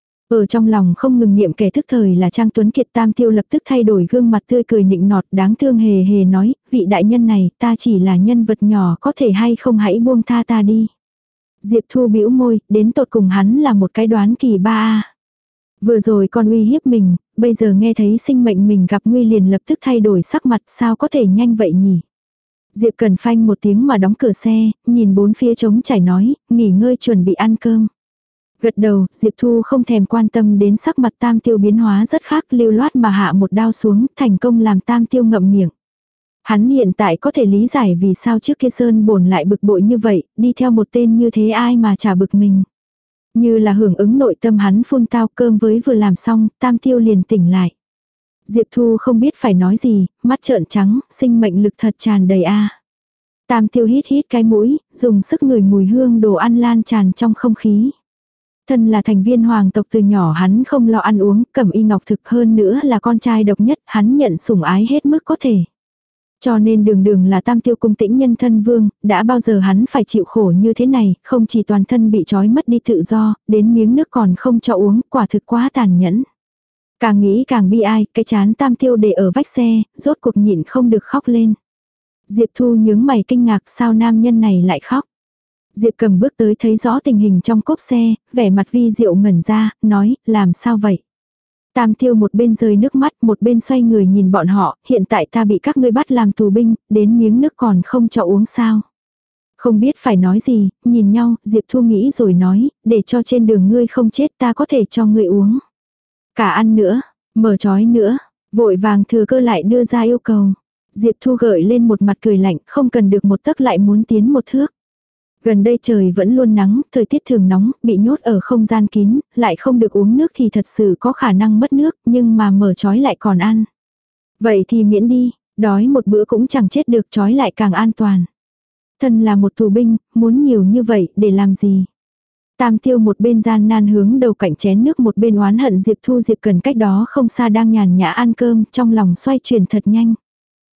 Ở trong lòng không ngừng niệm kẻ thức thời là Trang Tuấn Kiệt. Tam Tiêu lập tức thay đổi gương mặt tươi cười nịnh nọt đáng thương hề hề nói, vị đại nhân này ta chỉ là nhân vật nhỏ, có thể hay không hãy buông tha ta đi. Diệp Thu bĩu môi, đến tột cùng hắn là một cái đoán kỳ ba a. Vừa rồi còn uy hiếp mình, bây giờ nghe thấy sinh mệnh mình gặp nguy liền lập tức thay đổi sắc mặt, sao có thể nhanh vậy nhỉ? Diệp Cần phanh một tiếng mà đóng cửa xe, nhìn bốn phía trống trải nói, nghỉ ngơi chuẩn bị ăn cơm. Gật đầu, Diệp Thu không thèm quan tâm đến sắc mặt Tam Tiêu biến hóa rất khác, lưu loát mà hạ một đao xuống, thành công làm Tam Tiêu ngậm miệng. Hắn hiện tại có thể lý giải vì sao trước kia Sơn Bồn lại bực bội như vậy, đi theo một tên như thế ai mà chả bực mình. Như là hưởng ứng nội tâm hắn phun tao, cơm với vừa làm xong, Tam Tiêu liền tỉnh lại. Diệp Thu không biết phải nói gì, mắt trợn trắng, sinh mệnh lực thật tràn đầy a. Tam Tiêu hít hít cái mũi, dùng sức ngửi mùi hương đồ ăn lan tràn trong không khí. Thân là thành viên hoàng tộc từ nhỏ hắn không lo ăn uống, Cẩm Y Ngọc Thực hơn nữa là con trai độc nhất, hắn nhận sủng ái hết mức có thể. Cho nên đường đường là Tam Tiêu cung tĩnh nhân thân vương, đã bao giờ hắn phải chịu khổ như thế này, không chỉ toàn thân bị trói mất đi tự do, đến miếng nước còn không cho uống, quả thực quá tàn nhẫn. Càng nghĩ càng bi ai, cái chán Tam Tiêu để ở vách xe, rốt cuộc nhịn không được khóc lên. Diệp Thu nhướng mày kinh ngạc, sao nam nhân này lại khóc. Diệp Cầm bước tới thấy rõ tình hình trong cốp xe, vẻ mặt vi diệu ngẩn ra, nói, làm sao vậy? Tam Tiêu một bên rơi nước mắt, một bên xoay người nhìn bọn họ, hiện tại ta bị các ngươi bắt làm tù binh, đến miếng nước còn không cho uống sao. Không biết phải nói gì, nhìn nhau, Diệp Thu nghĩ rồi nói, để cho trên đường ngươi không chết ta có thể cho ngươi uống. Cả ăn nữa, mở trói nữa, vội vàng thừa cơ lại đưa ra yêu cầu. Diệp Thu gợi lên một mặt cười lạnh, không cần được một tấc lại muốn tiến một thước. Gần đây trời vẫn luôn nắng, thời tiết thường nóng, bị nhốt ở không gian kín, lại không được uống nước thì thật sự có khả năng mất nước, nhưng mà mở trói lại còn ăn. Vậy thì miễn đi, đói một bữa cũng chẳng chết được, trói lại càng an toàn. Thân là một tù binh, muốn nhiều như vậy để làm gì? Tam Tiêu một bên gian nan hướng đầu cạnh chén nước, một bên oán hận Diệp Thu. Diệp Cần cách đó không xa đang nhàn nhã ăn cơm, trong lòng xoay chuyển thật nhanh.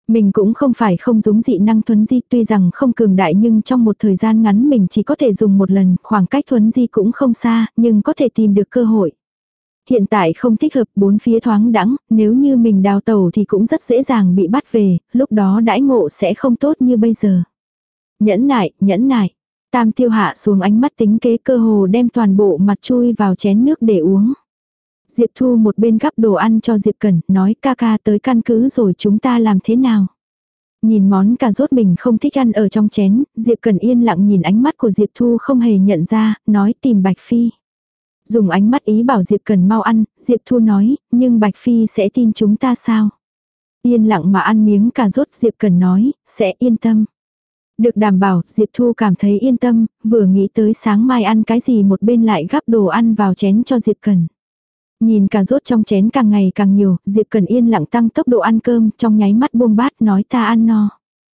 Mình cũng không phải không giống dị năng thuấn di, tuy rằng không cường đại nhưng trong một thời gian ngắn mình chỉ có thể dùng một lần, khoảng cách thuấn di cũng không xa, nhưng có thể tìm được cơ hội. Hiện tại không thích hợp, bốn phía thoáng đãng, nếu như mình đào tẩu thì cũng rất dễ dàng bị bắt về, lúc đó đãi ngộ sẽ không tốt như bây giờ. Nhẫn nại, nhẫn nại. Tam Tiêu hạ xuống ánh mắt tính kế, cơ hồ đem toàn bộ mặt chui vào chén nước để uống. Diệp Thu một bên gắp đồ ăn cho Diệp Cẩn, nói ca ca tới căn cứ rồi chúng ta làm thế nào. Nhìn món cà rốt mình không thích ăn ở trong chén, Diệp Cẩn yên lặng nhìn ánh mắt của Diệp Thu không hề nhận ra, nói tìm Bạch Phi. Dùng ánh mắt ý bảo Diệp Cẩn mau ăn, Diệp Thu nói, nhưng Bạch Phi sẽ tin chúng ta sao? Yên lặng mà ăn miếng cà rốt, Diệp Cẩn nói, sẽ yên tâm. Được đảm bảo, Diệp Thu cảm thấy yên tâm, vừa nghĩ tới sáng mai ăn cái gì một bên lại gắp đồ ăn vào chén cho Diệp Cẩn. Nhìn cà rốt trong chén càng ngày càng nhiều, Diệp Cẩn yên lặng tăng tốc độ ăn cơm, trong nháy mắt buông bát nói ta ăn no.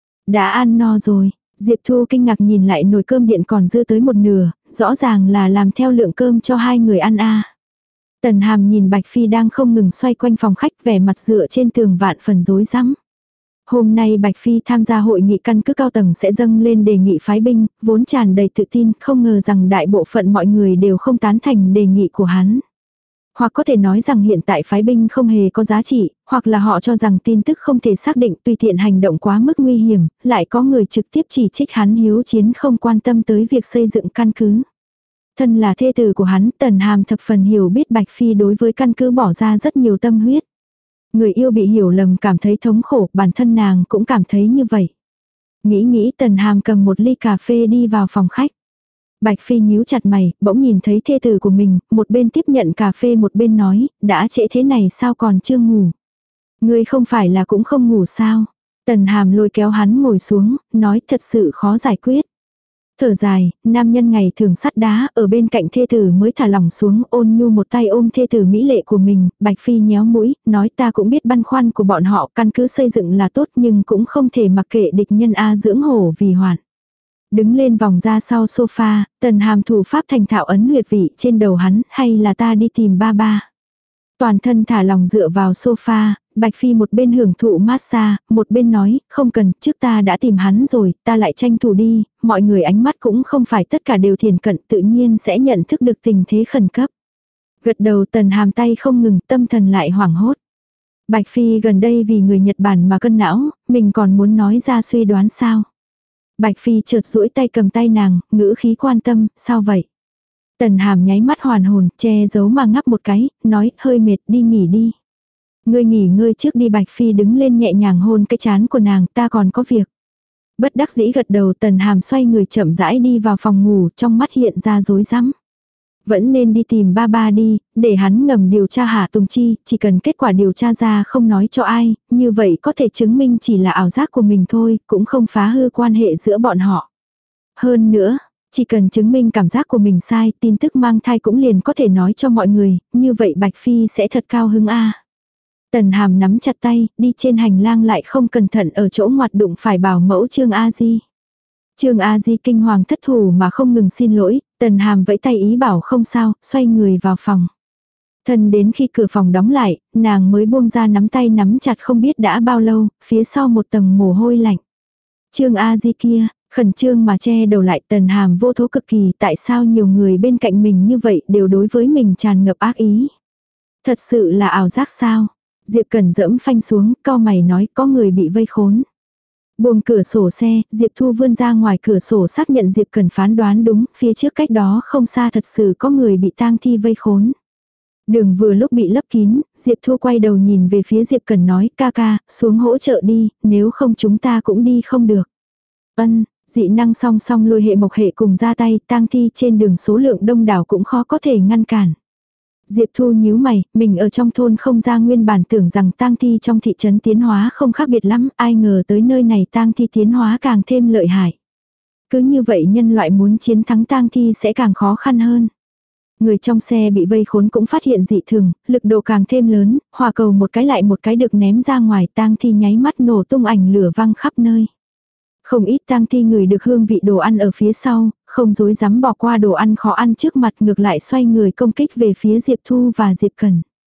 Đã ăn no rồi, Diệp Thu kinh ngạc nhìn lại nồi cơm điện còn dư tới một nửa, rõ ràng là làm theo lượng cơm cho hai người ăn a. Tần Hàm nhìn Bạch Phi đang không ngừng xoay quanh phòng khách, vẻ mặt dựa trên tường vạn phần rối rắm. Hôm nay Bạch Phi tham gia hội nghị căn cứ cao tầng sẽ dâng lên đề nghị phái binh, vốn tràn đầy tự tin, không ngờ rằng đại bộ phận mọi người đều không tán thành đề nghị của hắn. Hoặc có thể nói rằng hiện tại phái binh không hề có giá trị, hoặc là họ cho rằng tin tức không thể xác định, tùy tiện hành động quá mức nguy hiểm, lại có người trực tiếp chỉ trích hắn hiếu chiến không quan tâm tới việc xây dựng căn cứ. Thân là thê tử của hắn, Tần Hàm thập phần hiểu biết Bạch Phi đối với căn cứ bỏ ra rất nhiều tâm huyết. Người yêu bị hiểu lầm cảm thấy thống khổ, bản thân nàng cũng cảm thấy như vậy. Nghĩ nghĩ Tần Hàm cầm một ly cà phê đi vào phòng khách. Bạch Phi nhíu chặt mày, bỗng nhìn thấy thê tử của mình, một bên tiếp nhận cà phê một bên nói, đã trễ thế này sao còn chưa ngủ. Ngươi không phải là cũng không ngủ sao. Tần Hàm lôi kéo hắn ngồi xuống, nói thật sự khó giải quyết. Thở dài, nam nhân ngày thường sắt đá, ở bên cạnh thê tử mới thả lỏng xuống, ôn nhu một tay ôm thê tử mỹ lệ của mình, Bạch Phi nhéo mũi, nói ta cũng biết băn khoăn của bọn họ, căn cứ xây dựng là tốt nhưng cũng không thể mặc kệ địch nhân A dưỡng hổ vì hoạn. Đứng lên vòng ra sau sofa, Tần Hàm thủ pháp thành thạo ấn huyệt vị trên đầu hắn, hay là ta đi tìm ba ba. Toàn thân thả lòng dựa vào sofa, Bạch Phi một bên hưởng thụ massage, một bên nói, không cần, trước ta đã tìm hắn rồi, ta lại tranh thủ đi, mọi người ánh mắt cũng không phải tất cả đều thiền cận, tự nhiên sẽ nhận thức được tình thế khẩn cấp. Gật đầu Tần Hàm tay không ngừng, tâm thần lại hoảng hốt. Bạch Phi gần đây vì người Nhật Bản mà cân não, mình còn muốn nói ra suy đoán sao. Bạch Phi chợt duỗi tay cầm tay nàng, ngữ khí quan tâm, sao vậy? Tần Hàm nháy mắt hoàn hồn, che giấu mà ngắp một cái, nói, hơi mệt, đi nghỉ đi. Ngươi nghỉ ngơi trước đi. Bạch Phi đứng lên nhẹ nhàng hôn cái trán của nàng, ta còn có việc. Bất đắc dĩ gật đầu, Tần Hàm xoay người chậm rãi đi vào phòng ngủ, trong mắt hiện ra rối rắm. Vẫn nên đi tìm ba ba đi, để hắn ngầm điều tra Hạ Tùng Chi, chỉ cần kết quả điều tra ra không nói cho ai, như vậy có thể chứng minh chỉ là ảo giác của mình thôi, cũng không phá hư quan hệ giữa bọn họ. Hơn nữa, chỉ cần chứng minh cảm giác của mình sai, tin tức mang thai cũng liền có thể nói cho mọi người, như vậy Bạch Phi sẽ thật cao hứng a. Tần Hàm nắm chặt tay, đi trên hành lang lại không cẩn thận ở chỗ ngoặt đụng phải bảo mẫu Trương A Di. Trương A Di kinh hoàng thất thủ mà không ngừng xin lỗi, Tần Hàm vẫy tay ý bảo không sao, xoay người vào phòng. Thân đến khi cửa phòng đóng lại, nàng mới buông ra nắm tay nắm chặt không biết đã bao lâu, phía sau một tầng mồ hôi lạnh. Trương A Di kia, khẩn trương mà che đầu lại, Tần Hàm vô thố cực kỳ, tại sao nhiều người bên cạnh mình như vậy đều đối với mình tràn ngập ác ý. Thật sự là ảo giác sao? Diệp Cẩn dẫm phanh xuống, cau mày nói có người bị vây khốn. Buông cửa sổ xe, Diệp Thu vươn ra ngoài cửa sổ xác nhận Diệp Cẩn phán đoán đúng, phía trước cách đó không xa thật sự có người bị tang thi vây khốn. Đường vừa lúc bị lấp kín, Diệp Thu quay đầu nhìn về phía Diệp Cẩn nói, ca ca, xuống hỗ trợ đi, nếu không chúng ta cũng đi không được. Ân, dị năng song song lôi hệ mộc hệ cùng ra tay, tang thi trên đường số lượng đông đảo cũng khó có thể ngăn cản. Diệp Thu nhíu mày, mình ở trong thôn không ra nguyên bản tưởng rằng tang thi trong thị trấn tiến hóa không khác biệt lắm, ai ngờ tới nơi này tang thi tiến hóa càng thêm lợi hại. Cứ như vậy nhân loại muốn chiến thắng tang thi sẽ càng khó khăn hơn. Người trong xe bị vây khốn cũng phát hiện dị thường, lực độ càng thêm lớn, hỏa cầu một cái lại một cái được ném ra ngoài, tang thi nháy mắt nổ tung ảnh lửa văng khắp nơi. Không ít tang thi người được hương vị đồ ăn ở phía sau, không dối dám bỏ qua đồ ăn khó ăn trước mặt, ngược lại xoay người công kích về phía Diệp Thu và Diệp Cẩn.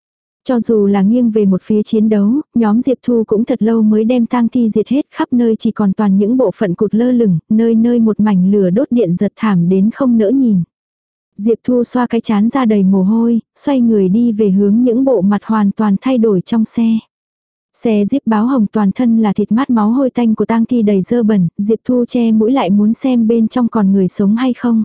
Cho dù là nghiêng về một phía chiến đấu, nhóm Diệp Thu cũng thật lâu mới đem tang thi diệt hết, khắp nơi chỉ còn toàn những bộ phận cụt lơ lửng, nơi nơi một mảnh lửa đốt điện giật thảm đến không nỡ nhìn. Diệp Thu xoa cái chán ra đầy mồ hôi, xoay người đi về hướng những bộ mặt hoàn toàn thay đổi trong xe. Xe Jeep báo hồng toàn thân là thịt mát máu hôi tanh của tang thi đầy dơ bẩn, Diệp Thu che mũi lại muốn xem bên trong còn người sống hay không.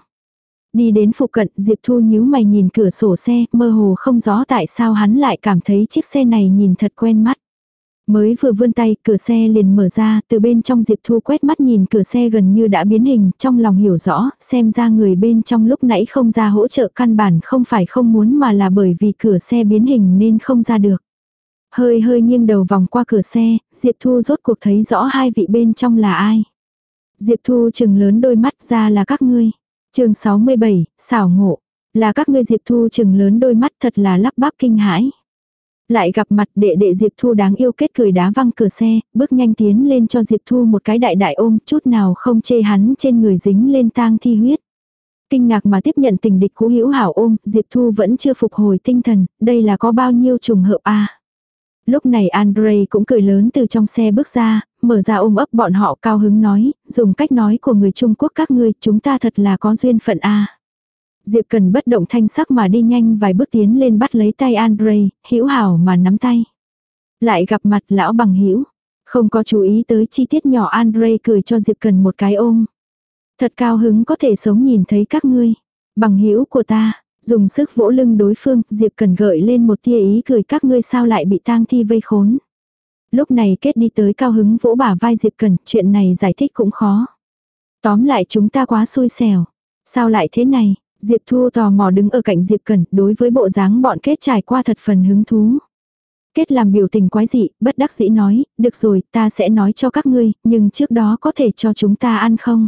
Đi đến phụ cận, Diệp Thu nhíu mày nhìn cửa sổ xe, mơ hồ không rõ tại sao hắn lại cảm thấy chiếc xe này nhìn thật quen mắt. Mới vừa vươn tay, cửa xe liền mở ra, từ bên trong Diệp Thu quét mắt nhìn cửa xe gần như đã biến hình, trong lòng hiểu rõ, xem ra người bên trong lúc nãy không ra hỗ trợ căn bản không phải không muốn mà là bởi vì cửa xe biến hình nên không ra được. Hơi hơi nghiêng đầu vòng qua cửa xe, Diệp Thu rốt cuộc thấy rõ hai vị bên trong là ai. Diệp Thu trừng lớn đôi mắt ra là các ngươi. Chương sáu mươi bảy, xảo ngộ. Là các ngươi. Diệp Thu trừng lớn đôi mắt thật là lắp bắp kinh hãi. Lại gặp mặt đệ đệ Diệp Thu đáng yêu kết cười đá văng cửa xe, bước nhanh tiến lên cho Diệp Thu một cái đại đại ôm, chút nào không chê hắn trên người dính lên tang thi huyết. Kinh ngạc mà tiếp nhận tình địch cũ hữu hảo ôm, Diệp Thu vẫn chưa phục hồi tinh thần, đây là có bao nhiêu trùng hợp a. Lúc này Andre cũng cười lớn từ trong xe bước ra, mở ra ôm ấp bọn họ cao hứng nói, dùng cách nói của người Trung Quốc các ngươi, chúng ta thật là có duyên phận a. Diệp Cần bất động thanh sắc mà đi nhanh vài bước tiến lên bắt lấy tay Andre, hữu hảo mà nắm tay. Lại gặp mặt lão bằng hữu, không có chú ý tới chi tiết nhỏ, Andre cười cho Diệp Cần một cái ôm. Thật cao hứng có thể sống nhìn thấy các ngươi, bằng hữu của ta. Dùng sức vỗ lưng đối phương, Diệp Cần gợi lên một tia ý cười, các ngươi sao lại bị tang thi vây khốn. Lúc này Kết đi tới cao hứng vỗ bả vai Diệp Cần, chuyện này giải thích cũng khó. Tóm lại chúng ta quá xui xẻo. Sao lại thế này? Diệp Thu tò mò đứng ở cạnh Diệp Cần, đối với bộ dáng bọn Kết trải qua thật phần hứng thú. Kết làm biểu tình quái dị, bất đắc dĩ nói, được rồi, ta sẽ nói cho các ngươi, nhưng trước đó có thể cho chúng ta ăn không?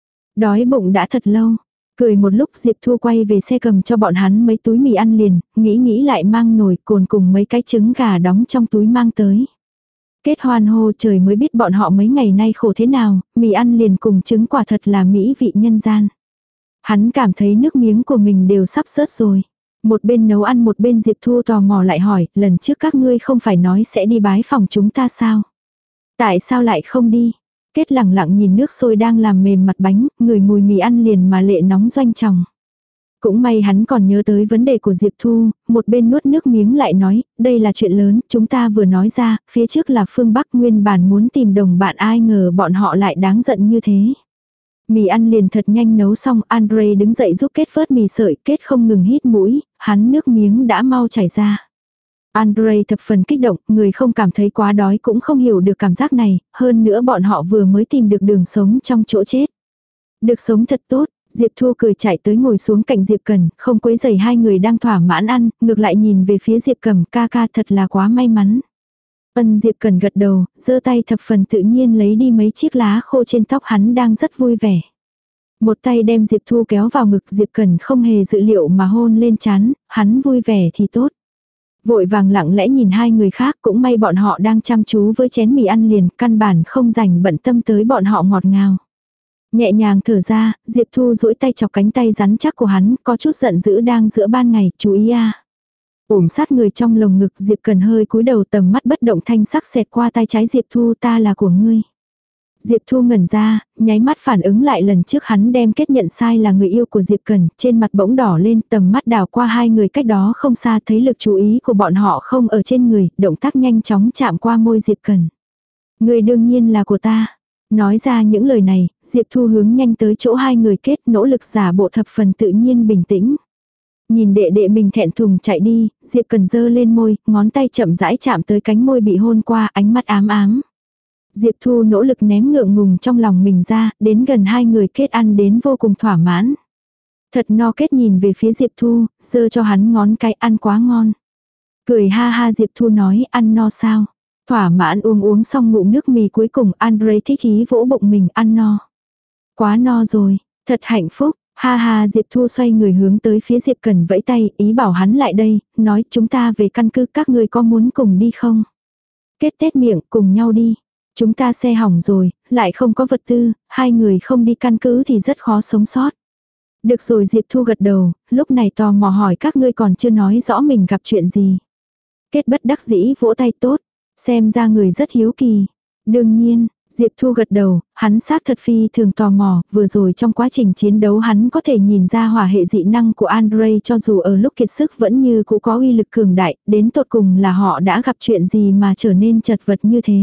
Đói bụng đã thật lâu. Cười một lúc Diệp Thu quay về xe cầm cho bọn hắn mấy túi mì ăn liền, nghĩ nghĩ lại mang nồi cồn cùng mấy cái trứng gà đóng trong túi mang tới. Kết hoan hô, trời mới biết bọn họ mấy ngày nay khổ thế nào, mì ăn liền cùng trứng quả thật là mỹ vị nhân gian. Hắn cảm thấy nước miếng của mình đều sắp rớt rồi. Một bên nấu ăn một bên Diệp Thu tò mò lại hỏi, lần trước các ngươi không phải nói sẽ đi bái phòng chúng ta sao? Tại sao lại không đi? Kết lẳng lặng nhìn nước sôi đang làm mềm mặt bánh, ngửi mùi mì ăn liền mà lệ nóng doanh tròng. Cũng may hắn còn nhớ tới vấn đề của Diệp Thu, một bên nuốt nước miếng lại nói, đây là chuyện lớn, chúng ta vừa nói ra, phía trước là phương Bắc, nguyên bản muốn tìm đồng bạn, ai ngờ bọn họ lại đáng giận như thế. Mì ăn liền thật nhanh nấu xong, Andre đứng dậy giúp Kết vớt mì sợi, Kết không ngừng hít mũi, hắn nước miếng đã mau chảy ra. Andre thập phần kích động, người không cảm thấy quá đói cũng không hiểu được cảm giác này, hơn nữa bọn họ vừa mới tìm được đường sống trong chỗ chết. Được sống thật tốt, Diệp Thu cười chạy tới ngồi xuống cạnh Diệp Cần, không quấy rầy hai người đang thỏa mãn ăn, ngược lại nhìn về phía Diệp Cẩm, ca ca thật là quá may mắn. Ân Diệp Cần gật đầu, giơ tay thập phần tự nhiên lấy đi mấy chiếc lá khô trên tóc hắn đang rất vui vẻ. Một tay đem Diệp Thu kéo vào ngực, Diệp Cần không hề dự liệu mà hôn lên trán, hắn vui vẻ thì tốt. Vội vàng lặng lẽ nhìn hai người khác, cũng may bọn họ đang chăm chú với chén mì ăn liền, căn bản không rảnh bận tâm tới bọn họ ngọt ngào. Nhẹ nhàng thở ra, Diệp Thu duỗi tay chọc cánh tay rắn chắc của hắn, có chút giận dữ đang giữa ban ngày, chú ý a. Ổm sát người trong lồng ngực, Diệp Cần hơi cúi đầu, tầm mắt bất động thanh sắc xẹt qua tay trái Diệp Thu, ta là của ngươi. Diệp Thu ngẩn ra, nháy mắt phản ứng lại lần trước hắn đem Kết nhận sai là người yêu của Diệp Cần, trên mặt bỗng đỏ lên, tầm mắt đảo qua hai người cách đó không xa, thấy lực chú ý của bọn họ không ở trên người, động tác nhanh chóng chạm qua môi Diệp Cần. Người đương nhiên là của ta. Nói ra những lời này, Diệp Thu hướng nhanh tới chỗ hai người Kết, nỗ lực giả bộ thập phần tự nhiên bình tĩnh. Nhìn đệ đệ mình thẹn thùng chạy đi, Diệp Cần giơ lên môi, ngón tay chậm rãi chạm tới cánh môi bị hôn qua, ánh mắt ám ám. Diệp Thu nỗ lực ném ngượng ngùng trong lòng mình ra, đến gần hai người Kết ăn đến vô cùng thỏa mãn. Thật no. Kết nhìn về phía Diệp Thu, giơ cho hắn ngón cái, ăn quá ngon. Cười ha ha, Diệp Thu nói, ăn no sao? Thỏa mãn uống uống xong ngụm nước mì cuối cùng, Andre thích ý vỗ bụng mình, ăn no. Quá no rồi, thật hạnh phúc. Ha ha, Diệp Thu xoay người hướng tới phía Diệp Cần vẫy tay, ý bảo hắn lại đây, nói chúng ta về căn cứ, các ngươi có muốn cùng đi không? Kết tét miệng, cùng nhau đi. Chúng ta xe hỏng rồi, lại không có vật tư, hai người không đi căn cứ thì rất khó sống sót. Được rồi, Diệp Thu gật đầu, lúc này tò mò hỏi các ngươi còn chưa nói rõ mình gặp chuyện gì. Kết bất đắc dĩ vỗ tay tốt. Xem ra người rất hiếu kỳ. Đương nhiên, Diệp Thu gật đầu, hắn xác thật phi thường tò mò, vừa rồi trong quá trình chiến đấu hắn có thể nhìn ra hỏa hệ dị năng của Andrei cho dù ở lúc kiệt sức vẫn như cũ có uy lực cường đại, đến tột cùng là họ đã gặp chuyện gì mà trở nên chật vật như thế.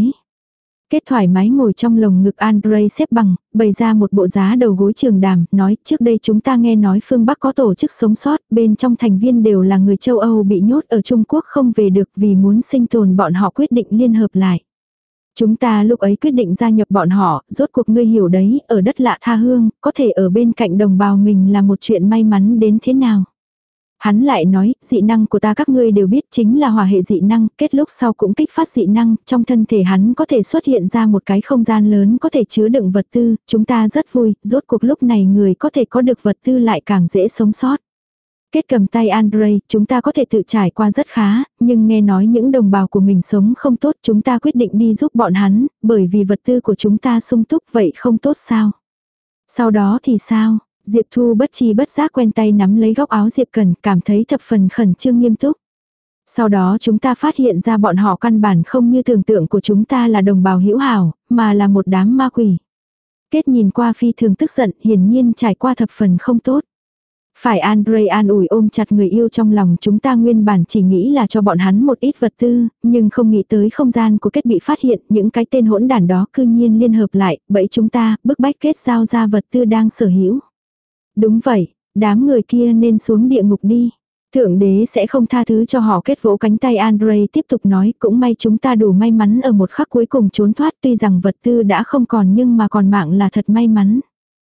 Kết thoải mái ngồi trong lồng ngực Andrei xếp bằng, bày ra một bộ giá đầu gối trường đàm, nói trước đây chúng ta nghe nói phương Bắc có tổ chức sống sót, bên trong thành viên đều là người châu Âu bị nhốt ở Trung Quốc không về được vì muốn sinh tồn bọn họ quyết định liên hợp lại. Chúng ta lúc ấy quyết định gia nhập bọn họ, rốt cuộc ngươi hiểu đấy, ở đất lạ tha hương, có thể ở bên cạnh đồng bào mình là một chuyện may mắn đến thế nào. Hắn lại nói, dị năng của ta các ngươi đều biết chính là hỏa hệ dị năng, kết lúc sau cũng kích phát dị năng, trong thân thể hắn có thể xuất hiện ra một cái không gian lớn có thể chứa đựng vật tư, chúng ta rất vui, rốt cuộc lúc này người có thể có được vật tư lại càng dễ sống sót. Kết cầm tay Andrei, chúng ta có thể tự trải qua rất khá, nhưng nghe nói những đồng bào của mình sống không tốt, chúng ta quyết định đi giúp bọn hắn, bởi vì vật tư của chúng ta sung túc vậy không tốt sao? Sau đó thì sao? Diệp Thu bất chi bất giác quen tay nắm lấy góc áo Diệp Cần, cảm thấy thập phần khẩn trương nghiêm túc. Sau đó chúng ta phát hiện ra bọn họ căn bản không như tưởng tượng của chúng ta là đồng bào hữu hảo, mà là một đám ma quỷ. Kết nhìn qua phi thường tức giận, hiển nhiên trải qua thập phần không tốt. Phải Andrei an ủi ôm chặt người yêu trong lòng, chúng ta nguyên bản chỉ nghĩ là cho bọn hắn một ít vật tư, nhưng không nghĩ tới không gian của Kết bị phát hiện, những cái tên hỗn đản đó cư nhiên liên hợp lại, bẫy chúng ta, bức bách Kết giao ra vật tư đang sở hữu. Đúng vậy, đám người kia nên xuống địa ngục đi. Thượng đế sẽ không tha thứ cho họ. Kết vỗ cánh tay Andrei tiếp tục nói, cũng may chúng ta đủ may mắn ở một khắc cuối cùng trốn thoát, tuy rằng vật tư đã không còn nhưng mà còn mạng là thật may mắn.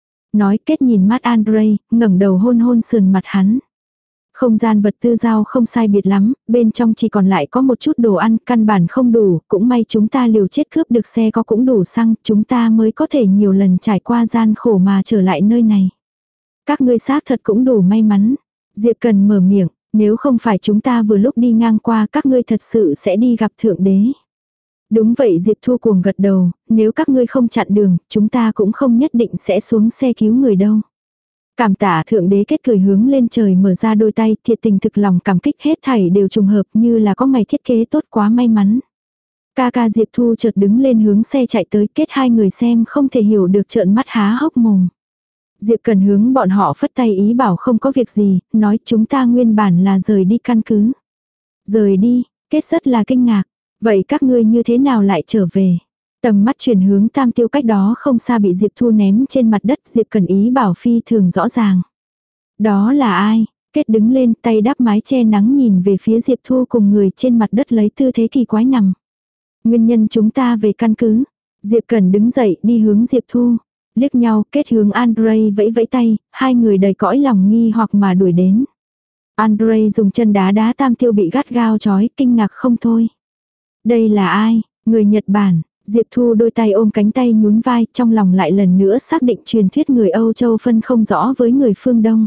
Nói Kết nhìn mắt Andrei, ngẩng đầu hôn hôn sườn mặt hắn. Không gian vật tư giao không sai biệt lắm, bên trong chỉ còn lại có một chút đồ ăn, căn bản không đủ, cũng may chúng ta liều chết cướp được xe có cũng đủ xăng, chúng ta mới có thể nhiều lần trải qua gian khổ mà trở lại nơi này. Các ngươi xác thật cũng đủ may mắn. Diệp Cần mở miệng, nếu không phải chúng ta vừa lúc đi ngang qua các ngươi thật sự sẽ đi gặp Thượng Đế. Đúng vậy Diệp Thu cuồng gật đầu, nếu các ngươi không chặn đường, chúng ta cũng không nhất định sẽ xuống xe cứu người đâu. Cảm tạ Thượng Đế. Kết cười hướng lên trời mở ra đôi tay, thiệt tình thực lòng cảm kích, hết thảy đều trùng hợp như là có ngày thiết kế tốt quá may mắn. Ca ca Diệp Thu chợt đứng lên hướng xe chạy tới, Kết hai người xem không thể hiểu được trợn mắt há hốc mồm. Diệp Cần hướng bọn họ phất tay ý bảo không có việc gì, nói chúng ta nguyên bản là rời đi căn cứ. Rời đi, Kết rất là kinh ngạc. Vậy các ngươi như thế nào lại trở về? Tầm mắt chuyển hướng Tam Tiêu cách đó không xa bị Diệp Thu ném trên mặt đất, Diệp Cần ý bảo phi thường rõ ràng. Đó là ai? Kết đứng lên tay đắp mái che nắng nhìn về phía Diệp Thu cùng người trên mặt đất lấy tư thế kỳ quái nằm. Nguyên nhân chúng ta về căn cứ. Diệp Cần đứng dậy đi hướng Diệp Thu. Liếc nhau, Kết hướng Andrei vẫy vẫy tay, hai người đầy cõi lòng nghi hoặc mà đuổi đến. Andrei dùng chân đá đá Tam Tiêu bị gắt gao trói, kinh ngạc không thôi. Đây là ai? Người Nhật Bản. Diệp Thu đôi tay ôm cánh tay nhún vai, trong lòng lại lần nữa xác định truyền thuyết người Âu Châu phân không rõ với người phương Đông.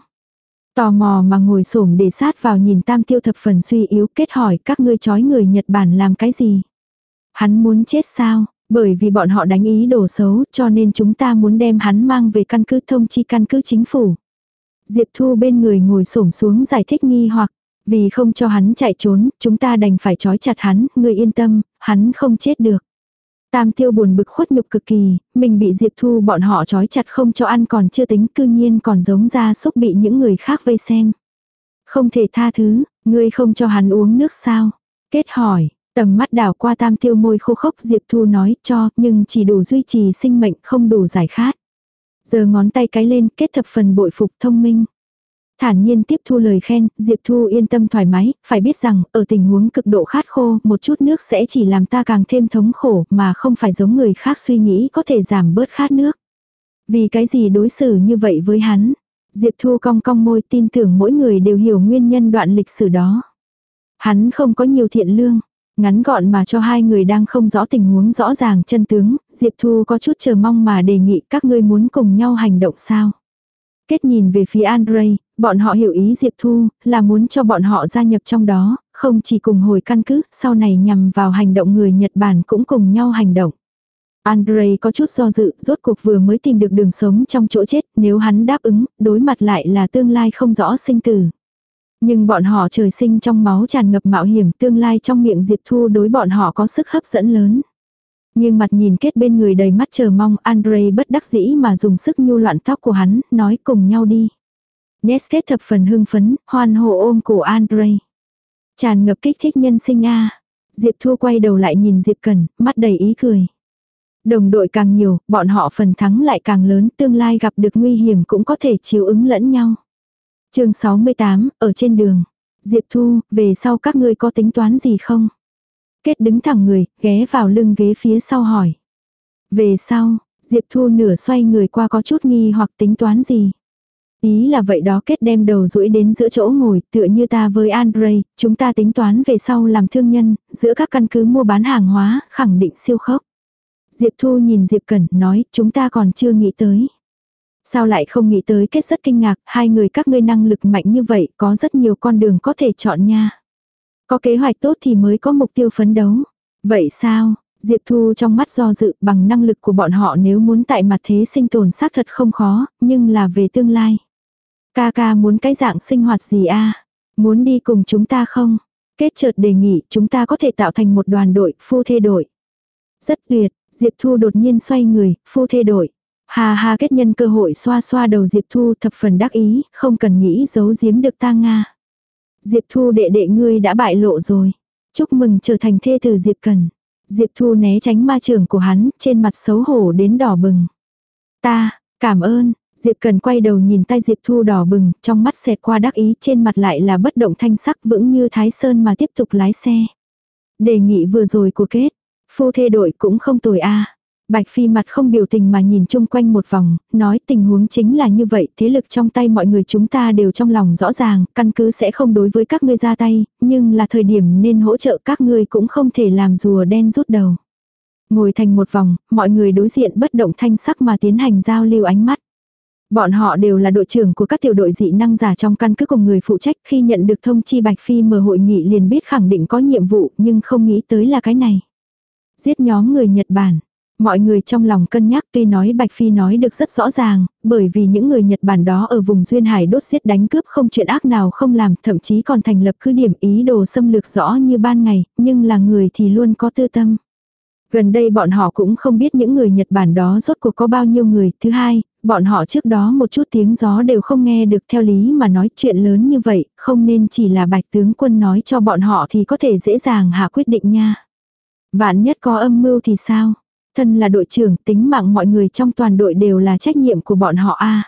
Tò mò mà ngồi xổm để sát vào nhìn Tam Tiêu thập phần suy yếu. Kết hỏi các ngươi trói người Nhật Bản làm cái gì? Hắn muốn chết sao? Bởi vì bọn họ đánh ý đồ xấu cho nên chúng ta muốn đem hắn mang về căn cứ, thông chi căn cứ chính phủ. Diệp Thu bên người ngồi xổm xuống giải thích nghi hoặc, vì không cho hắn chạy trốn, chúng ta đành phải trói chặt hắn, ngươi yên tâm, hắn không chết được. Tam Tiêu buồn bực khuất nhục cực kỳ, mình bị Diệp Thu bọn họ trói chặt không cho ăn còn chưa tính, cư nhiên còn giống gia súc bị những người khác vây xem. Không thể tha thứ, ngươi không cho hắn uống nước sao? Kết hỏi. Tầm mắt đảo qua Tam Tiêu môi khô khốc, Diệp Thu nói cho, nhưng chỉ đủ duy trì sinh mệnh, không đủ giải khát. Giờ ngón tay cái lên, Kết thập phần bội phục thông minh. Thản nhiên tiếp thu lời khen, Diệp Thu yên tâm thoải mái, phải biết rằng, ở tình huống cực độ khát khô, một chút nước sẽ chỉ làm ta càng thêm thống khổ, mà không phải giống người khác suy nghĩ có thể giảm bớt khát nước. Vì cái gì đối xử như vậy với hắn? Diệp Thu cong cong môi, tin tưởng mỗi người đều hiểu nguyên nhân đoạn lịch sử đó. Hắn không có nhiều thiện lương. Ngắn gọn mà cho hai người đang không rõ tình huống rõ ràng chân tướng, Diệp Thu có chút chờ mong mà đề nghị các ngươi muốn cùng nhau hành động sao. Kết nhìn về phía Andrei, bọn họ hiểu ý Diệp Thu, là muốn cho bọn họ gia nhập trong đó, không chỉ cùng hồi căn cứ, sau này nhằm vào hành động người Nhật Bản cũng cùng nhau hành động. Andrei có chút do dự, rốt cuộc vừa mới tìm được đường sống trong chỗ chết, nếu hắn đáp ứng, đối mặt lại là tương lai không rõ sinh tử. Nhưng bọn họ trời sinh trong máu tràn ngập mạo hiểm, tương lai trong miệng Diệp Thu đối bọn họ có sức hấp dẫn lớn. Nhưng mặt nhìn kết bên người đầy mắt chờ mong, Andre bất đắc dĩ mà dùng sức nhu loạn tóc của hắn, nói cùng nhau đi. Nesket thập phần hưng phấn, hoan hô ôm cổ Andre. Tràn ngập kích thích nhân sinh a. Diệp Thu quay đầu lại nhìn Diệp Cẩn, mắt đầy ý cười. Đồng đội càng nhiều, bọn họ phần thắng lại càng lớn, tương lai gặp được nguy hiểm cũng có thể chiếu ứng lẫn nhau. Chương sáu mươi tám, ở trên đường. Diệp Thu, về sau các ngươi có tính toán gì không? Kết đứng thẳng người, ghé vào lưng ghế phía sau hỏi. Về sau, Diệp Thu nửa xoay người qua có chút nghi hoặc tính toán gì? Ý là vậy đó. Kết đem đầu duỗi đến giữa chỗ ngồi, tựa như ta với Andre, chúng ta tính toán về sau làm thương nhân, giữa các căn cứ mua bán hàng hóa, khẳng định siêu khốc. Diệp Thu nhìn Diệp Cẩn, nói, chúng ta còn chưa nghĩ tới. Sao lại không nghĩ tới? Kết rất kinh ngạc, hai người các ngươi năng lực mạnh như vậy, có rất nhiều con đường có thể chọn nha. Có kế hoạch tốt thì mới có mục tiêu phấn đấu. Vậy sao? Diệp Thu trong mắt do dự, bằng năng lực của bọn họ nếu muốn tại mặt thế sinh tồn xác thật không khó, nhưng là về tương lai. Ca ca muốn cái dạng sinh hoạt gì a? Muốn đi cùng chúng ta không? Kết chợt đề nghị, chúng ta có thể tạo thành một đoàn đội, phu thê đội. Rất tuyệt, Diệp Thu đột nhiên xoay người, phu thê đội. Hà hà. Kết nhân cơ hội xoa xoa đầu Diệp Thu, thập phần đắc ý, không cần nghĩ giấu giếm được ta Nga. Diệp Thu đệ đệ ngươi đã bại lộ rồi. Chúc mừng trở thành thê tử Diệp Cẩn. Diệp Thu né tránh ma trường của hắn, trên mặt xấu hổ đến đỏ bừng. Ta, cảm ơn. Diệp Cẩn quay đầu nhìn tay Diệp Thu đỏ bừng, trong mắt xẹt qua đắc ý, trên mặt lại là bất động thanh sắc, vững như Thái Sơn mà tiếp tục lái xe. Đề nghị vừa rồi của Kết, phu thê đội cũng không tồi a. Bạch Phi mặt không biểu tình mà nhìn chung quanh một vòng, nói tình huống chính là như vậy, thế lực trong tay mọi người chúng ta đều trong lòng rõ ràng, căn cứ sẽ không đối với các ngươi ra tay, nhưng là thời điểm nên hỗ trợ các ngươi cũng không thể làm rùa đen rút đầu. Ngồi thành một vòng, mọi người đối diện bất động thanh sắc mà tiến hành giao lưu ánh mắt. Bọn họ đều là đội trưởng của các tiểu đội dị năng giả trong căn cứ cùng người phụ trách, khi nhận được thông chi Bạch Phi mở hội nghị liền biết khẳng định có nhiệm vụ, nhưng không nghĩ tới là cái này. Giết nhóm người Nhật Bản. Mọi người trong lòng cân nhắc, tuy nói Bạch Phi nói được rất rõ ràng, bởi vì những người Nhật Bản đó ở vùng Duyên Hải đốt giết đánh cướp không chuyện ác nào không làm, thậm chí còn thành lập cứ điểm ý đồ xâm lược rõ như ban ngày, nhưng là người thì luôn có tư tâm. Gần đây bọn họ cũng không biết những người Nhật Bản đó rốt cuộc có bao nhiêu người. Thứ hai, bọn họ trước đó một chút tiếng gió đều không nghe được, theo lý mà nói chuyện lớn như vậy, không nên chỉ là Bạch tướng quân nói cho bọn họ thì có thể dễ dàng hạ quyết định nha. Vạn nhất có âm mưu thì sao? Thân là đội trưởng, tính mạng mọi người trong toàn đội đều là trách nhiệm của bọn họ a.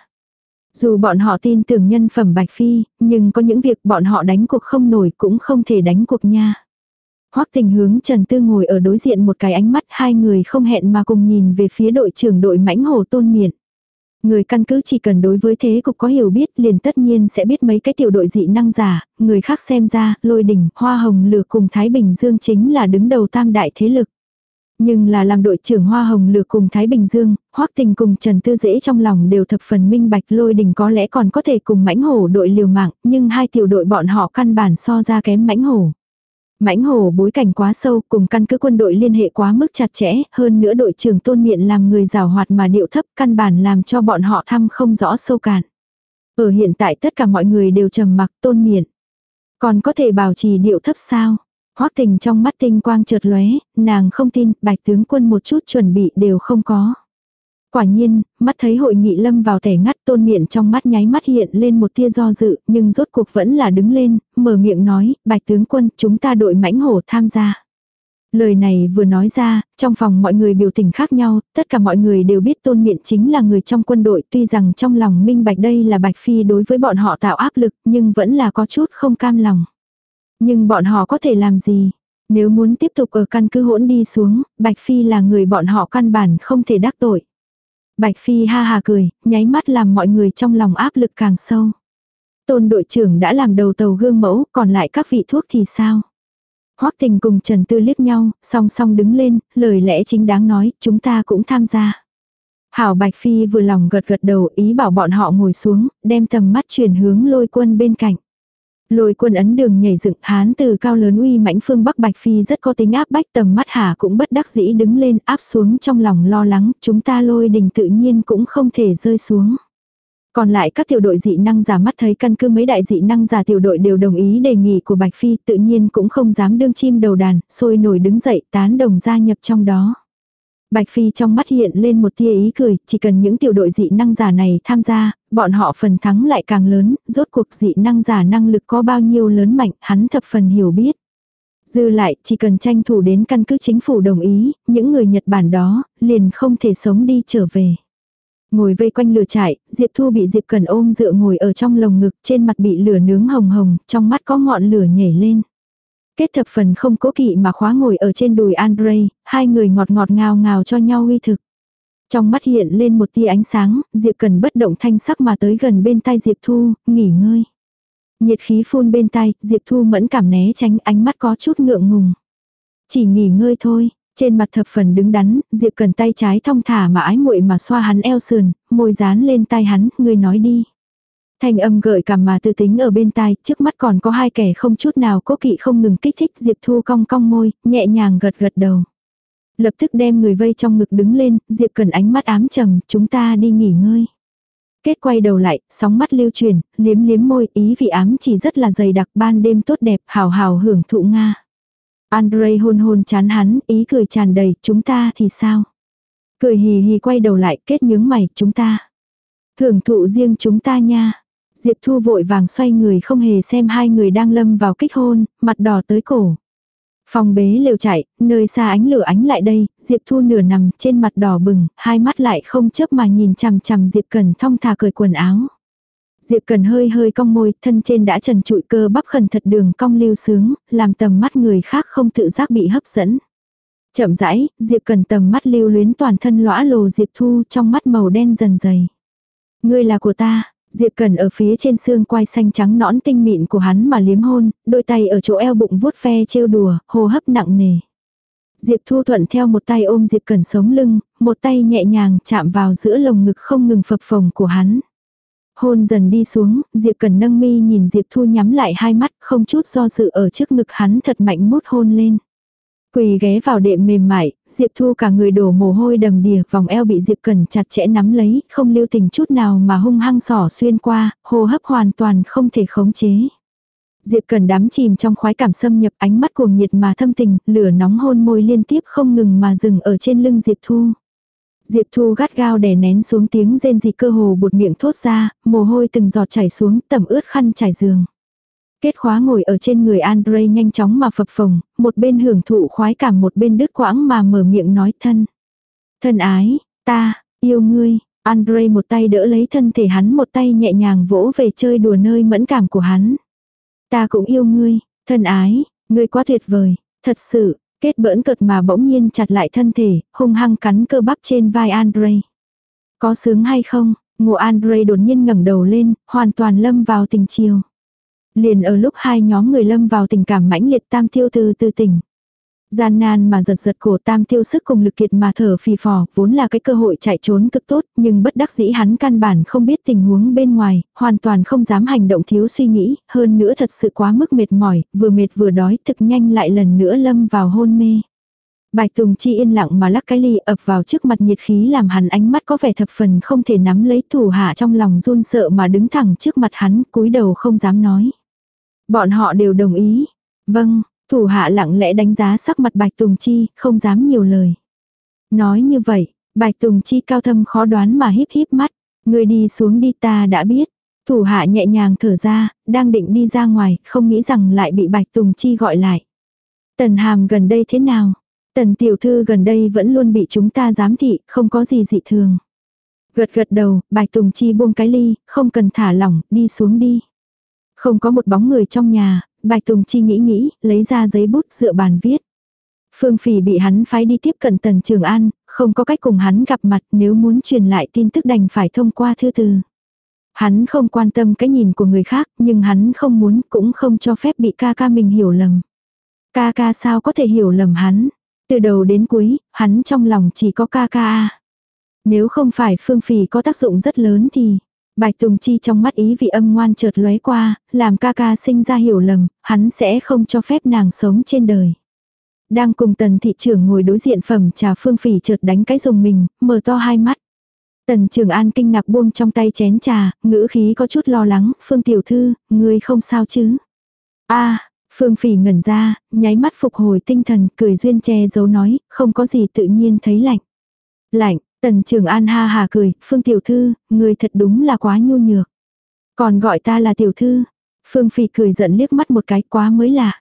Dù bọn họ tin tưởng nhân phẩm Bạch Phi, nhưng có những việc bọn họ đánh cuộc không nổi cũng không thể đánh cuộc nha. Hoắc Tình hướng Trần Tư ngồi ở đối diện một cái ánh mắt, hai người không hẹn mà cùng nhìn về phía đội trưởng đội mãnh hổ Tôn Miện. Người căn cứ chỉ cần đối với thế cục có hiểu biết liền tất nhiên sẽ biết mấy cái tiểu đội dị năng giả, người khác xem ra, Lôi Đỉnh, Hoa Hồng Lửa cùng Thái Bình Dương chính là đứng đầu tam đại thế lực. Nhưng là làm đội trưởng Hoa Hồng Lửa cùng Thái Bình Dương, Hoắc Tình cùng Trần Tư Dễ trong lòng đều thập phần minh bạch. Lôi Đỉnh có lẽ còn có thể cùng mãnh hổ đội liều mạng, nhưng hai tiểu đội bọn họ căn bản so ra kém mãnh hổ. Mãnh hổ bối cảnh quá sâu, cùng căn cứ quân đội liên hệ quá mức chặt chẽ, hơn nữa đội trưởng Tôn Miện làm người giàu hoạt mà điệu thấp, căn bản làm cho bọn họ thăm không rõ sâu cạn. Ở hiện tại tất cả mọi người đều trầm mặc. Tôn Miện còn có thể bảo trì điệu thấp sao? Hoắc Tình trong mắt tinh quang chợt lóe, nàng không tin, Bạch tướng quân một chút chuẩn bị đều không có. Quả nhiên, mắt thấy hội nghị lâm vào tẻ ngắt, Tôn Miện trong mắt nháy mắt hiện lên một tia do dự, nhưng rốt cuộc vẫn là đứng lên, mở miệng nói, Bạch tướng quân, chúng ta đội mãnh hổ tham gia. Lời này vừa nói ra, trong phòng mọi người biểu tình khác nhau, tất cả mọi người đều biết Tôn Miện chính là người trong quân đội, tuy rằng trong lòng minh bạch đây là Bạch Phi đối với bọn họ tạo áp lực, nhưng vẫn là có chút không cam lòng. Nhưng bọn họ có thể làm gì? Nếu muốn tiếp tục ở căn cứ hỗn đi xuống, Bạch Phi là người bọn họ căn bản không thể đắc tội. Bạch Phi ha ha cười, nháy mắt làm mọi người trong lòng áp lực càng sâu. Tôn đội trưởng đã làm đầu tàu gương mẫu, còn lại các vị thuốc thì sao? Hoắc Tình cùng Trần Tư liếc nhau, song song đứng lên, lời lẽ chính đáng nói, chúng ta cũng tham gia. Hảo. Bạch Phi vừa lòng gật gật đầu, ý bảo bọn họ ngồi xuống, đem tầm mắt chuyển hướng Lôi Quân bên cạnh. Lôi Quân ấn đường nhảy dựng, hán từ cao lớn uy mãnh phương Bắc. Bạch Phi rất có tính áp bách, tầm mắt Hà cũng bất đắc dĩ đứng lên, áp xuống trong lòng lo lắng, chúng ta Lôi Đình tự nhiên cũng không thể rơi xuống. Còn lại các tiểu đội dị năng giả mắt thấy căn cứ mấy đại dị năng giả tiểu đội đều đồng ý đề nghị của Bạch Phi, tự nhiên cũng không dám đương chim đầu đàn, sôi nổi đứng dậy tán đồng gia nhập trong đó. Bạch Phi trong mắt hiện lên một tia ý cười, chỉ cần những tiểu đội dị năng giả này tham gia, bọn họ phần thắng lại càng lớn, rốt cuộc dị năng giả năng lực có bao nhiêu lớn mạnh, hắn thập phần hiểu biết. Dư lại, chỉ cần tranh thủ đến căn cứ chính phủ đồng ý, những người Nhật Bản đó, liền không thể sống đi trở về. Ngồi vây quanh lửa trại, Diệp Thu bị Diệp Cần ôm dựa ngồi ở trong lồng ngực, trên mặt bị lửa nướng hồng hồng, trong mắt có ngọn lửa nhảy lên. Kết thập phần không cố kỵ mà khóa ngồi ở trên đùi Andre, hai người ngọt ngọt ngào ngào cho nhau uy thực. Trong mắt hiện lên một tia ánh sáng, Diệp Cần bất động thanh sắc mà tới gần bên tai Diệp Thu, nghỉ ngơi. Nhiệt khí phun bên tai, Diệp Thu mẫn cảm né tránh, ánh mắt có chút ngượng ngùng. Chỉ nghỉ ngơi thôi. Trên mặt thập phần đứng đắn, Diệp Cần tay trái thong thả mà ái muội mà xoa hắn eo sườn, môi dán lên tai hắn, ngươi nói đi. Thanh âm gợi cảm mà tư tính ở bên tai, trước mắt còn có hai kẻ không chút nào cố kỵ không ngừng kích thích. Diệp Thu cong cong môi, nhẹ nhàng gật gật đầu. Lập tức đem người vây trong ngực đứng lên, Diệp Cần ánh mắt ám trầm, chúng ta đi nghỉ ngơi. Kết quay đầu lại, sóng mắt lưu truyền, liếm liếm môi, ý vị ám chỉ rất là dày đặc, ban đêm tốt đẹp, hào hào hưởng thụ Nga. Andre hôn hôn chán hắn, ý cười tràn đầy, chúng ta thì sao? Cười hì hì quay đầu lại, kết nhướng mày, chúng ta. Hưởng thụ riêng chúng ta nha. Diệp Thu vội vàng xoay người không hề xem hai người đang lâm vào kích hôn, mặt đỏ tới cổ. Phòng bế lều chạy, nơi xa ánh lửa ánh lại đây, Diệp Thu nửa nằm trên mặt đỏ bừng, hai mắt lại không chớp mà nhìn chằm chằm Diệp Cần thong thả cởi quần áo. Diệp Cần hơi hơi cong môi, thân trên đã trần trụi cơ bắp khẩn thật đường cong lưu sướng, làm tầm mắt người khác không tự giác bị hấp dẫn. Chậm rãi, Diệp Cần tầm mắt lưu luyến toàn thân lõa lồ Diệp Thu trong mắt màu đen dần dày. Ngươi là của ta. Diệp Cần ở phía trên xương quai xanh trắng nõn tinh mịn của hắn mà liếm hôn, đôi tay ở chỗ eo bụng vuốt ve trêu đùa, hô hấp nặng nề. Diệp Thu thuận theo một tay ôm Diệp Cần sống lưng, một tay nhẹ nhàng chạm vào giữa lồng ngực không ngừng phập phồng của hắn. Hôn dần đi xuống, Diệp Cần nâng mi nhìn Diệp Thu nhắm lại hai mắt, không chút do dự ở trước ngực hắn thật mạnh mút hôn lên. Quỳ ghé vào đệm mềm mại, Diệp Thu cả người đổ mồ hôi đầm đìa, vòng eo bị Diệp Cần chặt chẽ nắm lấy, không lưu tình chút nào mà hung hăng xỏ xuyên qua, hô hấp hoàn toàn không thể khống chế. Diệp Cần đắm chìm trong khoái cảm xâm nhập, ánh mắt cuồng nhiệt mà thâm tình, lửa nóng hôn môi liên tiếp không ngừng mà dừng ở trên lưng Diệp Thu. Diệp Thu gắt gao đè nén xuống tiếng rên rỉ cơ hồ buột miệng thốt ra, mồ hôi từng giọt chảy xuống, tẩm ướt khăn trải giường. Kết khóa ngồi ở trên người Andre nhanh chóng mà phập phồng, một bên hưởng thụ khoái cảm một bên đứt quãng mà mở miệng nói thân. Thân ái, ta, yêu ngươi. Andre một tay đỡ lấy thân thể hắn, một tay nhẹ nhàng vỗ về chơi đùa nơi mẫn cảm của hắn. Ta cũng yêu ngươi, thân ái, ngươi quá tuyệt vời, thật sự. Kết bỡn cợt mà bỗng nhiên chặt lại thân thể, hung hăng cắn cơ bắp trên vai Andre. Có sướng hay không? Ngô Andre đột nhiên ngẩng đầu lên, hoàn toàn lâm vào tình chiều. Liền ở lúc hai nhóm người lâm vào tình cảm mãnh liệt, Tam Tiêu từ từ tỉnh. Gian nan mà giật giật cổ, Tam Tiêu sức cùng lực kiệt mà thở phì phò, vốn là cái cơ hội chạy trốn cực tốt, nhưng bất đắc dĩ hắn căn bản không biết tình huống bên ngoài, hoàn toàn không dám hành động thiếu suy nghĩ, hơn nữa thật sự quá mức mệt mỏi, vừa mệt vừa đói, thực nhanh lại lần nữa lâm vào hôn mê. Bạch Tùng Chi yên lặng mà lắc cái ly ập vào trước mặt, nhiệt khí làm hắn ánh mắt có vẻ thập phần không thể nắm lấy, thủ hạ trong lòng run sợ mà đứng thẳng trước mặt hắn, cúi đầu không dám nói. Bọn họ đều đồng ý. Vâng, thủ hạ lặng lẽ đánh giá sắc mặt Bạch Tùng Chi, không dám nhiều lời. Nói như vậy, Bạch Tùng Chi cao thâm khó đoán mà híp híp mắt. Người đi xuống đi, ta đã biết. Thủ hạ nhẹ nhàng thở ra, đang định đi ra ngoài, không nghĩ rằng lại bị Bạch Tùng Chi gọi lại. Tần Hàm gần đây thế nào? Tần tiểu thư gần đây vẫn luôn bị chúng ta giám thị, không có gì dị thường. Gật gật đầu, Bạch Tùng Chi buông cái ly, không cần thả lỏng, đi xuống đi. Không có một bóng người trong nhà, Bạch Tùng Chi nghĩ nghĩ, lấy ra giấy bút dựa bàn viết. Phương Phỉ bị hắn phái đi tiếp cận Tần Trường An, không có cách cùng hắn gặp mặt, nếu muốn truyền lại tin tức đành phải thông qua thư từ. Hắn không quan tâm cái nhìn của người khác, nhưng hắn không muốn cũng không cho phép bị ca ca mình hiểu lầm. Ca ca sao có thể hiểu lầm hắn? Từ đầu đến cuối, hắn trong lòng chỉ có ca ca. Nếu không phải Phương Phỉ có tác dụng rất lớn thì... Bạch Tùng Chi trong mắt ý vị âm ngoan chợt lóe qua, làm ca ca sinh ra hiểu lầm, hắn sẽ không cho phép nàng sống trên đời. Đang cùng Tần thị trưởng ngồi đối diện phẩm trà, Phương Phỉ chợt đánh cái rùng mình, mở to hai mắt. Tần Trường An kinh ngạc buông trong tay chén trà, ngữ khí có chút lo lắng, Phương tiểu thư, ngươi không sao chứ? A, Phương Phỉ ngẩn ra, nháy mắt phục hồi tinh thần, cười duyên che giấu nói, không có gì tự nhiên thấy lạnh. Lạnh, Tần Trường An ha hà cười, Phương tiểu thư, ngươi thật đúng là quá nhu nhược. Còn gọi ta là tiểu thư. Phương Phỉ cười giận liếc mắt một cái, quá mới lạ.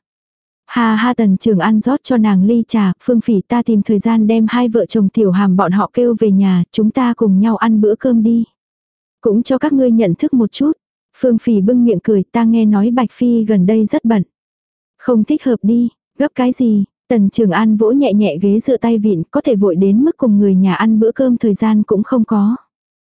Ha ha, Tần Trường An rót cho nàng ly trà, Phương Phỉ ta tìm thời gian đem hai vợ chồng Tiểu Hàm bọn họ kêu về nhà, chúng ta cùng nhau ăn bữa cơm đi. Cũng cho các ngươi nhận thức một chút. Phương Phỉ bưng miệng cười, ta nghe nói Bạch Phi gần đây rất bận. Không thích hợp đi, gấp cái gì? Tần Trường An vỗ nhẹ nhẹ ghế dựa tay vịn, có thể vội đến mức cùng người nhà ăn bữa cơm thời gian cũng không có.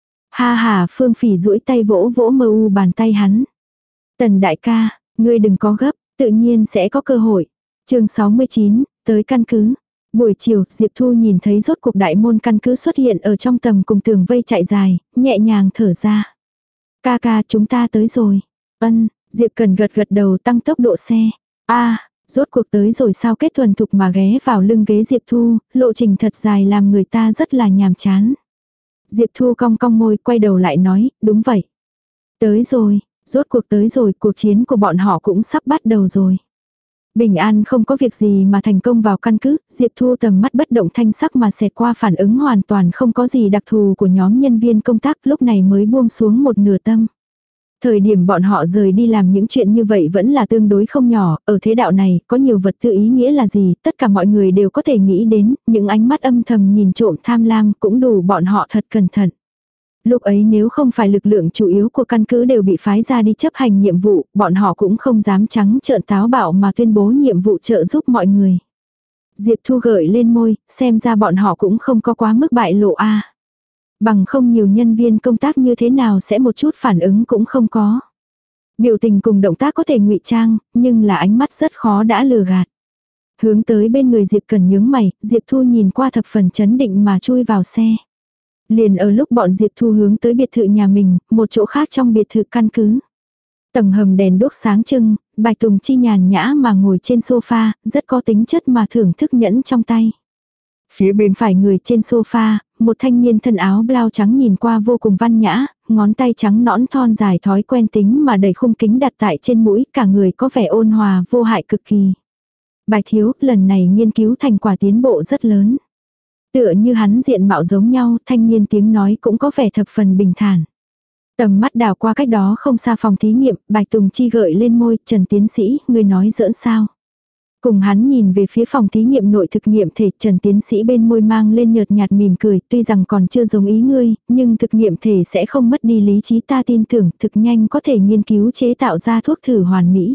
Ha ha, Phương Phỉ duỗi tay vỗ vỗ mờ u bàn tay hắn. Tần đại ca, ngươi đừng có gấp, tự nhiên sẽ có cơ hội. Chương sáu mươi chín, tới căn cứ. Buổi chiều, Diệp Thu nhìn thấy rốt cuộc đại môn căn cứ xuất hiện ở trong tầm cùng tường vây chạy dài, nhẹ nhàng thở ra. Ca ca, chúng ta tới rồi. Ân, Diệp Cần gật gật đầu tăng tốc độ xe. A, rốt cuộc tới rồi sao, Kết thuần thục mà ghé vào lưng ghế Diệp Thu, lộ trình thật dài làm người ta rất là nhàm chán. Diệp Thu cong cong môi, quay đầu lại nói, đúng vậy. Tới rồi, rốt cuộc tới rồi, cuộc chiến của bọn họ cũng sắp bắt đầu rồi. Bình an không có việc gì mà thành công vào căn cứ, Diệp Thu tầm mắt bất động thanh sắc mà xẹt qua phản ứng hoàn toàn không có gì đặc thù của nhóm nhân viên công tác, lúc này mới buông xuống một nửa tâm. Thời điểm bọn họ rời đi làm những chuyện như vậy vẫn là tương đối không nhỏ, ở thế đạo này có nhiều vật tư ý nghĩa là gì, tất cả mọi người đều có thể nghĩ đến, những ánh mắt âm thầm nhìn trộm tham lam cũng đủ bọn họ thật cẩn thận. Lúc ấy nếu không phải lực lượng chủ yếu của căn cứ đều bị phái ra đi chấp hành nhiệm vụ, bọn họ cũng không dám trắng trợn táo bạo mà tuyên bố nhiệm vụ trợ giúp mọi người. Diệp Thu gợi lên môi, xem ra bọn họ cũng không có quá mức bại lộ a. Bằng không nhiều nhân viên công tác như thế nào sẽ một chút phản ứng cũng không có. Biểu tình cùng động tác có thể ngụy trang, nhưng là ánh mắt rất khó đã lừa gạt. Hướng tới bên người Diệp Cần nhướng mày, Diệp Thu nhìn qua thập phần chấn định mà chui vào xe. Liền ở lúc bọn Diệp Thu hướng tới biệt thự nhà mình, một chỗ khác trong biệt thự căn cứ. Tầng hầm đèn đốt sáng trưng, Bạch Tùng Chi nhàn nhã mà ngồi trên sofa, rất có tính chất mà thưởng thức nhẫn trong tay. Phía bên phải người trên sofa, một thanh niên thân áo blau trắng nhìn qua vô cùng văn nhã, ngón tay trắng nõn thon dài thói quen tính mà đầy khung kính đặt tại trên mũi, cả người có vẻ ôn hòa vô hại cực kỳ. Bạch thiếu, lần này nghiên cứu thành quả tiến bộ rất lớn. Tựa như hắn diện mạo giống nhau, thanh niên tiếng nói cũng có vẻ thập phần bình thản. Tầm mắt đảo qua cách đó không xa phòng thí nghiệm, Bạch Tùng Chi gợi lên môi, Trần tiến sĩ, người nói giỡn sao. Cùng hắn nhìn về phía phòng thí nghiệm nội thực nghiệm thể, Trần tiến sĩ bên môi mang lên nhợt nhạt mỉm cười, tuy rằng còn chưa giống ý ngươi, nhưng thực nghiệm thể sẽ không mất đi lý trí, ta tin tưởng thực nhanh có thể nghiên cứu chế tạo ra thuốc thử hoàn mỹ.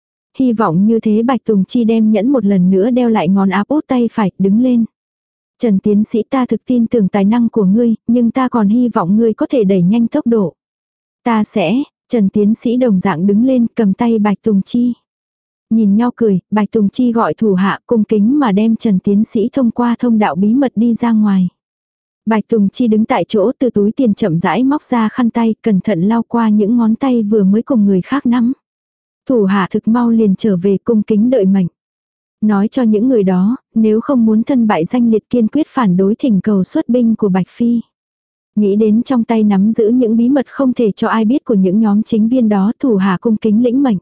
Hy vọng như thế. Bạch Tùng Chi đem nhẫn một lần nữa đeo lại ngón áp út tay phải, đứng lên. Trần tiến sĩ, ta thực tin tưởng tài năng của ngươi, nhưng ta còn hy vọng ngươi có thể đẩy nhanh tốc độ. Ta sẽ, Trần tiến sĩ đồng dạng đứng lên, cầm tay Bạch Tùng Chi. Nhìn nhau cười, Bạch Tùng Chi gọi thủ hạ cung kính mà đem Trần tiến sĩ thông qua thông đạo bí mật đi ra ngoài. Bạch Tùng Chi đứng tại chỗ, từ túi tiền chậm rãi móc ra khăn tay, cẩn thận lau qua những ngón tay vừa mới cùng người khác nắm. Thủ hạ thực mau liền trở về cung kính đợi mệnh. Nói cho những người đó, nếu không muốn thân bại danh liệt kiên quyết phản đối thỉnh cầu xuất binh của Bạch Phi. Nghĩ đến trong tay nắm giữ những bí mật không thể cho ai biết của những nhóm chính viên đó, thủ hạ cung kính lĩnh mệnh.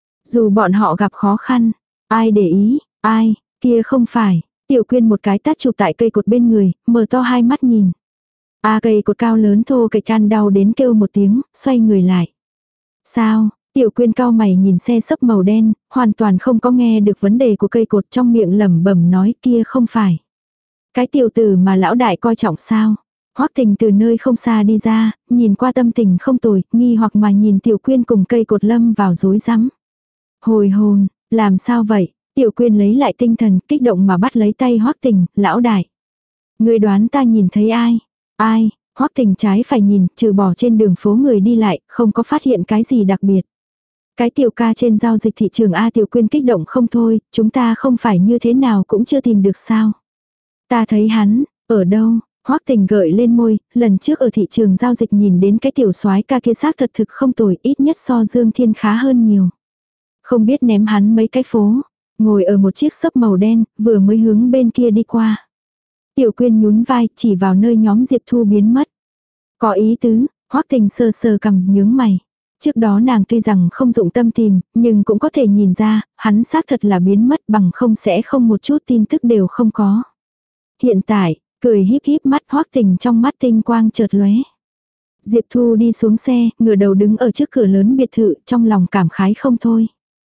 Dù bọn họ gặp khó khăn, ai để ý, ai, kia không phải, Tiểu Quyên một cái tát chụp tại cây cột bên người, mở to hai mắt nhìn. A cây cột cao lớn thô kịch can đau đến kêu một tiếng, xoay người lại. Sao? Tiểu Quyên cao mày nhìn xe xấp màu đen, hoàn toàn không có nghe được vấn đề của cây cột, trong miệng lẩm bẩm nói kia không phải. Cái tiểu tử mà lão đại coi trọng sao? Hoắc Tình từ nơi không xa đi ra, nhìn qua tâm tình không tồi, nghi hoặc mà nhìn Tiểu Quyên cùng cây cột lâm vào rối rắm. Hồi hồn, làm sao vậy? Tiểu Quyên lấy lại tinh thần, kích động mà bắt lấy tay Hoắc Tình, lão đại. Người đoán ta nhìn thấy ai? Ai? Hoắc Tình trái phải nhìn, trừ bỏ trên đường phố người đi lại, không có phát hiện cái gì đặc biệt. Cái tiểu ca trên giao dịch thị trường A. Tiểu Quyên kích động không thôi, chúng ta không phải như thế nào cũng chưa tìm được sao. Ta thấy hắn, ở đâu? Hoắc Tình gợi lên môi, lần trước ở thị trường giao dịch nhìn đến cái tiểu soái ca kia xác thật thực không tồi, ít nhất so Dương Thiên khá hơn nhiều. Không biết ném hắn mấy cái phố, ngồi ở một chiếc xấp màu đen, vừa mới hướng bên kia đi qua. Tiểu Quyên nhún vai, chỉ vào nơi nhóm Diệp Thu biến mất. Có ý tứ, Hoắc Tình sờ sờ cằm nhướng mày. Trước đó nàng tuy rằng không dụng tâm tìm, nhưng cũng có thể nhìn ra, hắn xác thật là biến mất bằng không sẽ không một chút tin tức đều không có. Hiện tại, cười híp híp mắt Hoắc Tình trong mắt tinh quang chợt lóe. Diệp Thu đi xuống xe, ngửa đầu đứng ở trước cửa lớn biệt thự, trong lòng cảm khái không thôi.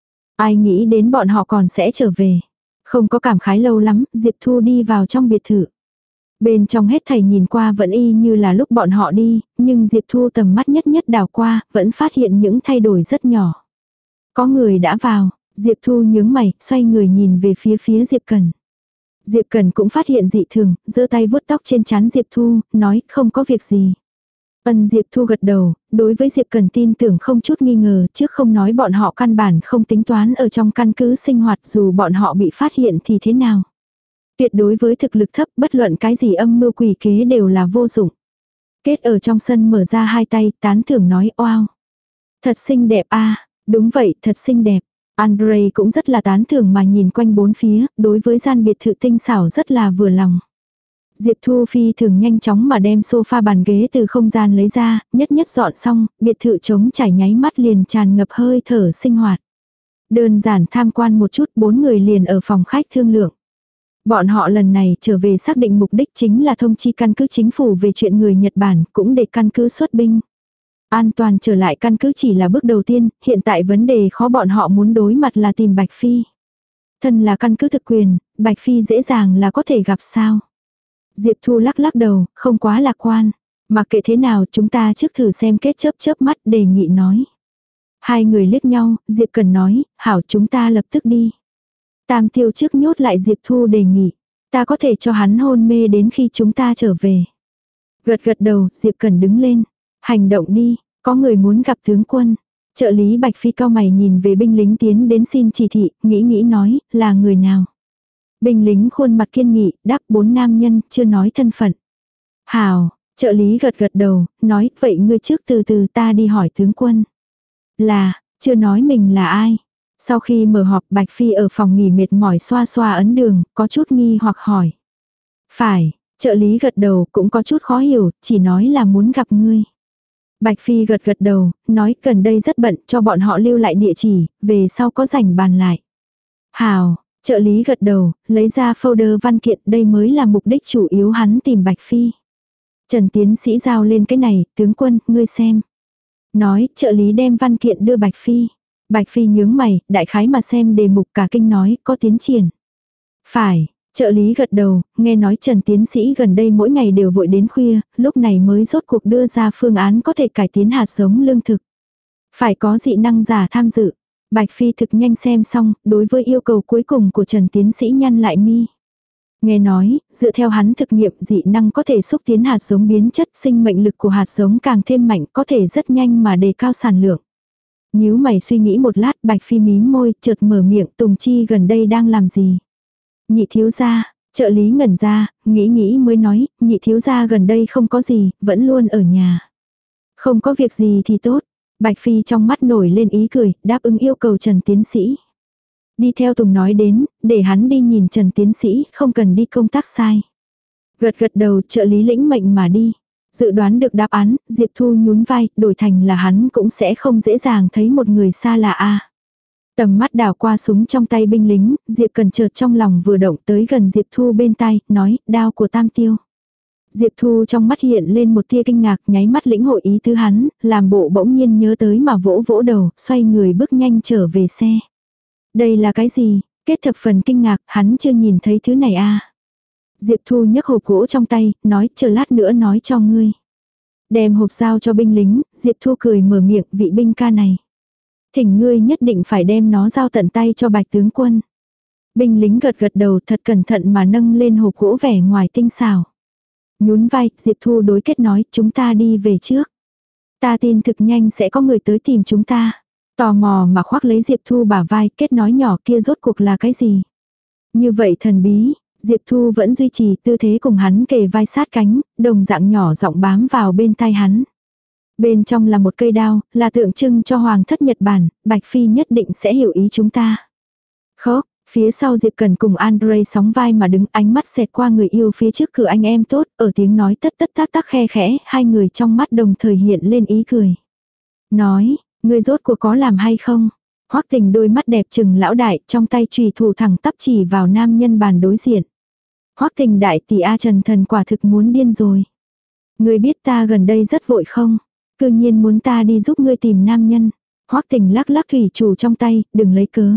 Ai nghĩ đến bọn họ còn sẽ trở về. Không có cảm khái lâu lắm, Diệp Thu đi vào trong biệt thự. Bên trong hết thảy nhìn qua vẫn y như là lúc bọn họ đi, nhưng Diệp Thu tầm mắt nhất nhất đảo qua, vẫn phát hiện những thay đổi rất nhỏ. Có người đã vào, Diệp Thu nhướng mày, xoay người nhìn về phía phía Diệp Cần. Diệp Cần cũng phát hiện dị thường, giơ tay vuốt tóc trên trán Diệp Thu, nói không có việc gì. Ân Diệp Thu gật đầu, đối với Diệp Cần tin tưởng không chút nghi ngờ, trước không nói bọn họ căn bản không tính toán ở trong căn cứ sinh hoạt dù bọn họ bị phát hiện thì thế nào. Tuyệt đối với thực lực thấp bất luận cái gì âm mưu quỷ kế đều là vô dụng. Kết ở trong sân mở ra hai tay tán thưởng nói oao. Thật xinh đẹp a đúng vậy thật xinh đẹp. Andre cũng rất là tán thưởng mà nhìn quanh bốn phía, đối với gian biệt thự tinh xảo rất là vừa lòng. Diệp Thu Phi thường nhanh chóng mà đem sofa bàn ghế từ không gian lấy ra, nhất nhất dọn xong, biệt thự trống trải nháy mắt liền tràn ngập hơi thở sinh hoạt. Đơn giản tham quan một chút bốn người liền ở phòng khách thương lượng. Bọn họ lần này trở về xác định mục đích chính là thông chi căn cứ chính phủ về chuyện người Nhật Bản cũng để căn cứ xuất binh. An toàn trở lại căn cứ chỉ là bước đầu tiên, hiện tại vấn đề khó bọn họ muốn đối mặt là tìm Bạch Phi. Thân là căn cứ thực quyền, Bạch Phi dễ dàng là có thể gặp sao. Diệp Thu lắc lắc đầu, không quá lạc quan. Mặc kệ thế nào chúng ta trước thử xem kết chớp chớp mắt đề nghị nói. Hai người liếc nhau, Diệp Cần nói, hảo chúng ta lập tức đi. Tam Tiêu trước nhốt lại Diệp Thu đề nghị. Ta có thể cho hắn hôn mê đến khi chúng ta trở về. Gật gật đầu, Diệp Cần đứng lên. Hành động đi, có người muốn gặp tướng quân. Trợ lý Bạch Phi cao mày nhìn về binh lính tiến đến xin chỉ thị, nghĩ nghĩ nói, là người nào. Binh lính khuôn mặt kiên nghị, đáp bốn nam nhân, chưa nói thân phận. Hào, trợ lý gật gật đầu, nói, vậy ngươi trước từ từ ta đi hỏi tướng quân. Là, chưa nói mình là ai. Sau khi mở họp Bạch Phi ở phòng nghỉ mệt mỏi xoa xoa ấn đường, có chút nghi hoặc hỏi. Phải, trợ lý gật đầu cũng có chút khó hiểu, chỉ nói là muốn gặp ngươi. Bạch Phi gật gật đầu, nói gần đây rất bận cho bọn họ lưu lại địa chỉ, về sau có rảnh bàn lại. Hào, trợ lý gật đầu, lấy ra folder văn kiện đây mới là mục đích chủ yếu hắn tìm Bạch Phi. Trần tiến sĩ giao lên cái này, tướng quân, ngươi xem. Nói, trợ lý đem văn kiện đưa Bạch Phi. Bạch Phi nhướng mày, đại khái mà xem đề mục cả kinh nói, có tiến triển. Phải, trợ lý gật đầu, nghe nói Trần tiến sĩ gần đây mỗi ngày đều vội đến khuya, lúc này mới rốt cuộc đưa ra phương án có thể cải tiến hạt giống lương thực. Phải có dị năng giả tham dự. Bạch Phi thực nhanh xem xong, đối với yêu cầu cuối cùng của Trần tiến sĩ nhăn lại mi. Nghe nói, dựa theo hắn thực nghiệm dị năng có thể xúc tiến hạt giống biến chất sinh mệnh lực của hạt giống càng thêm mạnh có thể rất nhanh mà đề cao sản lượng. Nhíu mày suy nghĩ một lát Bạch Phi mím môi chợt mở miệng Tùng Chi gần đây đang làm gì. Nhị thiếu gia, trợ lý ngẩn ra, nghĩ nghĩ mới nói, nhị thiếu gia gần đây không có gì, vẫn luôn ở nhà. Không có việc gì thì tốt. Bạch Phi trong mắt nổi lên ý cười, đáp ứng yêu cầu Trần tiến sĩ. Đi theo Tùng nói đến, để hắn đi nhìn Trần tiến sĩ, không cần đi công tác sai. Gật gật đầu trợ lý lĩnh mệnh mà đi. Dự đoán được đáp án, Diệp Thu nhún vai, đổi thành là hắn cũng sẽ không dễ dàng thấy một người xa lạ a. Tầm mắt đảo qua súng trong tay binh lính, Diệp Cần chợt trong lòng vừa động tới gần Diệp Thu bên tai, nói, đao của Tam Tiêu. Diệp Thu trong mắt hiện lên một tia kinh ngạc, nháy mắt lĩnh hội ý tứ hắn, làm bộ bỗng nhiên nhớ tới mà vỗ vỗ đầu, xoay người bước nhanh trở về xe. Đây là cái gì? Kết thập phần kinh ngạc, hắn chưa nhìn thấy thứ này a. Diệp Thu nhấc hộp gỗ trong tay, nói, chờ lát nữa nói cho ngươi. Đem hộp giao cho binh lính, Diệp Thu cười mở miệng, vị binh ca này. Thỉnh ngươi nhất định phải đem nó giao tận tay cho Bạch tướng quân. Binh lính gật gật đầu thật cẩn thận mà nâng lên hộp gỗ vẻ ngoài tinh xảo. Nhún vai, Diệp Thu đối kết nói, chúng ta đi về trước. Ta tin thực nhanh sẽ có người tới tìm chúng ta. Tò mò mà khoác lấy Diệp Thu bả vai, kết nói nhỏ kia rốt cuộc là cái gì. Như vậy thần bí, Diệp Thu vẫn duy trì tư thế cùng hắn kề vai sát cánh, đồng dạng nhỏ giọng bám vào bên tai hắn. Bên trong là một cây đao, là tượng trưng cho hoàng thất Nhật Bản, Bạch Phi nhất định sẽ hiểu ý chúng ta. Khóc, Phía sau Diệp Cần cùng Andre sóng vai mà đứng, ánh mắt xẹt qua người yêu phía trước cửa anh em tốt, ở tiếng nói tất tất tác tác khe khẽ, hai người trong mắt đồng thời hiện lên ý cười. Nói, ngươi rốt cuộc có làm hay không? Hoắc Tình đôi mắt đẹp trừng lão đại, trong tay chùy thủ thẳng tắp chỉ vào nam nhân bàn đối diện. Hoắc Tình đại tỷ A Trần Thần quả thực muốn điên rồi. Ngươi biết ta gần đây rất vội không? Cư nhiên muốn ta đi giúp ngươi tìm nam nhân. Hoắc Tình lắc lắc thủy chủ trong tay, đừng lấy cớ.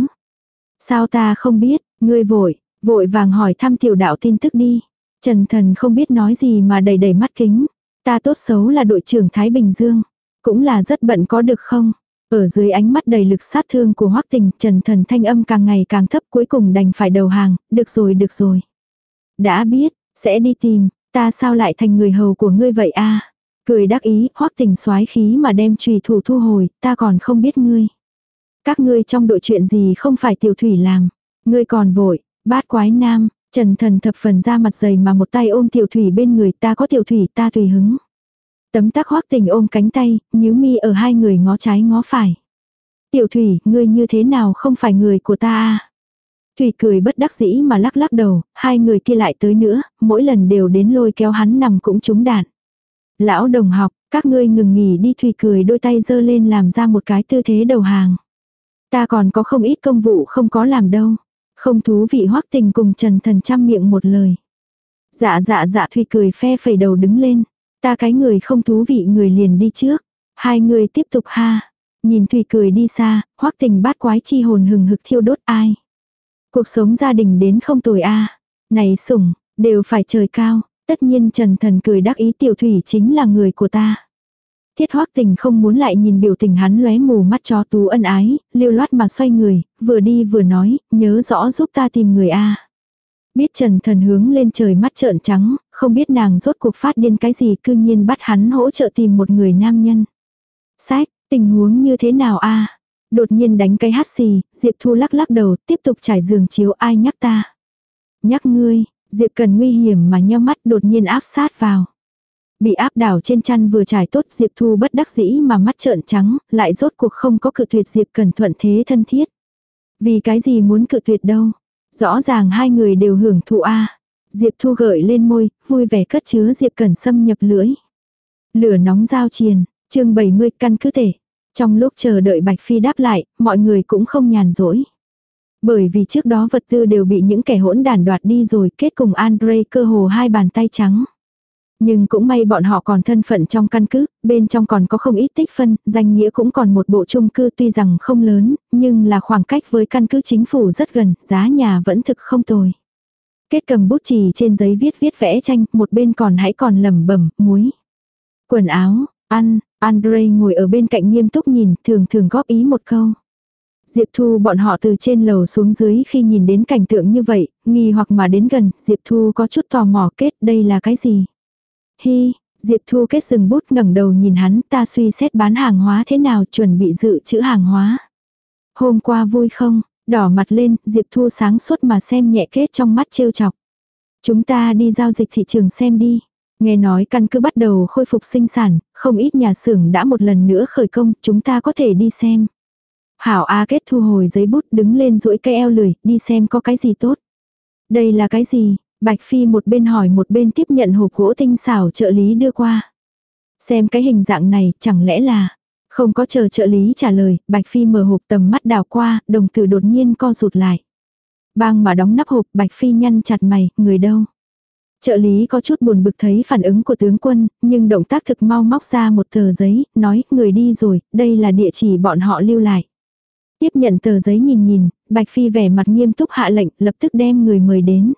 Sao ta không biết, ngươi vội, vội vàng hỏi thăm tiểu đạo tin tức đi. Trần Thần không biết nói gì mà đầy đầy mắt kính. Ta tốt xấu là đội trưởng Thái Bình Dương. Cũng là rất bận có được không? Ở dưới ánh mắt đầy lực sát thương của Hoắc Tình, Trần Thần thanh âm càng ngày càng thấp, cuối cùng đành phải đầu hàng, được rồi được rồi. Đã biết, sẽ đi tìm, ta sao lại thành người hầu của ngươi vậy a? Cười đắc ý, Hoắc Tình soái khí mà đem chùy thủ thu hồi, ta còn không biết ngươi. Các ngươi trong đội chuyện gì không phải Tiểu Thủy làm, ngươi còn vội, bát quái nam, Trần Thần thập phần ra mặt dày mà một tay ôm Tiểu Thủy bên người, ta có Tiểu Thủy ta tùy hứng. Tấm tắc Hoắc Tình ôm cánh tay, nhíu mi ở hai người ngó trái ngó phải. Tiểu Thủy, ngươi như thế nào không phải người của ta à? Thủy cười bất đắc dĩ mà lắc lắc đầu, hai người kia lại tới nữa, mỗi lần đều đến lôi kéo hắn nằm cũng trúng đạn. Lão đồng học, các ngươi ngừng nghỉ đi. Thủy cười đôi tay giơ lên làm ra một cái tư thế đầu hàng. Ta còn có không ít công vụ không có làm đâu. Không thú vị. Hoắc Tình cùng Trần Thần chăm miệng một lời. Dạ dạ dạ. Thủy cười phe phẩy đầu đứng lên. Ta cái người không thú vị người liền đi trước. Hai người tiếp tục ha. Nhìn Thủy cười đi xa, Hoắc Tình bát quái chi hồn hừng hực thiêu đốt ai. Cuộc sống gia đình đến không tồi a. Này sủng, đều phải trời cao. Tất nhiên Trần Thần cười đắc ý Tiểu Thủy chính là người của ta. Thiết Hoắc Tình không muốn lại nhìn biểu tình hắn lóe mù mắt chó tú ân ái, lưu loát mà xoay người, vừa đi vừa nói, nhớ rõ giúp ta tìm người a. Biết Trần Thần hướng lên trời mắt trợn trắng, không biết nàng rốt cuộc phát điên cái gì, cư nhiên bắt hắn hỗ trợ tìm một người nam nhân. Sách, tình huống như thế nào a? Đột nhiên đánh cái hắt xì, Diệp Thu lắc lắc đầu, tiếp tục trải giường chiếu. Ai nhắc ta? Nhắc ngươi. Diệp Cần nguy hiểm mà nheo mắt, đột nhiên áp sát vào. Bị áp đảo trên chăn vừa trải tốt, Diệp Thu bất đắc dĩ mà mắt trợn trắng, lại rốt cuộc không có cự tuyệt Diệp Cần thuận thế thân thiết. Vì cái gì muốn cự tuyệt đâu? Rõ ràng hai người đều hưởng thụ a. Diệp Thu gợi lên môi, vui vẻ cất chứa Diệp Cần xâm nhập lưỡi. Lửa nóng giao triền, chương bảy mươi căn cứ thể. Trong lúc chờ đợi Bạch Phi đáp lại, mọi người cũng không nhàn rỗi. Bởi vì trước đó vật tư đều bị những kẻ hỗn đản đoạt đi rồi, kết cùng Andre cơ hồ hai bàn tay trắng. Nhưng cũng may bọn họ còn thân phận trong căn cứ, bên trong còn có không ít tích phân, danh nghĩa cũng còn một bộ chung cư tuy rằng không lớn, nhưng là khoảng cách với căn cứ chính phủ rất gần, giá nhà vẫn thực không tồi. Kết cầm bút chì trên giấy viết viết vẽ tranh, một bên còn hãy còn lẩm bẩm, muối. Quần áo, ăn, Andre ngồi ở bên cạnh nghiêm túc nhìn, thường thường góp ý một câu. Diệp Thu bọn họ từ trên lầu xuống dưới khi nhìn đến cảnh tượng như vậy, nghi hoặc mà đến gần, Diệp Thu có chút tò mò kết đây là cái gì. Hi, Diệp Thu kết dừng bút ngẩng đầu nhìn hắn, ta suy xét bán hàng hóa thế nào, chuẩn bị dự trữ hàng hóa. Hôm qua vui không, đỏ mặt lên, Diệp Thu sáng suốt mà xem nhẹ kết trong mắt trêu chọc. Chúng ta đi giao dịch thị trường xem đi. Nghe nói căn cứ bắt đầu khôi phục sinh sản, không ít nhà xưởng đã một lần nữa khởi công, chúng ta có thể đi xem. Hảo A Kết thu hồi giấy bút đứng lên duỗi cây eo lười, đi xem có cái gì tốt. Đây là cái gì? Bạch Phi một bên hỏi một bên tiếp nhận hộp gỗ tinh xảo trợ lý đưa qua. Xem cái hình dạng này, chẳng lẽ là... Không có chờ trợ lý trả lời, Bạch Phi mở hộp tầm mắt đảo qua, đồng tử đột nhiên co rụt lại. Bang mà đóng nắp hộp, Bạch Phi nhăn chặt mày, người đâu? Trợ lý có chút buồn bực thấy phản ứng của tướng quân, nhưng động tác thực mau móc ra một tờ giấy, nói, người đi rồi, đây là địa chỉ bọn họ lưu lại. Tiếp nhận tờ giấy nhìn nhìn, Bạch Phi vẻ mặt nghiêm túc hạ lệnh, lập tức đem người mời đến.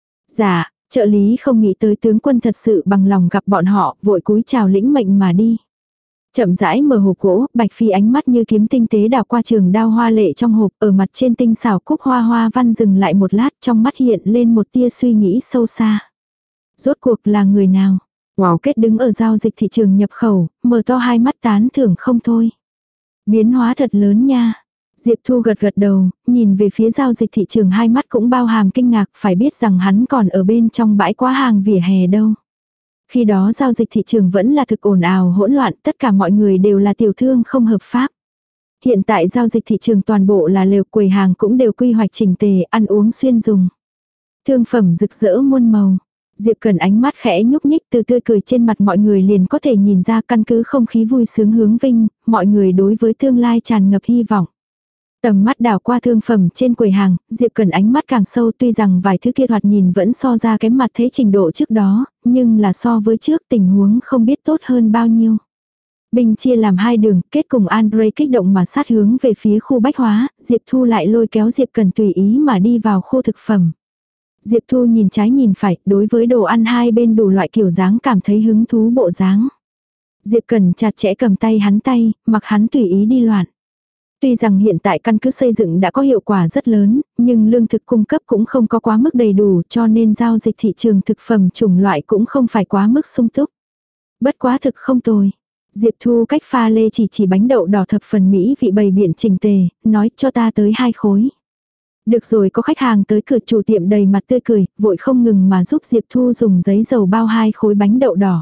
Dạ, trợ lý không nghĩ tới tướng quân thật sự bằng lòng gặp bọn họ, vội cúi chào lĩnh mệnh mà đi. Chậm rãi mở hộp gỗ, Bạch Phi ánh mắt như kiếm tinh tế đảo qua trường đao hoa lệ trong hộp, ở mặt trên tinh xảo cúc hoa hoa văn dừng lại một lát, trong mắt hiện lên một tia suy nghĩ sâu xa. Rốt cuộc là người nào? Wow, Kết đứng ở giao dịch thị trường nhập khẩu, mở to hai mắt tán thưởng không thôi. Biến hóa thật lớn nha. Diệp Thu gật gật đầu, nhìn về phía giao dịch thị trường hai mắt cũng bao hàm kinh ngạc, phải biết rằng hắn còn ở bên trong bãi quá hàng vỉa hè đâu. Khi đó giao dịch thị trường vẫn là thực ồn ào hỗn loạn, tất cả mọi người đều là tiểu thương không hợp pháp. Hiện tại giao dịch thị trường toàn bộ là lều, quầy hàng cũng đều quy hoạch chỉnh tề, ăn uống xuyên dùng. Thương phẩm rực rỡ muôn màu. Diệp Cần ánh mắt khẽ nhúc nhích, từ tươi cười trên mặt mọi người liền có thể nhìn ra căn cứ không khí vui sướng hướng vinh, mọi người đối với tương lai tràn ngập hy vọng. Tầm mắt đảo qua thương phẩm trên quầy hàng, Diệp Cần ánh mắt càng sâu, tuy rằng vài thứ kia thoạt nhìn vẫn so ra kém mặt thế trình độ trước đó, nhưng là so với trước tình huống không biết tốt hơn bao nhiêu. Binh chia làm hai đường, kết cùng Andre kích động mà sát hướng về phía khu bách hóa, Diệp Thu lại lôi kéo Diệp Cần tùy ý mà đi vào khu thực phẩm. Diệp Thu nhìn trái nhìn phải, đối với đồ ăn hai bên đủ loại kiểu dáng cảm thấy hứng thú bộ dáng. Diệp Cần chặt chẽ cầm tay hắn tay, mặc hắn tùy ý đi loạn. Tuy rằng hiện tại căn cứ xây dựng đã có hiệu quả rất lớn, nhưng lương thực cung cấp cũng không có quá mức đầy đủ, cho nên giao dịch thị trường thực phẩm chủng loại cũng không phải quá mức sung túc. Bất quá thực không tồi. Diệp Thu cách pha lê chỉ chỉ bánh đậu đỏ thập phần mỹ vị bày biện chỉnh tề, nói cho ta tới hai khối. Được rồi, có khách hàng tới cửa, chủ tiệm đầy mặt tươi cười, vội không ngừng mà giúp Diệp Thu dùng giấy dầu bao hai khối bánh đậu đỏ.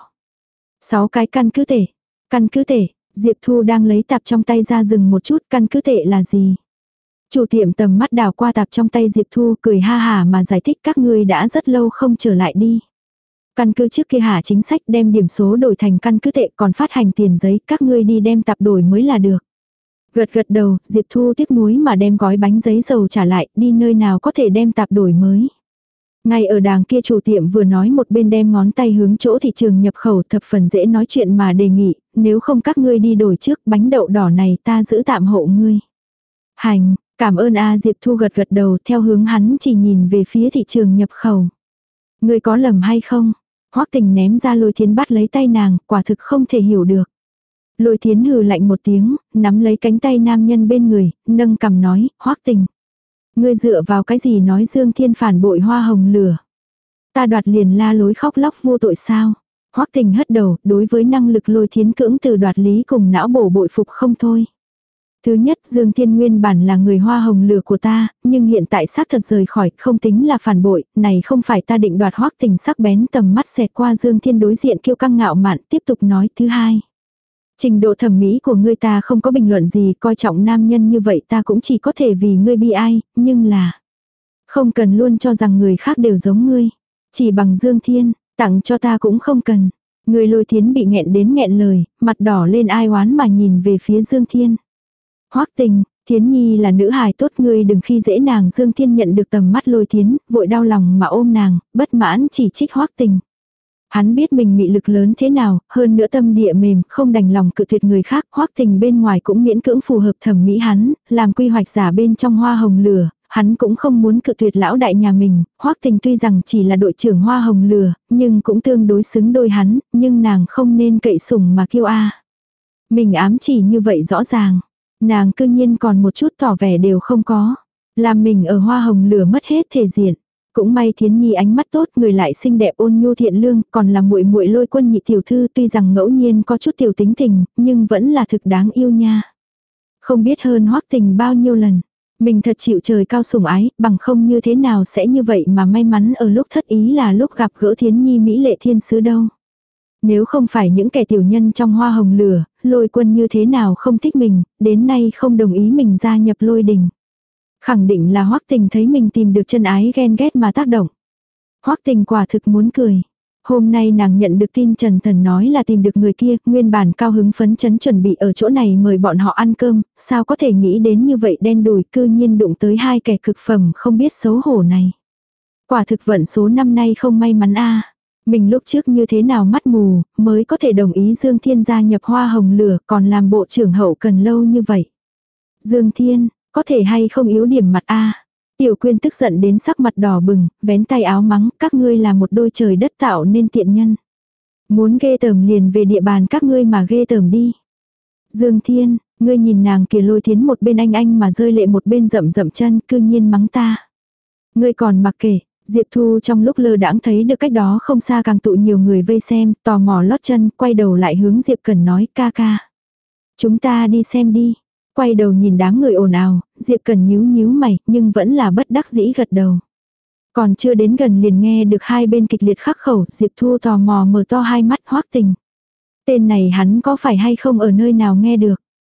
Sáu cái căn cứ tệ. Căn cứ tệ. Diệp Thu đang lấy tạp trong tay ra dừng một chút, căn cứ tệ là gì? Chủ tiệm tầm mắt đảo qua tạp trong tay Diệp Thu, cười ha hả mà giải thích, các ngươi đã rất lâu không trở lại đi. Căn cứ trước kia hạ chính sách đem điểm số đổi thành căn cứ tệ, còn phát hành tiền giấy, các ngươi đi đem tạp đổi mới là được. Gật gật đầu, Diệp Thu tiếc nuối mà đem gói bánh giấy dầu trả lại, đi nơi nào có thể đem tạp đổi mới. Ngay ở đàng kia chủ tiệm vừa nói một bên đem ngón tay hướng chỗ thị trường nhập khẩu, thập phần dễ nói chuyện mà đề nghị, nếu không các ngươi đi đổi trước, bánh đậu đỏ này ta giữ tạm hộ ngươi. Hành, cảm ơn a. Diệp Thu gật gật đầu, theo hướng hắn chỉ nhìn về phía thị trường nhập khẩu. Ngươi có lầm hay không? Hoắc Tình ném ra Lôi Thiến bắt lấy tay nàng, quả thực không thể hiểu được. Lôi Thiến hừ lạnh một tiếng, nắm lấy cánh tay nam nhân bên người, nâng cằm nói, Hoắc Tình. Ngươi dựa vào cái gì nói Dương Thiên phản bội Hoa Hồng Lửa? Ta đoạt liền la lối khóc lóc vô tội sao? Hoắc Tình hất đầu, đối với năng lực Lôi Thiến cưỡng từ đoạt lý cùng não bổ bội phục không thôi. Thứ nhất, Dương Thiên nguyên bản là người Hoa Hồng Lửa của ta, nhưng hiện tại xác thật rời khỏi, không tính là phản bội, này không phải ta định đoạt. Hoắc Tình sắc bén tầm mắt xẹt qua Dương Thiên đối diện kiêu căng ngạo mạn, tiếp tục nói. Thứ hai, trình độ thẩm mỹ của ngươi ta không có bình luận gì, coi trọng nam nhân như vậy ta cũng chỉ có thể vì ngươi bi ai, nhưng là không cần luôn cho rằng người khác đều giống ngươi. Chỉ bằng Dương Thiên, tặng cho ta cũng không cần. Người Lôi Thiến bị nghẹn đến nghẹn lời, mặt đỏ lên ai oán mà nhìn về phía Dương Thiên. Hoắc Tình, Thiến Nhi là nữ hài tốt, ngươi đừng khi dễ nàng. Dương Thiên nhận được tầm mắt Lôi Thiến, vội đau lòng mà ôm nàng, bất mãn chỉ trích Hoắc Tình. Hắn biết mình mị lực lớn thế nào, hơn nữa tâm địa mềm, không đành lòng cự tuyệt người khác. Hoắc Tình bên ngoài cũng miễn cưỡng phù hợp thẩm mỹ hắn, làm quy hoạch giả bên trong Hoa Hồng Lửa, hắn cũng không muốn cự tuyệt lão đại nhà mình. Hoắc Tình tuy rằng chỉ là đội trưởng Hoa Hồng Lửa, nhưng cũng tương đối xứng đôi hắn, nhưng nàng không nên cậy sủng mà kiêu a. Mình ám chỉ như vậy rõ ràng, nàng cư nhiên còn một chút tỏ vẻ đều không có, làm mình ở Hoa Hồng Lửa mất hết thể diện. Cũng may Thiến Nhi ánh mắt tốt, người lại xinh đẹp ôn nhu thiện lương, còn là muội muội Lôi Quân nhị tiểu thư, tuy rằng ngẫu nhiên có chút tiểu tính tình, nhưng vẫn là thực đáng yêu nha. Không biết hơn Hoắc Tình bao nhiêu lần, mình thật chịu trời cao sủng ái, bằng không như thế nào sẽ như vậy mà may mắn ở lúc thất ý là lúc gặp gỡ Thiến Nhi mỹ lệ thiên sứ đâu. Nếu không phải những kẻ tiểu nhân trong Hoa Hồng Lửa, Lôi Quân như thế nào không thích mình, đến nay không đồng ý mình gia nhập Lôi Đình. Khẳng định là Hoắc Tình thấy mình tìm được chân ái ghen ghét mà tác động. Hoắc Tình quả thực muốn cười. Hôm nay nàng nhận được tin Trần Thần nói là tìm được người kia, nguyên bản cao hứng phấn chấn chuẩn bị ở chỗ này mời bọn họ ăn cơm, sao có thể nghĩ đến như vậy đen đủi, cư nhiên đụng tới hai kẻ cực phẩm không biết xấu hổ này. Quả thực vận số năm nay không may mắn a. Mình lúc trước như thế nào mắt mù, mới có thể đồng ý Dương Thiên gia nhập Hoa Hồng Lửa, còn làm bộ trưởng hậu cần lâu như vậy. Dương Thiên, có thể hay không yếu điểm mặt a. Tiểu Quyên tức giận đến sắc mặt đỏ bừng, vén tay áo mắng, các ngươi là một đôi trời đất tạo nên tiện nhân. Muốn ghê tởm liền về địa bàn các ngươi mà ghê tởm đi. Dương Thiên, ngươi nhìn nàng kia. Lôi Thiến một bên anh anh mà rơi lệ một bên rậm rậm chân, cư nhiên mắng ta. Ngươi còn mặc kệ. Diệp Thu trong lúc lơ đãng thấy được cách đó không xa càng tụ nhiều người vây xem, tò mò lót chân, quay đầu lại hướng Diệp Cần nói, ca ca. Chúng ta đi xem đi. Quay đầu nhìn đám người ồn ào, Diệp Cần nhíu nhíu mày, nhưng vẫn là bất đắc dĩ gật đầu. Còn chưa đến gần liền nghe được hai bên kịch liệt khắc khẩu, Diệp Thu tò mò mở to hai mắt. Hoắc Tình. Tên này hắn có phải hay không ở nơi nào nghe được.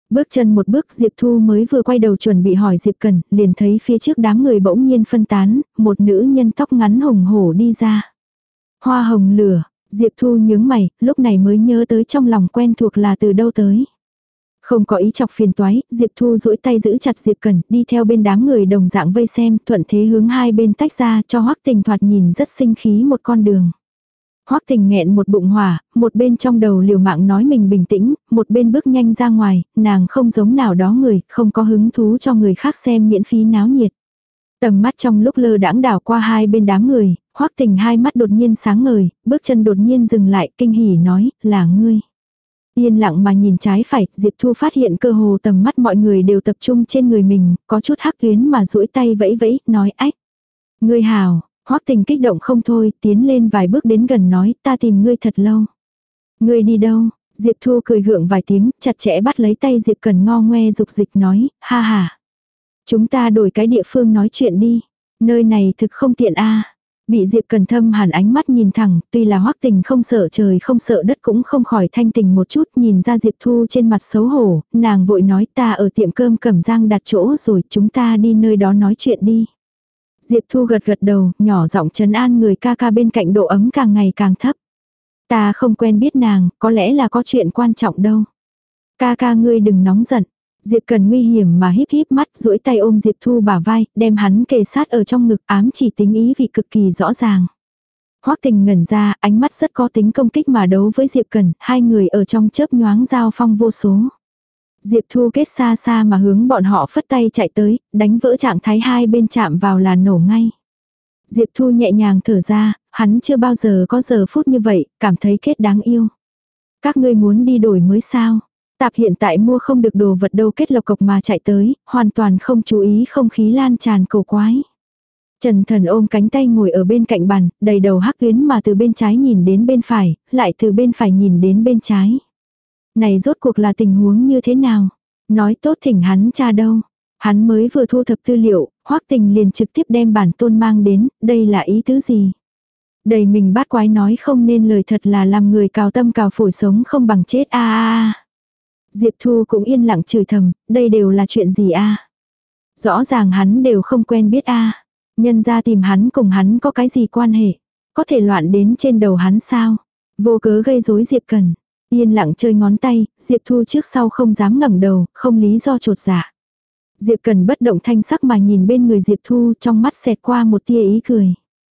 Bước chân một bước Diệp Thu mới vừa quay đầu chuẩn bị hỏi Diệp Cần, liền thấy phía trước đám người bỗng nhiên phân tán, một nữ nhân tóc ngắn hùng hổ đi ra. Hoa hồng lửa, Diệp Thu nhướng mày, lúc này mới nhớ tới trong lòng quen thuộc là từ đâu tới. Không có ý chọc phiền toái, Diệp Thu duỗi tay giữ chặt Diệp Cần, đi theo bên đám người đồng dạng vây xem, thuận thế hướng hai bên tách ra cho Hoắc Tình thoạt nhìn rất sinh khí một con đường. Hoắc Tình nghẹn một bụng hỏa, một bên trong đầu liều mạng nói mình bình tĩnh, một bên bước nhanh ra ngoài, nàng không giống nào đó người, không có hứng thú cho người khác xem miễn phí náo nhiệt. Tầm mắt trong lúc lơ đãng đảo qua hai bên đám người, Hoắc Tình hai mắt đột nhiên sáng ngời, bước chân đột nhiên dừng lại, kinh hỉ nói, là ngươi. Yên lặng mà nhìn trái phải, Diệp Thu phát hiện cơ hồ tầm mắt mọi người đều tập trung trên người mình, có chút hắc tuyến mà duỗi tay vẫy vẫy, nói ách. Ngươi hào, Hoắc Tình kích động không thôi, tiến lên vài bước đến gần nói, ta tìm ngươi thật lâu. Ngươi đi đâu? Diệp Thu cười gượng vài tiếng, chặt chẽ bắt lấy tay Diệp Cần ngo ngoe dục dịch nói, ha ha. Chúng ta đổi cái địa phương nói chuyện đi. Nơi này thực không tiện a. Bị Diệp Cần thâm hẳn ánh mắt nhìn thẳng, tuy là Hoắc Tình không sợ trời không sợ đất cũng không khỏi thanh tình một chút, nhìn ra Diệp Thu trên mặt xấu hổ, nàng vội nói ta ở tiệm cơm Cẩm Giang đặt chỗ rồi, chúng ta đi nơi đó nói chuyện đi. Diệp Thu gật gật đầu, nhỏ giọng trấn an người ca ca bên cạnh, độ ấm càng ngày càng thấp. Ta không quen biết nàng, có lẽ là có chuyện quan trọng đâu. Ca ca ngươi đừng nóng giận. Diệp Cần nguy hiểm mà híp híp mắt, duỗi tay ôm Diệp Thu bả vai, đem hắn kề sát ở trong ngực, ám chỉ tính ý vị cực kỳ rõ ràng. Hoắc Tình ngẩn ra, ánh mắt rất có tính công kích mà đấu với Diệp Cần, hai người ở trong chớp nhoáng giao phong vô số. Diệp Thu kết xa xa mà hướng bọn họ phất tay chạy tới, đánh vỡ trạng thái hai bên chạm vào là nổ ngay. Diệp Thu nhẹ nhàng thở ra, hắn chưa bao giờ có giờ phút như vậy, cảm thấy kết đáng yêu. Các ngươi muốn đi đổi mới sao? Tạp hiện tại mua không được đồ vật đâu, kết lộc cộc mà chạy tới, hoàn toàn không chú ý không khí lan tràn cầu quái. Trần Thần ôm cánh tay ngồi ở bên cạnh bàn, đầy đầu hắc tuyến mà từ bên trái nhìn đến bên phải, lại từ bên phải nhìn đến bên trái. Này rốt cuộc là tình huống như thế nào? Nói tốt thỉnh hắn cha đâu? Hắn mới vừa thu thập tư liệu, Hoắc Tình liền trực tiếp đem bản tôn mang đến, đây là ý tứ gì? Đầy mình bát quái nói không nên lời, thật là làm người cào tâm cào phổi, sống không bằng chết a a a. Diệp Thu cũng yên lặng chửi thầm, đây đều là chuyện gì a? Rõ ràng hắn đều không quen biết a. Nhân ra tìm hắn cùng hắn có cái gì quan hệ? Có thể loạn đến trên đầu hắn sao? Vô cớ gây rối Diệp Cần. Yên lặng chơi ngón tay, Diệp Thu trước sau không dám ngẩng đầu, không lý do chột dạ. Diệp Cần bất động thanh sắc mà nhìn bên người Diệp Thu, trong mắt xẹt qua một tia ý cười.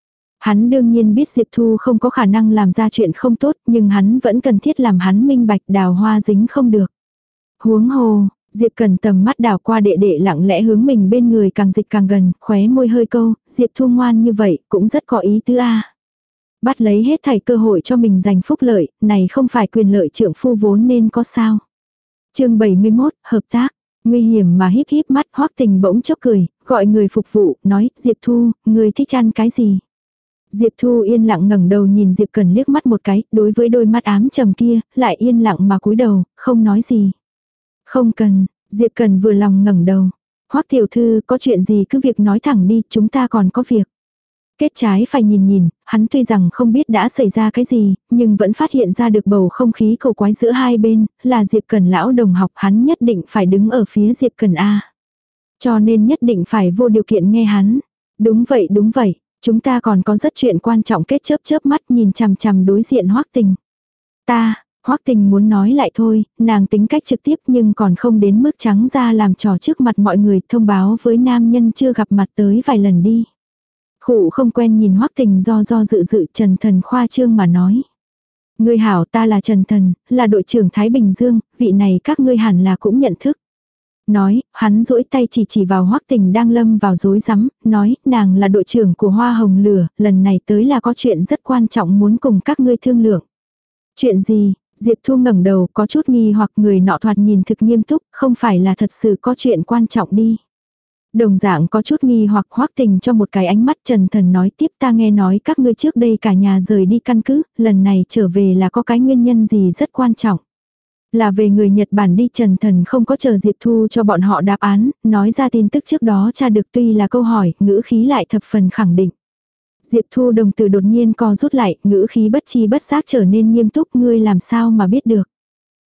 Hắn đương nhiên biết Diệp Thu không có khả năng làm ra chuyện không tốt, nhưng hắn vẫn cần thiết làm hắn minh bạch, đào hoa dính không được. Huống hồ, Diệp Cần tầm mắt đảo qua đệ đệ lặng lẽ hướng mình bên người càng dịch càng gần, khóe môi hơi câu, Diệp Thu ngoan như vậy, cũng rất có ý tứ a. Bắt lấy hết thảy cơ hội cho mình giành phúc lợi, này không phải quyền lợi trượng phu vốn nên có sao. Chương bảy mươi mốt, hợp tác. Nguy hiểm mà híp híp mắt, Hoắc Tình bỗng chốc cười, gọi người phục vụ, nói, Diệp Thu, người thích ăn cái gì? Diệp Thu yên lặng ngẩng đầu nhìn Diệp Cần liếc mắt một cái, đối với đôi mắt ám trầm kia, lại yên lặng mà cúi đầu, không nói gì. Không cần, Diệp Cần vừa lòng ngẩng đầu. Hoắc tiểu thư, có chuyện gì cứ việc nói thẳng đi, chúng ta còn có việc. Kết trái phải nhìn nhìn, hắn tuy rằng không biết đã xảy ra cái gì, nhưng vẫn phát hiện ra được bầu không khí cầu quái giữa hai bên, là Diệp Cần lão đồng học, hắn nhất định phải đứng ở phía Diệp Cần A. Cho nên nhất định phải vô điều kiện nghe hắn. Đúng vậy đúng vậy, chúng ta còn có rất chuyện quan trọng. Kết chớp chớp mắt nhìn chằm chằm đối diện Hoắc Tình. Ta, Hoắc Tình muốn nói lại thôi, nàng tính cách trực tiếp nhưng còn không đến mức trắng ra làm trò trước mặt mọi người, thông báo với nam nhân chưa gặp mặt tới vài lần đi. Khụ không quen nhìn Hoắc Tình do do dự dự, Trần Thần khoa trương mà nói. Ngươi hảo, ta là Trần Thần, là đội trưởng Thái Bình Dương, vị này các ngươi hẳn là cũng nhận thức. Nói, hắn duỗi tay chỉ chỉ vào Hoắc Tình đang lâm vào rối rắm, nói, nàng là đội trưởng của Hoa Hồng Lửa, lần này tới là có chuyện rất quan trọng muốn cùng các ngươi thương lượng. Chuyện gì? Diệp Thu ngẩng đầu có chút nghi hoặc, người nọ thoạt nhìn thực nghiêm túc, không phải là thật sự có chuyện quan trọng đi. Đồng dạng có chút nghi hoặc, Hoắc Tình cho một cái ánh mắt. Trần Thần nói tiếp, ta nghe nói các ngươi trước đây cả nhà rời đi căn cứ, lần này trở về là có cái nguyên nhân gì rất quan trọng. Là về người Nhật Bản đi. Trần Thần không có chờ Diệp Thu cho bọn họ đáp án, nói ra tin tức trước đó tra được, tuy là câu hỏi, ngữ khí lại thập phần khẳng định. Diệp Thu đồng tử đột nhiên co rút lại, ngữ khí bất chi bất giác trở nên nghiêm túc, ngươi làm sao mà biết được.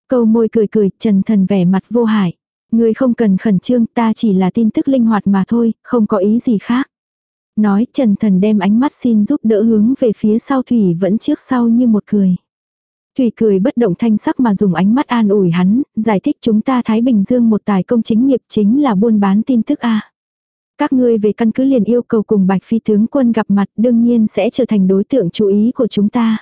Câu môi cười cười, Trần Thần vẻ mặt vô hại. Ngươi không cần khẩn trương, ta chỉ là tin tức linh hoạt mà thôi, không có ý gì khác. Nói, Trần Thần đem ánh mắt xin giúp đỡ hướng về phía sau Thủy vẫn trước sau như một cười. Thủy cười bất động thanh sắc mà dùng ánh mắt an ủi hắn, giải thích chúng ta Thái Bình Dương một tài công chính nghiệp chính là buôn bán tin tức a. Các ngươi về căn cứ liền yêu cầu cùng Bạch Phi tướng quân gặp mặt, đương nhiên sẽ trở thành đối tượng chú ý của chúng ta.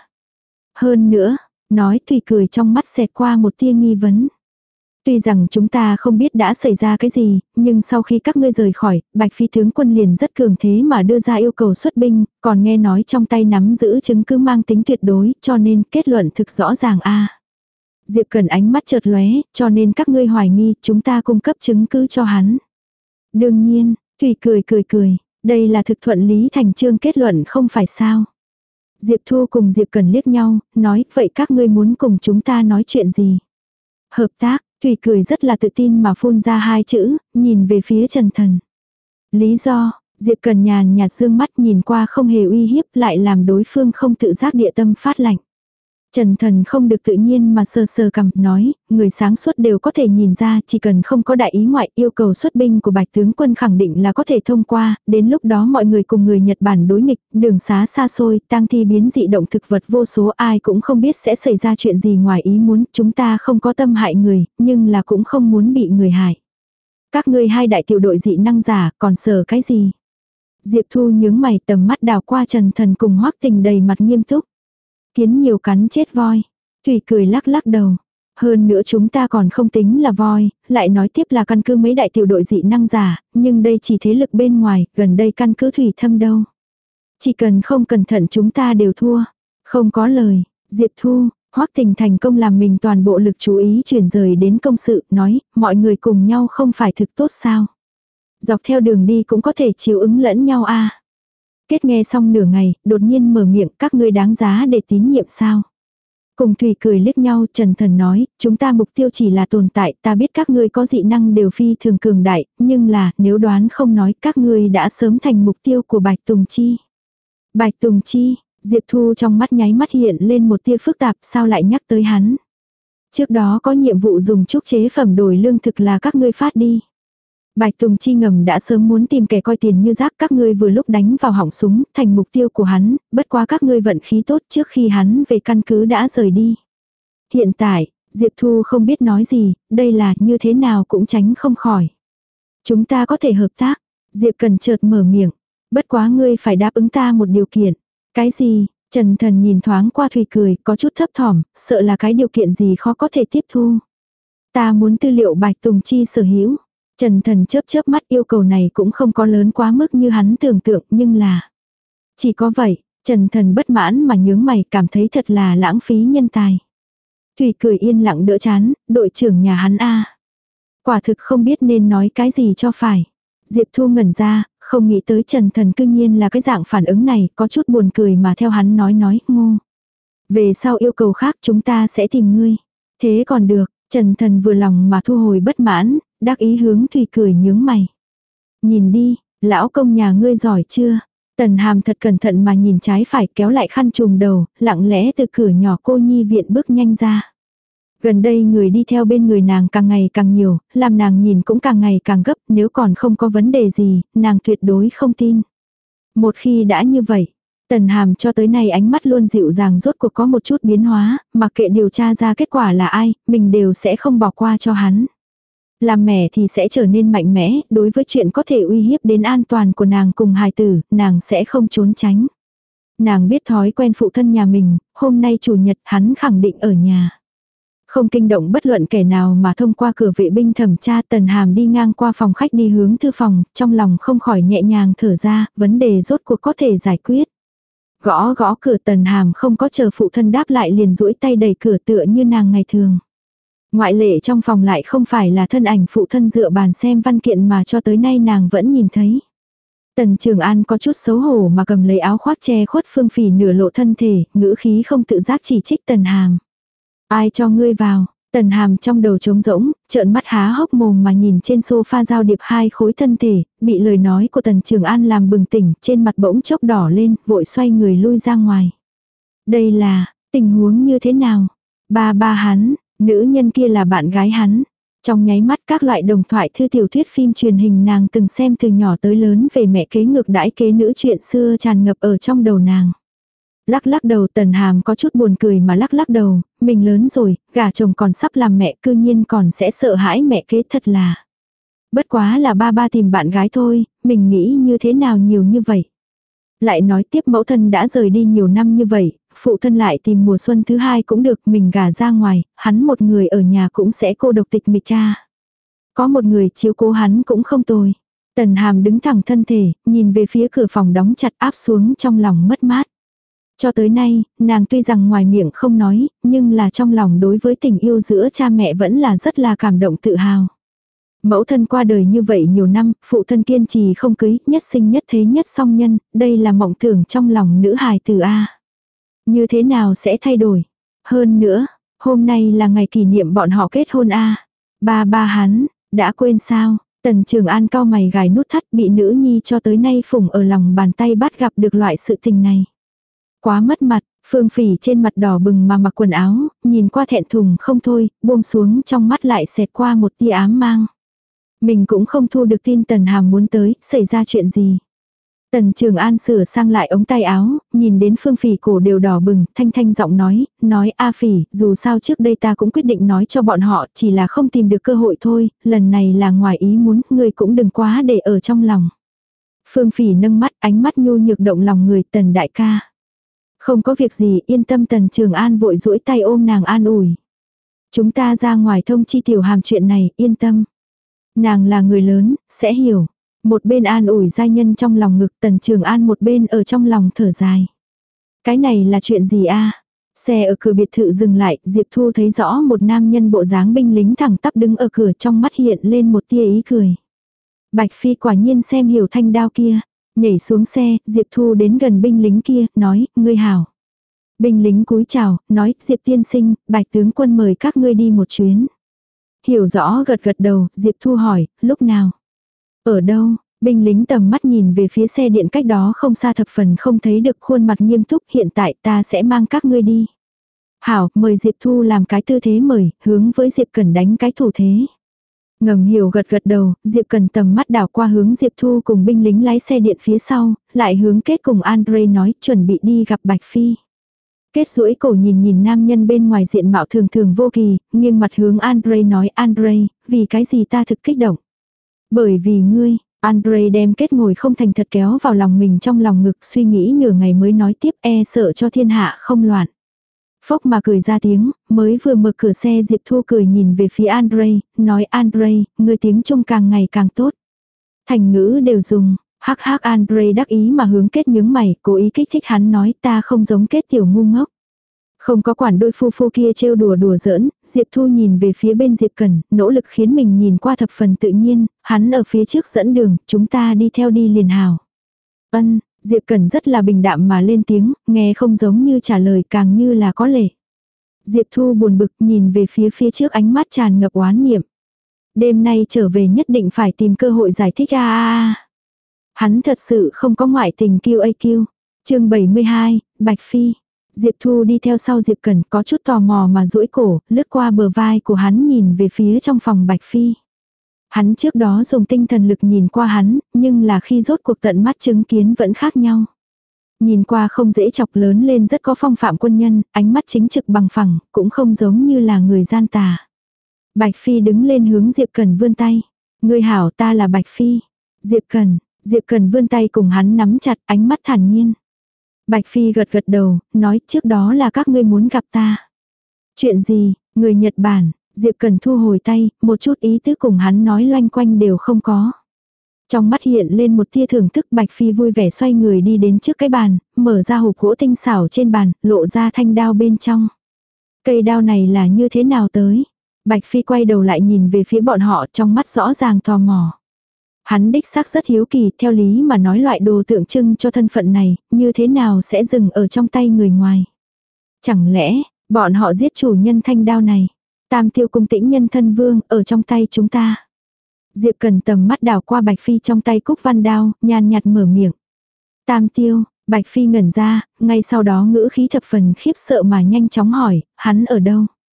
Hơn nữa, nói Thủy cười trong mắt xẹt qua một tia nghi vấn. Tuy rằng chúng ta không biết đã xảy ra cái gì, nhưng sau khi các ngươi rời khỏi, Bạch Phi tướng quân liền rất cường thế mà đưa ra yêu cầu xuất binh, còn nghe nói trong tay nắm giữ chứng cứ mang tính tuyệt đối, cho nên kết luận thực rõ ràng a. Diệp Cần ánh mắt chợt lóe, cho nên các ngươi hoài nghi, chúng ta cung cấp chứng cứ cho hắn. Đương nhiên, Thủy cười cười cười, đây là thực thuận lý thành chương kết luận không phải sao. Diệp Thu cùng Diệp Cần liếc nhau, nói, vậy các ngươi muốn cùng chúng ta nói chuyện gì? Hợp tác. Thủy cười rất là tự tin mà phun ra hai chữ, nhìn về phía Trần Thần. Lý do, Diệp Cần nhàn nhạt dương mắt nhìn qua không hề uy hiếp lại làm đối phương không tự giác địa tâm phát lạnh. Trần Thần không được tự nhiên mà sờ sờ cằm nói, người sáng suốt đều có thể nhìn ra chỉ cần không có đại ý ngoại yêu cầu xuất binh của Bạch tướng quân khẳng định là có thể thông qua, đến lúc đó mọi người cùng người Nhật Bản đối nghịch, đường xá xa xôi, tang thi biến dị động thực vật vô số ai cũng không biết sẽ xảy ra chuyện gì ngoài ý muốn, chúng ta không có tâm hại người, nhưng là cũng không muốn bị người hại. Các ngươi hai đại tiểu đội dị năng giả còn sợ cái gì? Diệp Thu nhướng mày tầm mắt đào qua Trần Thần cùng Hoắc Tình đầy mặt nghiêm túc. Kiến nhiều cắn chết voi. Thủy cười lắc lắc đầu. Hơn nữa chúng ta còn không tính là voi, lại nói tiếp là căn cứ mấy đại tiểu đội dị năng giả, nhưng đây chỉ thế lực bên ngoài, gần đây căn cứ Thủy Thâm đâu. Chỉ cần không cẩn thận chúng ta đều thua. Không có lời, Diệp Thu, Hoắc Tình thành công làm mình toàn bộ lực chú ý chuyển rời đến công sự, nói, mọi người cùng nhau không phải thực tốt sao. Dọc theo đường đi cũng có thể chiếu ứng lẫn nhau a. Kết nghe xong nửa ngày, đột nhiên mở miệng, các ngươi đáng giá để tín nhiệm sao. Cùng Thủy cười liếc nhau, Trần Thần nói, chúng ta mục tiêu chỉ là tồn tại, ta biết các ngươi có dị năng đều phi thường cường đại, nhưng là, nếu đoán không nói, các ngươi đã sớm thành mục tiêu của Bạch Tùng Chi. Bạch Tùng Chi, Diệp Thu trong mắt nháy mắt hiện lên một tia phức tạp, sao lại nhắc tới hắn. Trước đó có nhiệm vụ dùng trúc chế phẩm đổi lương thực là các ngươi phát đi. Bạch Tùng Chi ngầm đã sớm muốn tìm kẻ coi tiền như rác, các ngươi vừa lúc đánh vào họng súng, thành mục tiêu của hắn, bất quá các ngươi vận khí tốt trước khi hắn về căn cứ đã rời đi. Hiện tại, Diệp Thu không biết nói gì, đây là như thế nào cũng tránh không khỏi. Chúng ta có thể hợp tác, Diệp Cần chợt mở miệng, bất quá ngươi phải đáp ứng ta một điều kiện. Cái gì? Trần Thần nhìn thoáng qua Thùy cười, có chút thấp thỏm, sợ là cái điều kiện gì khó có thể tiếp thu. Ta muốn tư liệu Bạch Tùng Chi sở hữu. Trần Thần chớp chớp mắt, yêu cầu này cũng không có lớn quá mức như hắn tưởng tượng, nhưng là chỉ có vậy. Trần Thần bất mãn mà nhướng mày, cảm thấy thật là lãng phí nhân tài. Thùy cười yên lặng đỡ chán, đội trưởng nhà hắn a. Quả thực không biết nên nói cái gì cho phải. Diệp Thu ngẩn ra, không nghĩ tới Trần Thần cư nhiên là cái dạng phản ứng này, có chút buồn cười mà theo hắn nói nói, ngô. Về sau yêu cầu khác chúng ta sẽ tìm ngươi. Thế còn được, Trần Thần vừa lòng mà thu hồi bất mãn, đắc ý hướng Thùy cười nhướng mày. Nhìn đi, lão công nhà ngươi giỏi chưa? Tần Hàm thật cẩn thận mà nhìn trái phải, kéo lại khăn trùm đầu, lặng lẽ từ cửa nhỏ cô nhi viện bước nhanh ra. Gần đây người đi theo bên người nàng càng ngày càng nhiều, làm nàng nhìn cũng càng ngày càng gấp, nếu còn không có vấn đề gì, nàng tuyệt đối không tin. Một khi đã như vậy, Tần Hàm cho tới nay ánh mắt luôn dịu dàng rốt cuộc có một chút biến hóa, mặc kệ điều tra ra kết quả là ai, mình đều sẽ không bỏ qua cho hắn. Làm mẹ thì sẽ trở nên mạnh mẽ, đối với chuyện có thể uy hiếp đến an toàn của nàng cùng hài tử, nàng sẽ không trốn tránh. Nàng biết thói quen phụ thân nhà mình, hôm nay chủ nhật hắn khẳng định ở nhà. Không kinh động bất luận kẻ nào mà thông qua cửa vệ binh thẩm tra, Tần Hàm đi ngang qua phòng khách đi hướng thư phòng, trong lòng không khỏi nhẹ nhàng thở ra, vấn đề rốt cuộc có thể giải quyết. Gõ gõ cửa, Tần Hàm không có chờ phụ thân đáp lại liền duỗi tay đẩy cửa tựa như nàng ngày thường. Ngoại lệ trong phòng lại không phải là thân ảnh phụ thân dựa bàn xem văn kiện mà cho tới nay nàng vẫn nhìn thấy. Tần Trường An có chút xấu hổ mà cầm lấy áo khoác che khuất Phương Phỉ nửa lộ thân thể, ngữ khí không tự giác chỉ trích Tần Hàm. Ai cho ngươi vào? Tần Hàm trong đầu trống rỗng, trợn mắt há hốc mồm mà nhìn trên sofa giao điệp hai khối thân thể, bị lời nói của Tần Trường An làm bừng tỉnh, trên mặt bỗng chốc đỏ lên, vội xoay người lui ra ngoài. Đây là tình huống như thế nào? Ba ba hắn, Nữ nhân kia là bạn gái hắn. Trong nháy mắt các loại đồng thoại thư tiểu thuyết phim truyền hình nàng từng xem từ nhỏ tới lớn về mẹ kế ngược đãi kế nữ chuyện xưa tràn ngập ở trong đầu nàng. Lắc lắc đầu Tần Hàm có chút buồn cười mà lắc lắc đầu, mình lớn rồi, gả chồng còn sắp làm mẹ cư nhiên còn sẽ sợ hãi mẹ kế thật là. Bất quá là ba ba tìm bạn gái thôi, mình nghĩ như thế nào nhiều như vậy. Lại nói tiếp mẫu thân đã rời đi nhiều năm như vậy, phụ thân lại tìm mùa xuân thứ hai cũng được, mình gả ra ngoài, hắn một người ở nhà cũng sẽ cô độc tịch mịch cha. Có một người chiếu cố hắn cũng không tồi. Tần Hàm đứng thẳng thân thể, nhìn về phía cửa phòng đóng chặt áp xuống trong lòng mất mát. Cho tới nay, nàng tuy rằng ngoài miệng không nói, nhưng là trong lòng đối với tình yêu giữa cha mẹ vẫn là rất là cảm động tự hào. Mẫu thân qua đời như vậy nhiều năm, phụ thân kiên trì không cưới, nhất sinh nhất thế nhất song nhân, đây là mộng tưởng trong lòng nữ hài tử A. Như thế nào sẽ thay đổi? Hơn nữa, hôm nay là ngày kỷ niệm bọn họ kết hôn A. Ba ba hắn, đã quên sao? Tần Trường An cau mày gài nút thắt bị nữ nhi cho tới nay phủng ở lòng bàn tay bắt gặp được loại sự tình này. Quá mất mặt, Phương Phỉ trên mặt đỏ bừng mà mặc quần áo, nhìn qua thẹn thùng không thôi, buông xuống trong mắt lại xẹt qua một tia ám mang. Mình cũng không thu được tin Tần Hàm muốn tới, xảy ra chuyện gì. Tần Trường An sửa sang lại ống tay áo, nhìn đến Phương Phỉ cổ đều đỏ bừng, thanh thanh giọng nói, nói A Phỉ, dù sao trước đây ta cũng quyết định nói cho bọn họ, chỉ là không tìm được cơ hội thôi, lần này là ngoài ý muốn, ngươi cũng đừng quá để ở trong lòng. Phương Phỉ nâng mắt, ánh mắt nhu nhược động lòng người, Tần đại ca. Không có việc gì, yên tâm. Tần Trường An vội duỗi tay ôm nàng an ủi. Chúng ta ra ngoài thông chi Tiểu Hàm chuyện này, yên tâm. Nàng là người lớn, sẽ hiểu. Một bên an ủi giai nhân trong lòng ngực, Tần Trường An một bên ở trong lòng thở dài. Cái này là chuyện gì a? Xe ở cửa biệt thự dừng lại, Diệp Thu thấy rõ một nam nhân bộ dáng binh lính thẳng tắp đứng ở cửa, trong mắt hiện lên một tia ý cười. Bạch Phi quả nhiên xem hiểu thanh đao kia. Nhảy xuống xe, Diệp Thu đến gần binh lính kia, nói, ngươi hảo. Binh lính cúi chào, nói, Diệp tiên sinh, Bạch tướng quân mời các ngươi đi một chuyến. Hiểu rõ gật gật đầu, Diệp Thu hỏi, lúc nào? Ở đâu? Binh lính tầm mắt nhìn về phía xe điện cách đó không xa, thập phần không thấy được, khuôn mặt nghiêm túc, hiện tại ta sẽ mang các ngươi đi. Hảo, mời Diệp Thu làm cái tư thế mời, hướng với Diệp Cẩn đánh cái thủ thế. Ngầm hiểu gật gật đầu, Diệp Cần tầm mắt đảo qua hướng Diệp Thu cùng binh lính lái xe điện phía sau, lại hướng Kết cùng Andre nói chuẩn bị đi gặp Bạch Phi. Kết duỗi cổ nhìn nhìn nam nhân bên ngoài diện mạo thường thường vô kỳ, nghiêng mặt hướng Andre nói, Andre, vì cái gì ta thực kích động? Bởi vì ngươi. Andre đem Kết ngồi không thành thật kéo vào lòng mình trong lòng ngực, suy nghĩ nửa ngày mới nói tiếp, e sợ cho thiên hạ không loạn. Phốc mà cười ra tiếng, mới vừa mở cửa xe Diệp Thu cười nhìn về phía Andre, nói Andre, ngươi tiếng Trung càng ngày càng tốt. Thành ngữ đều dùng, hắc hắc. Andre đắc ý mà hướng Kết nhướng mày, cố ý kích thích hắn nói, ta không giống Kết tiểu ngu ngốc. Không có quản đôi phu phu kia trêu đùa đùa giỡn, Diệp Thu nhìn về phía bên Diệp Cẩn, nỗ lực khiến mình nhìn qua thập phần tự nhiên, hắn ở phía trước dẫn đường, chúng ta đi theo đi liền hào. Ân. Diệp Cẩn rất là bình đạm mà lên tiếng, nghe không giống như trả lời, càng như là có lệ. Diệp Thu buồn bực nhìn về phía phía trước, ánh mắt tràn ngập oán niệm. Đêm nay trở về nhất định phải tìm cơ hội giải thích a a a. Hắn thật sự không có ngoại tình kiêu a kiêu. Chương bảy mươi hai, Bạch Phi. Diệp Thu đi theo sau Diệp Cẩn, có chút tò mò mà duỗi cổ, lướt qua bờ vai của hắn nhìn về phía trong phòng Bạch Phi. Hắn trước đó dùng tinh thần lực nhìn qua hắn, nhưng là khi rốt cuộc tận mắt chứng kiến vẫn khác nhau. Nhìn qua không dễ chọc, lớn lên rất có phong phạm quân nhân, ánh mắt chính trực bằng phẳng, cũng không giống như là người gian tà. Bạch Phi đứng lên hướng Diệp Cẩn vươn tay. Ngươi hảo, ta là Bạch Phi. Diệp Cẩn, Diệp Cẩn vươn tay cùng hắn nắm chặt, ánh mắt thản nhiên. Bạch Phi gật gật đầu, nói trước đó là các ngươi muốn gặp ta. Chuyện gì, người Nhật Bản? Diệp Cần thu hồi tay, một chút ý tứ cùng hắn nói loanh quanh đều không có. Trong mắt hiện lên một tia thưởng thức, Bạch Phi vui vẻ xoay người đi đến trước cái bàn, mở ra hộp gỗ tinh xảo trên bàn, lộ ra thanh đao bên trong. Cây đao này là như thế nào tới? Bạch Phi quay đầu lại nhìn về phía bọn họ, trong mắt rõ ràng tò mò. Hắn đích xác rất hiếu kỳ, theo lý mà nói loại đồ tượng trưng cho thân phận này, như thế nào sẽ dừng ở trong tay người ngoài? Chẳng lẽ, bọn họ giết chủ nhân thanh đao này? Tam tiêu cung tĩnh nhân thân vương, ở trong tay chúng ta. Diệp Cần tầm mắt đảo qua Bạch Phi trong tay cúc văn đao, nhàn nhạt mở miệng. Tam tiêu, Bạch Phi ngẩn ra, ngay sau đó ngữ khí thập phần khiếp sợ mà nhanh chóng hỏi, hắn ở đâu?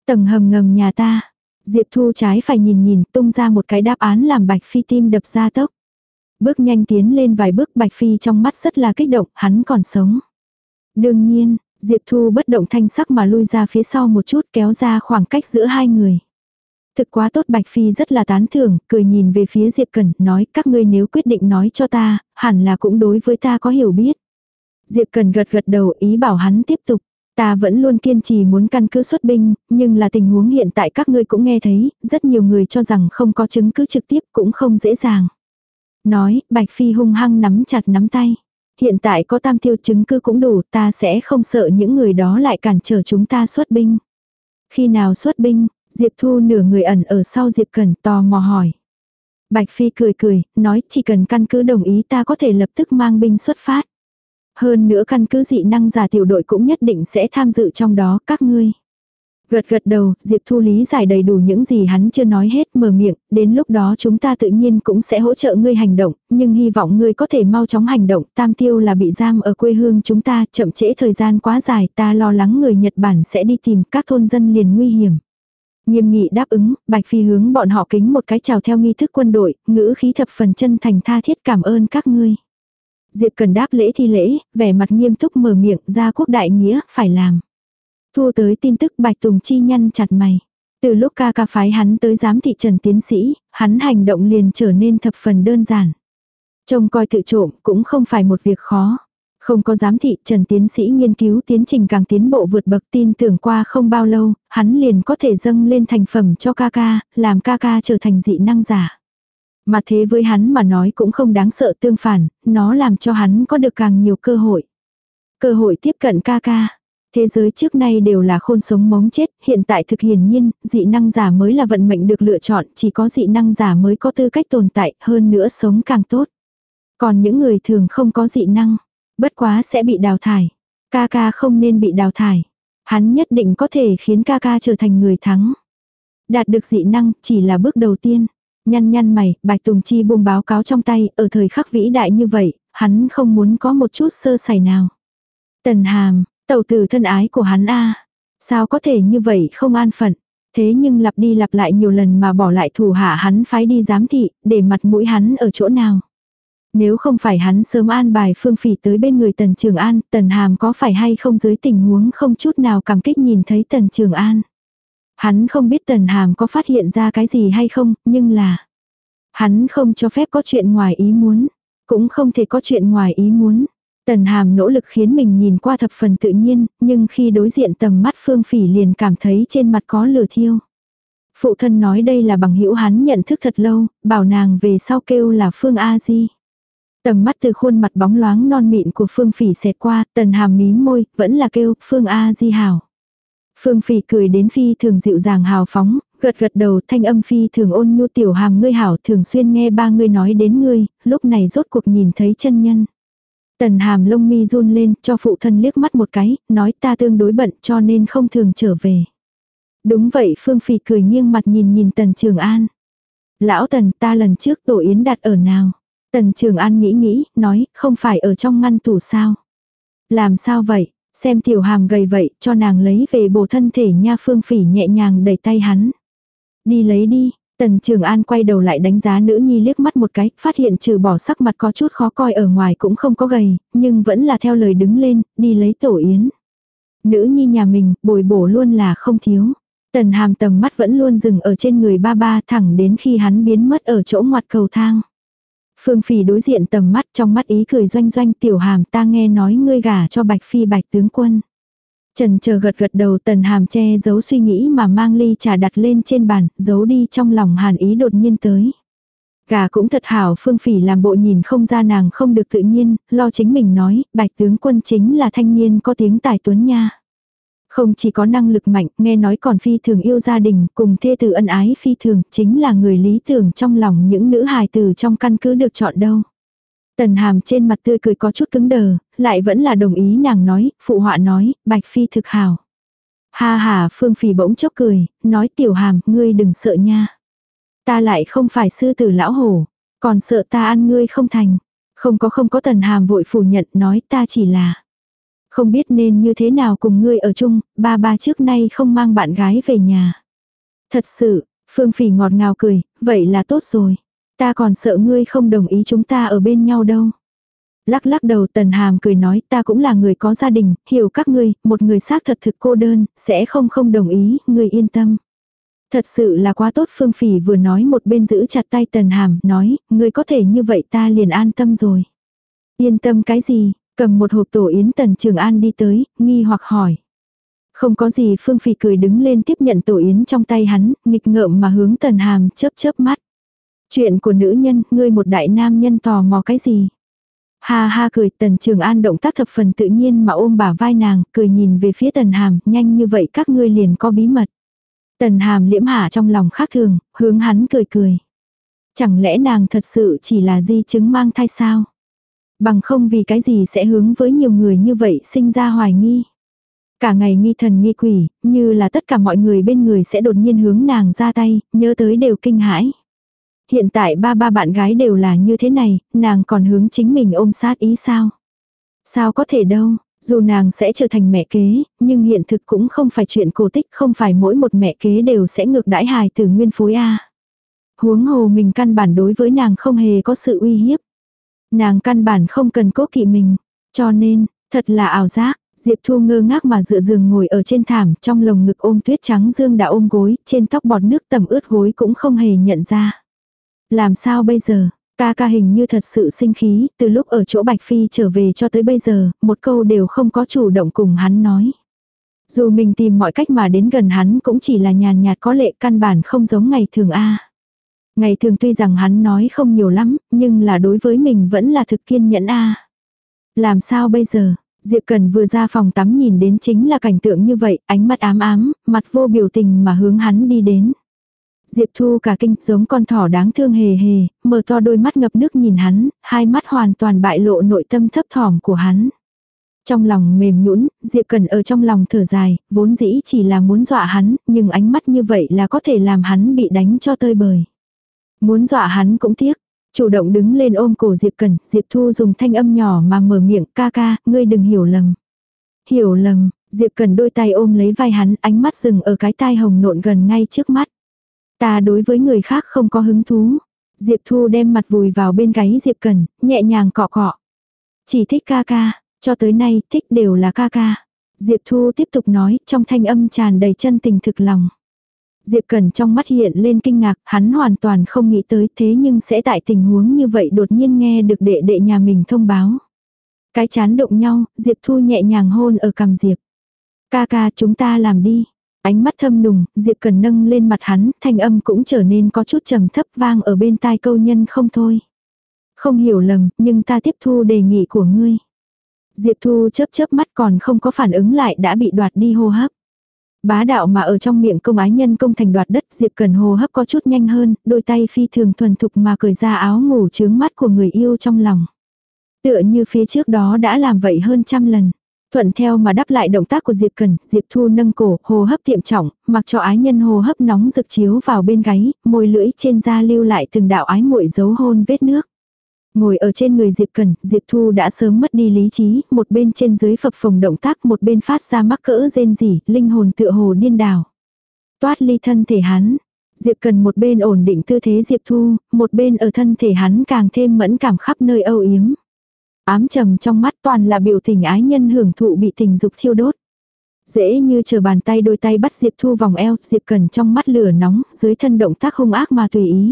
Tầng hầm ngầm nhà ta. Diệp Thu trái phải nhìn nhìn tung ra một cái đáp án làm Bạch Phi tim đập ra tốc. Bước nhanh tiến lên vài bước, Bạch Phi trong mắt rất là kích động, hắn còn sống. Đương nhiên, Diệp Thu bất động thanh sắc mà lui ra phía sau một chút, kéo ra khoảng cách giữa hai người. Thực quá tốt, Bạch Phi rất là tán thưởng, cười nhìn về phía Diệp Cẩn, nói các ngươi nếu quyết định nói cho ta, hẳn là cũng đối với ta có hiểu biết. Diệp Cẩn gật gật đầu, ý bảo hắn tiếp tục. Ta vẫn luôn kiên trì muốn căn cứ xuất binh, nhưng là tình huống hiện tại các ngươi cũng nghe thấy, rất nhiều người cho rằng không có chứng cứ trực tiếp cũng không dễ dàng. Nói, Bạch Phi hung hăng nắm chặt nắm tay. Hiện tại có tam tiêu chứng cứ cũng đủ, ta sẽ không sợ những người đó lại cản trở chúng ta xuất binh. Khi nào xuất binh? Diệp Thu nửa người ẩn ở sau Diệp Cẩn tò mò hỏi. Bạch Phi cười cười, nói chỉ cần căn cứ đồng ý ta có thể lập tức mang binh xuất phát. Hơn nữa căn cứ dị năng giả tiểu đội cũng nhất định sẽ tham dự trong đó các ngươi. Gật gật đầu, Diệp Thu lý giải đầy đủ những gì hắn chưa nói hết, mở miệng, đến lúc đó chúng ta tự nhiên cũng sẽ hỗ trợ ngươi hành động, nhưng hy vọng ngươi có thể mau chóng hành động, tam tiêu là bị giam ở quê hương chúng ta, chậm trễ thời gian quá dài, ta lo lắng người Nhật Bản sẽ đi tìm các thôn dân liền nguy hiểm. Nghiêm nghị đáp ứng, Bạch Phi hướng bọn họ kính một cái chào theo nghi thức quân đội, ngữ khí thập phần chân thành tha thiết cảm ơn các ngươi. Diệp Cần đáp lễ thi lễ, vẻ mặt nghiêm túc mở miệng ra quốc đại nghĩa, phải làm. Thu tới tin tức Bạch Tùng Chi nhăn chặt mày. Từ lúc ca ca phái hắn tới giám thị Trần tiến sĩ, hắn hành động liền trở nên thập phần đơn giản. Trông coi tự trộm cũng không phải một việc khó. Không có giám thị, Trần tiến sĩ nghiên cứu tiến trình càng tiến bộ vượt bậc, tin tưởng qua không bao lâu, hắn liền có thể dâng lên thành phẩm cho ca ca, làm ca ca trở thành dị năng giả. Mà thế với hắn mà nói cũng không đáng sợ, tương phản, nó làm cho hắn có được càng nhiều cơ hội. Cơ hội tiếp cận ca ca. Thế giới trước nay đều là khôn sống mống chết, hiện tại thực hiển nhiên, dị năng giả mới là vận mệnh được lựa chọn, chỉ có dị năng giả mới có tư cách tồn tại, hơn nữa sống càng tốt. Còn những người thường không có dị năng, bất quá sẽ bị đào thải. Ca ca không nên bị đào thải. Hắn nhất định có thể khiến ca ca trở thành người thắng. Đạt được dị năng chỉ là bước đầu tiên. Nhăn nhăn mày, Bạch Tùng Chi buông báo cáo trong tay, ở thời khắc vĩ đại như vậy, hắn không muốn có một chút sơ sẩy nào. Tần Hàm, tẩu tử thân ái của hắn a, sao có thể như vậy không an phận. Thế nhưng lặp đi lặp lại nhiều lần mà bỏ lại thủ hạ hắn phái đi giám thị, để mặt mũi hắn ở chỗ nào. Nếu không phải hắn sớm an bài Phương Phỉ tới bên người Tần Trường An, Tần Hàm có phải hay không dưới tình huống không chút nào cảm kích nhìn thấy Tần Trường An. Hắn không biết Tần Hàm có phát hiện ra cái gì hay không, nhưng là hắn không cho phép có chuyện ngoài ý muốn, cũng không thể có chuyện ngoài ý muốn. Tần Hàm nỗ lực khiến mình nhìn qua thập phần tự nhiên, nhưng khi đối diện tầm mắt Phương Phỉ liền cảm thấy trên mặt có lửa thiêu. Phụ thân nói đây là bằng hữu hắn nhận thức thật lâu, bảo nàng về sau kêu là Phương A Di. Tầm mắt từ khuôn mặt bóng loáng non mịn của Phương Phỉ xẹt qua, Tần Hàm mím môi, vẫn là kêu Phương A Di hảo. Phương Phỉ cười đến phi thường dịu dàng hào phóng, gật gật đầu, thanh âm phi thường ôn nhu, tiểu Hàm ngươi hảo, thường xuyên nghe ba ngươi nói đến ngươi, lúc này rốt cuộc nhìn thấy chân nhân. Tần Hàm lông mi run lên, cho phụ thân liếc mắt một cái, nói ta tương đối bận cho nên không thường trở về. Đúng vậy, Phương Phỉ cười nghiêng mặt nhìn nhìn Tần Trường An. Lão Tần, ta lần trước tổ yến đặt ở nào? Tần Trường An nghĩ nghĩ, nói, không phải ở trong ngăn tủ sao? Làm sao vậy? Xem tiểu Hàm gầy vậy, cho nàng lấy về bổ thân thể nha. Phương Phỉ nhẹ nhàng đẩy tay hắn. Đi lấy đi. Tần Trường An quay đầu lại đánh giá nữ nhi liếc mắt một cái, phát hiện trừ bỏ sắc mặt có chút khó coi ở ngoài cũng không có gầy, nhưng vẫn là theo lời đứng lên, đi lấy tổ yến. Nữ nhi nhà mình, bồi bổ luôn là không thiếu. Tần Hàm tầm mắt vẫn luôn dừng ở trên người ba ba thẳng đến khi hắn biến mất ở chỗ ngoặt cầu thang. Phương Phỉ đối diện tầm mắt, trong mắt ý cười doanh doanh, tiểu Hàm ta nghe nói ngươi gả cho Bạch Phi Bạch tướng quân. Trần chờ gật gật đầu, Tần Hàm che giấu suy nghĩ mà mang ly trà đặt lên trên bàn, giấu đi trong lòng hàn ý đột nhiên tới. Gà cũng thật hảo, Phương Phỉ làm bộ nhìn không ra nàng không được tự nhiên, lo chính mình nói, Bạch tướng quân chính là thanh niên có tiếng tài tuấn nha. Không chỉ có năng lực mạnh, nghe nói còn phi thường yêu gia đình, cùng thê tử ân ái phi thường, chính là người lý tưởng trong lòng những nữ hài tử trong căn cứ được chọn đâu. Tần Hàm trên mặt tươi cười có chút cứng đờ, lại vẫn là đồng ý nàng nói, phụ họa nói, Bạch Phi thực hảo. Ha ha, Phương Phỉ bỗng chốc cười, nói tiểu Hàm, ngươi đừng sợ nha. Ta lại không phải sư tử lão hổ, còn sợ ta ăn ngươi không thành. Không có không có Tần Hàm vội phủ nhận, nói ta chỉ là. Không biết nên như thế nào cùng ngươi ở chung, ba ba trước nay không mang bạn gái về nhà. Thật sự, Phương Phỉ ngọt ngào cười, vậy là tốt rồi. Ta còn sợ ngươi không đồng ý chúng ta ở bên nhau đâu. Lắc lắc đầu Tần Hàm cười nói ta cũng là người có gia đình, hiểu các ngươi, một người xác thật thực cô đơn, sẽ không không đồng ý, ngươi yên tâm. Thật sự là quá tốt Phương Phỉ vừa nói một bên giữ chặt tay Tần Hàm, nói, ngươi có thể như vậy ta liền an tâm rồi. Yên tâm cái gì, cầm một hộp tổ yến Tần Trường An đi tới, nghi hoặc hỏi. Không có gì Phương Phỉ cười đứng lên tiếp nhận tổ yến trong tay hắn, nghịch ngợm mà hướng Tần Hàm chớp chớp mắt. Chuyện của nữ nhân, ngươi một đại nam nhân tò mò cái gì? Ha ha cười Tần Trường An động tác thập phần tự nhiên mà ôm bả vai nàng, cười nhìn về phía Tần Hàm, nhanh như vậy các ngươi liền có bí mật. Tần Hàm liễm hạ trong lòng khác thường, hướng hắn cười cười. Chẳng lẽ nàng thật sự chỉ là di chứng mang thai sao? Bằng không vì cái gì sẽ hướng với nhiều người như vậy sinh ra hoài nghi. Cả ngày nghi thần nghi quỷ, như là tất cả mọi người bên người sẽ đột nhiên hướng nàng ra tay, nhớ tới đều kinh hãi. Hiện tại ba ba bạn gái đều là như thế này, nàng còn hướng chính mình ôm sát ý sao? Sao có thể đâu, dù nàng sẽ trở thành mẹ kế, nhưng hiện thực cũng không phải chuyện cổ tích, không phải mỗi một mẹ kế đều sẽ ngược đãi hài từ nguyên phối a. Huống hồ mình căn bản đối với nàng không hề có sự uy hiếp. Nàng căn bản không cần cố kỵ mình, cho nên, thật là ảo giác. Diệp Thu ngơ ngác mà dựa giường ngồi ở trên thảm, trong lồng ngực ôm tuyết trắng dương đã ôm gối, trên tóc bọt nước tầm ướt gối cũng không hề nhận ra. Làm sao bây giờ? Ca ca hình như thật sự sinh khí, từ lúc ở chỗ Bạch Phi trở về cho tới bây giờ, một câu đều không có chủ động cùng hắn nói. Dù mình tìm mọi cách mà đến gần hắn cũng chỉ là nhàn nhạt có lệ căn bản không giống ngày thường a. Ngày thường tuy rằng hắn nói không nhiều lắm, nhưng là đối với mình vẫn là thực kiên nhẫn a. Làm sao bây giờ? Diệp Cần vừa ra phòng tắm nhìn đến chính là cảnh tượng như vậy, ánh mắt ám ám, mặt vô biểu tình mà hướng hắn đi đến. Diệp Thu cả kinh giống con thỏ đáng thương hề hề, mở to đôi mắt ngập nước nhìn hắn, hai mắt hoàn toàn bại lộ nội tâm thấp thỏm của hắn. Trong lòng mềm nhũn, Diệp Cần ở trong lòng thở dài, vốn dĩ chỉ là muốn dọa hắn, nhưng ánh mắt như vậy là có thể làm hắn bị đánh cho tơi bời. Muốn dọa hắn cũng tiếc. Chủ động đứng lên ôm cổ Diệp Cần, Diệp Thu dùng thanh âm nhỏ mà mở miệng, ca ca, ngươi đừng hiểu lầm. Hiểu lầm, Diệp Cần đôi tay ôm lấy vai hắn, ánh mắt dừng ở cái tai hồng nộn gần ngay trước mắt. Ta đối với người khác không có hứng thú. Diệp Thu đem mặt vùi vào bên gáy Diệp Cần, nhẹ nhàng cọ cọ. Chỉ thích ca ca, cho tới nay thích đều là ca ca. Diệp Thu tiếp tục nói, trong thanh âm tràn đầy chân tình thực lòng. Diệp Cần trong mắt hiện lên kinh ngạc, hắn hoàn toàn không nghĩ tới thế nhưng sẽ tại tình huống như vậy đột nhiên nghe được đệ đệ nhà mình thông báo. Cái chán động nhau, Diệp Thu nhẹ nhàng hôn ở cằm Diệp. Ca ca chúng ta làm đi. Ánh mắt thâm nùng, Diệp Cần nâng lên mặt hắn, thanh âm cũng trở nên có chút trầm thấp vang ở bên tai câu nhân không thôi. Không hiểu lầm, nhưng ta tiếp thu đề nghị của ngươi. Diệp Thu chớp chớp mắt còn không có phản ứng lại đã bị đoạt đi hô hấp. Bá đạo mà ở trong miệng công ái nhân công thành đoạt đất, Diệp Cần hô hấp có chút nhanh hơn, đôi tay phi thường thuần thục mà cởi ra áo ngủ chướng mắt của người yêu trong lòng. Tựa như phía trước đó đã làm vậy hơn trăm lần. Thuận theo mà đáp lại động tác của Diệp Cần, Diệp Thu nâng cổ, hô hấp tiệm trọng, mặc cho ái nhân hô hấp nóng rực chiếu vào bên gáy, môi lưỡi trên da lưu lại từng đạo ái muội dấu hôn vết nước. Ngồi ở trên người Diệp Cần, Diệp Thu đã sớm mất đi lý trí, một bên trên dưới phập phồng động tác, một bên phát ra mắc cỡ rên rỉ, linh hồn tựa hồ điên đảo. Toát ly thân thể hắn, Diệp Cần một bên ổn định tư thế Diệp Thu, một bên ở thân thể hắn càng thêm mẫn cảm khắp nơi âu yếm. Ám trầm trong mắt toàn là biểu tình ái nhân hưởng thụ bị tình dục thiêu đốt. Dễ như chờ bàn tay đôi tay bắt Diệp Thu vòng eo, Diệp Cần trong mắt lửa nóng, dưới thân động tác hung ác mà tùy ý.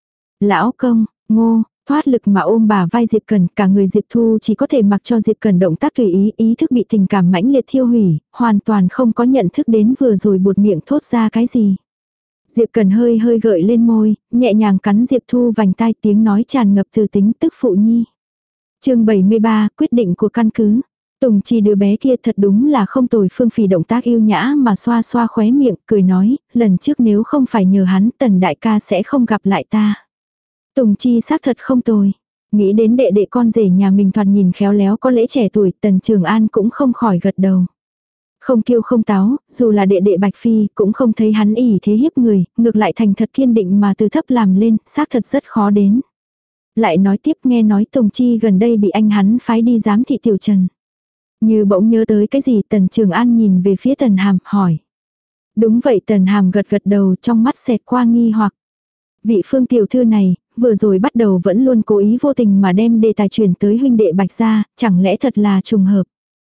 Lão công, ngô, thoát lực mà ôm bà vai Diệp Cần, cả người Diệp Thu chỉ có thể mặc cho Diệp Cần động tác tùy ý, ý thức bị tình cảm mãnh liệt thiêu hủy, hoàn toàn không có nhận thức đến vừa rồi buột miệng thốt ra cái gì. Diệp Cần hơi hơi gợi lên môi, nhẹ nhàng cắn Diệp Thu vành tai, tiếng nói tràn ngập từ tính tức phụ nhi. Chương bảy mươi ba, quyết định của căn cứ. Tùng Chi đứa bé kia thật đúng là không tồi. Phương Phỉ động tác yêu nhã mà xoa xoa khóe miệng, cười nói, lần trước nếu không phải nhờ hắn, Tần đại ca sẽ không gặp lại ta. Tùng Chi xác thật không tồi. Nghĩ đến đệ đệ con rể nhà mình thoạt nhìn khéo léo có lễ trẻ tuổi, Tần Trường An cũng không khỏi gật đầu. Không kiêu không táo, dù là đệ đệ Bạch Phi, cũng không thấy hắn ỷ thế hiếp người, ngược lại thành thật kiên định mà từ thấp làm lên, xác thật rất khó đến. Lại nói tiếp, nghe nói Tùng Chi gần đây bị anh hắn phái đi giám thị Tiểu Trần. Như bỗng nhớ tới cái gì Tần Trường An nhìn về phía Tần Hàm, hỏi. Đúng vậy, Tần Hàm gật gật đầu, trong mắt xẹt qua nghi hoặc. Vị Phương tiểu thư này, vừa rồi bắt đầu vẫn luôn cố ý vô tình mà đem đề tài chuyển tới huynh đệ Bạch gia, chẳng lẽ thật là trùng hợp.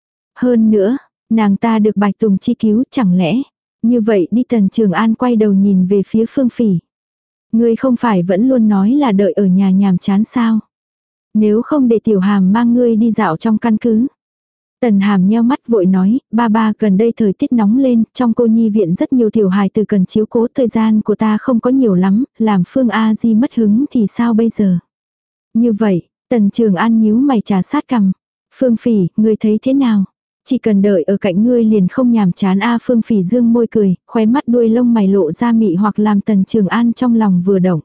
Hơn nữa, nàng ta được Bạch Tùng chi cứu, chẳng lẽ. Như vậy đi, Tần Trường An quay đầu nhìn về phía Phương Phỉ. Ngươi không phải vẫn luôn nói là đợi ở nhà nhàm chán sao? Nếu không để Tiểu Hàm mang ngươi đi dạo trong căn cứ. Tần Hàm nheo mắt vội nói, ba ba, gần đây thời tiết nóng lên, trong cô nhi viện rất nhiều tiểu hài từ cần chiếu cố, thời gian của ta không có nhiều lắm, làm Phương A Di mất hứng thì sao bây giờ? Như vậy, Tần Trường An nhíu mày trà sát cằm. Phương Phỉ, ngươi thấy thế nào? Chỉ cần đợi ở cạnh ngươi liền không nhàm chán a. Phương Phỉ dương môi cười, khóe mắt đuôi lông mày lộ ra mị hoặc làm Tần Trường An trong lòng vừa động.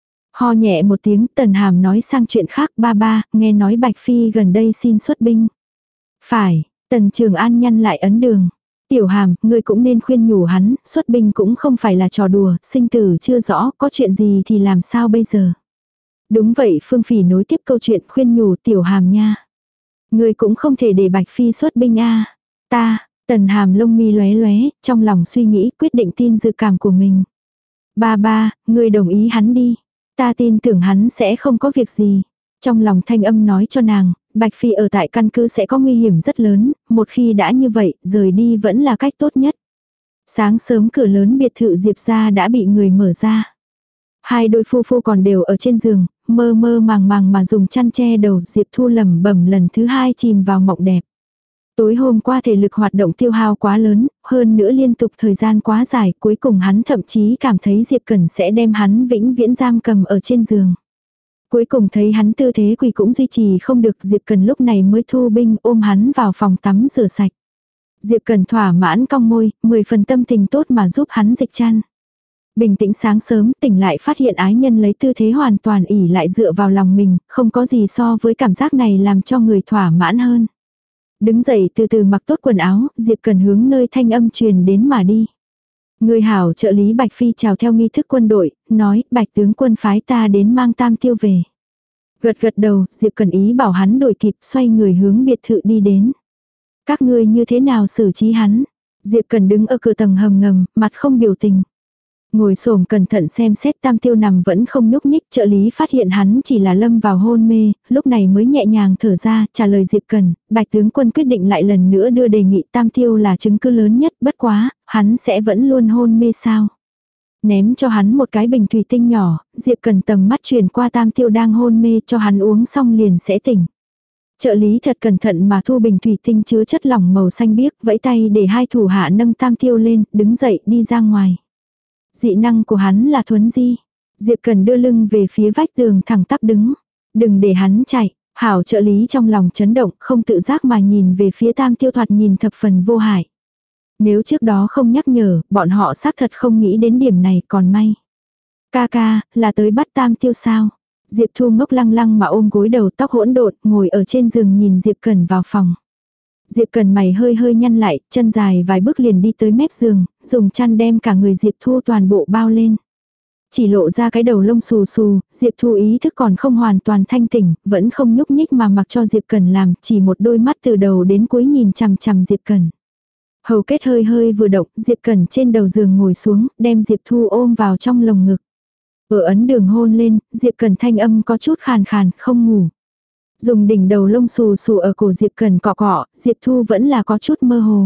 Ho nhẹ một tiếng, Tần Hàm nói sang chuyện khác, ba ba, nghe nói Bạch Phi gần đây xin xuất binh. Phải, Tần Trường An nhăn lại ấn đường. Tiểu Hàm, ngươi cũng nên khuyên nhủ hắn, xuất binh cũng không phải là trò đùa, sinh tử chưa rõ, có chuyện gì thì làm sao bây giờ. Đúng vậy, Phương Phỉ nối tiếp câu chuyện khuyên nhủ Tiểu Hàm nha. Ngươi cũng không thể để Bạch Phi xuất binh a. Ta, Tần Hàm lông mi lóe lóe, trong lòng suy nghĩ quyết định tin dự cảm của mình. Ba ba, ngươi đồng ý hắn đi. Ta tin tưởng hắn sẽ không có việc gì. Trong lòng thanh âm nói cho nàng, Bạch Phi ở tại căn cứ sẽ có nguy hiểm rất lớn, một khi đã như vậy, rời đi vẫn là cách tốt nhất. Sáng sớm cửa lớn biệt thự Diệp gia đã bị người mở ra. Hai đôi phu phu còn đều ở trên giường, mơ mơ màng màng mà dùng chăn che đầu. Diệp Thu lẩm bẩm lần thứ hai chìm vào mộng đẹp. Tối hôm qua thể lực hoạt động tiêu hao quá lớn, hơn nữa liên tục thời gian quá dài, cuối cùng hắn thậm chí cảm thấy Diệp Cẩn sẽ đem hắn vĩnh viễn giam cầm ở trên giường. Cuối cùng thấy hắn tư thế quỳ cũng duy trì không được, Diệp Cẩn lúc này mới thu binh ôm hắn vào phòng tắm rửa sạch. Diệp Cẩn thỏa mãn cong môi, mười phần tâm tình tốt mà giúp hắn dịch chăn. Bình tĩnh sáng sớm tỉnh lại phát hiện ái nhân lấy tư thế hoàn toàn ỉ lại dựa vào lòng mình, không có gì so với cảm giác này làm cho người thỏa mãn hơn. Đứng dậy từ từ mặc tốt quần áo, Diệp Cẩn hướng nơi thanh âm truyền đến mà đi. Người hảo trợ lý Bạch Phi chào theo nghi thức quân đội, nói Bạch tướng quân phái ta đến mang Tam Tiêu về. Gật gật đầu, Diệp Cẩn ý bảo hắn đổi kịp, xoay người hướng biệt thự đi đến. Các ngươi như thế nào xử trí hắn? Diệp Cẩn đứng ở cửa tầng hầm ngầm, mặt không biểu tình. Ngồi xổm cẩn thận xem xét Tam Tiêu nằm vẫn không nhúc nhích, trợ lý phát hiện hắn chỉ là lâm vào hôn mê, lúc này mới nhẹ nhàng thở ra, trả lời Diệp Cẩn, Bạch tướng quân quyết định lại lần nữa đưa đề nghị Tam Tiêu là chứng cứ lớn nhất, bất quá, hắn sẽ vẫn luôn hôn mê sao. Ném cho hắn một cái bình thủy tinh nhỏ, Diệp Cẩn tầm mắt truyền qua Tam Tiêu đang hôn mê, cho hắn uống xong liền sẽ tỉnh. Trợ lý thật cẩn thận mà thu bình thủy tinh chứa chất lỏng màu xanh biếc, vẫy tay để hai thủ hạ nâng Tam Tiêu lên, đứng dậy đi ra ngoài. Dị năng của hắn là thuấn di. Diệp Cần đưa lưng về phía vách tường thẳng tắp đứng. Đừng để hắn chạy. Hảo trợ lý trong lòng chấn động, không tự giác mà nhìn về phía Tam Tiêu thoạt nhìn thập phần vô hại. Nếu trước đó không nhắc nhở, bọn họ xác thật không nghĩ đến điểm này, còn may. Ca ca, là tới bắt Tam Tiêu sao? Diệp Thu ngốc lăng lăng mà ôm gối đầu, tóc hỗn độn, ngồi ở trên giường nhìn Diệp Cần vào phòng. Diệp Cần mày hơi hơi nhăn lại, chân dài vài bước liền đi tới mép giường, dùng chăn đem cả người Diệp Thu toàn bộ bao lên. Chỉ lộ ra cái đầu lông xù xù, Diệp Thu ý thức còn không hoàn toàn thanh tỉnh, vẫn không nhúc nhích mà mặc cho Diệp Cần làm, chỉ một đôi mắt từ đầu đến cuối nhìn chằm chằm Diệp Cần. Hầu kết hơi hơi vừa động, Diệp Cần trên đầu giường ngồi xuống, đem Diệp Thu ôm vào trong lồng ngực. Ở ấn đường hôn lên, Diệp Cần thanh âm có chút khàn khàn, không ngủ. Dùng đỉnh đầu lông xù xù ở cổ Diệp Cần cọ cọ, Diệp Thu vẫn là có chút mơ hồ.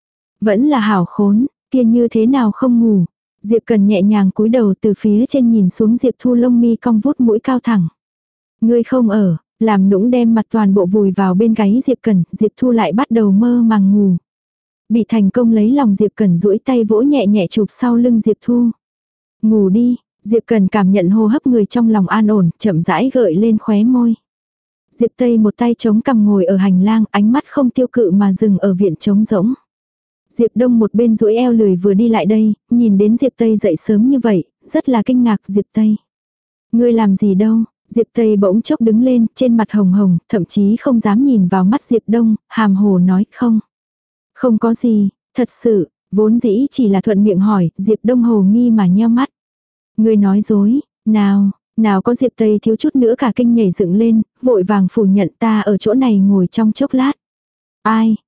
Vẫn là hảo khốn, kia như thế nào không ngủ. Diệp Cần nhẹ nhàng cúi đầu từ phía trên nhìn xuống Diệp Thu lông mi cong vút mũi cao thẳng. Ngươi không ở, làm nũng đem mặt toàn bộ vùi vào bên gáy Diệp Cần, Diệp Thu lại bắt đầu mơ màng ngủ. Bị thành công lấy lòng Diệp Cần duỗi tay vỗ nhẹ nhẹ chụp sau lưng Diệp Thu. Ngủ đi, Diệp Cần cảm nhận hô hấp người trong lòng an ổn, chậm rãi gợi lên khóe môi. Diệp Tây một tay chống cằm ngồi ở hành lang, ánh mắt không tiêu cự mà dừng ở viện trống rỗng. Diệp Đông một bên duỗi eo lười vừa đi lại đây, nhìn đến Diệp Tây dậy sớm như vậy, rất là kinh ngạc. Diệp Tây, ngươi làm gì đâu? Diệp Tây bỗng chốc đứng lên, trên mặt hồng hồng, thậm chí không dám nhìn vào mắt Diệp Đông, hàm hồ nói không. Không có gì, thật sự, vốn dĩ chỉ là thuận miệng hỏi, Diệp Đông hồ nghi mà nheo mắt. Ngươi nói dối, nào, nào có. Diệp Tây thiếu chút nữa cả kinh nhảy dựng lên, vội vàng phủ nhận, ta ở chỗ này ngồi trong chốc lát. Ai,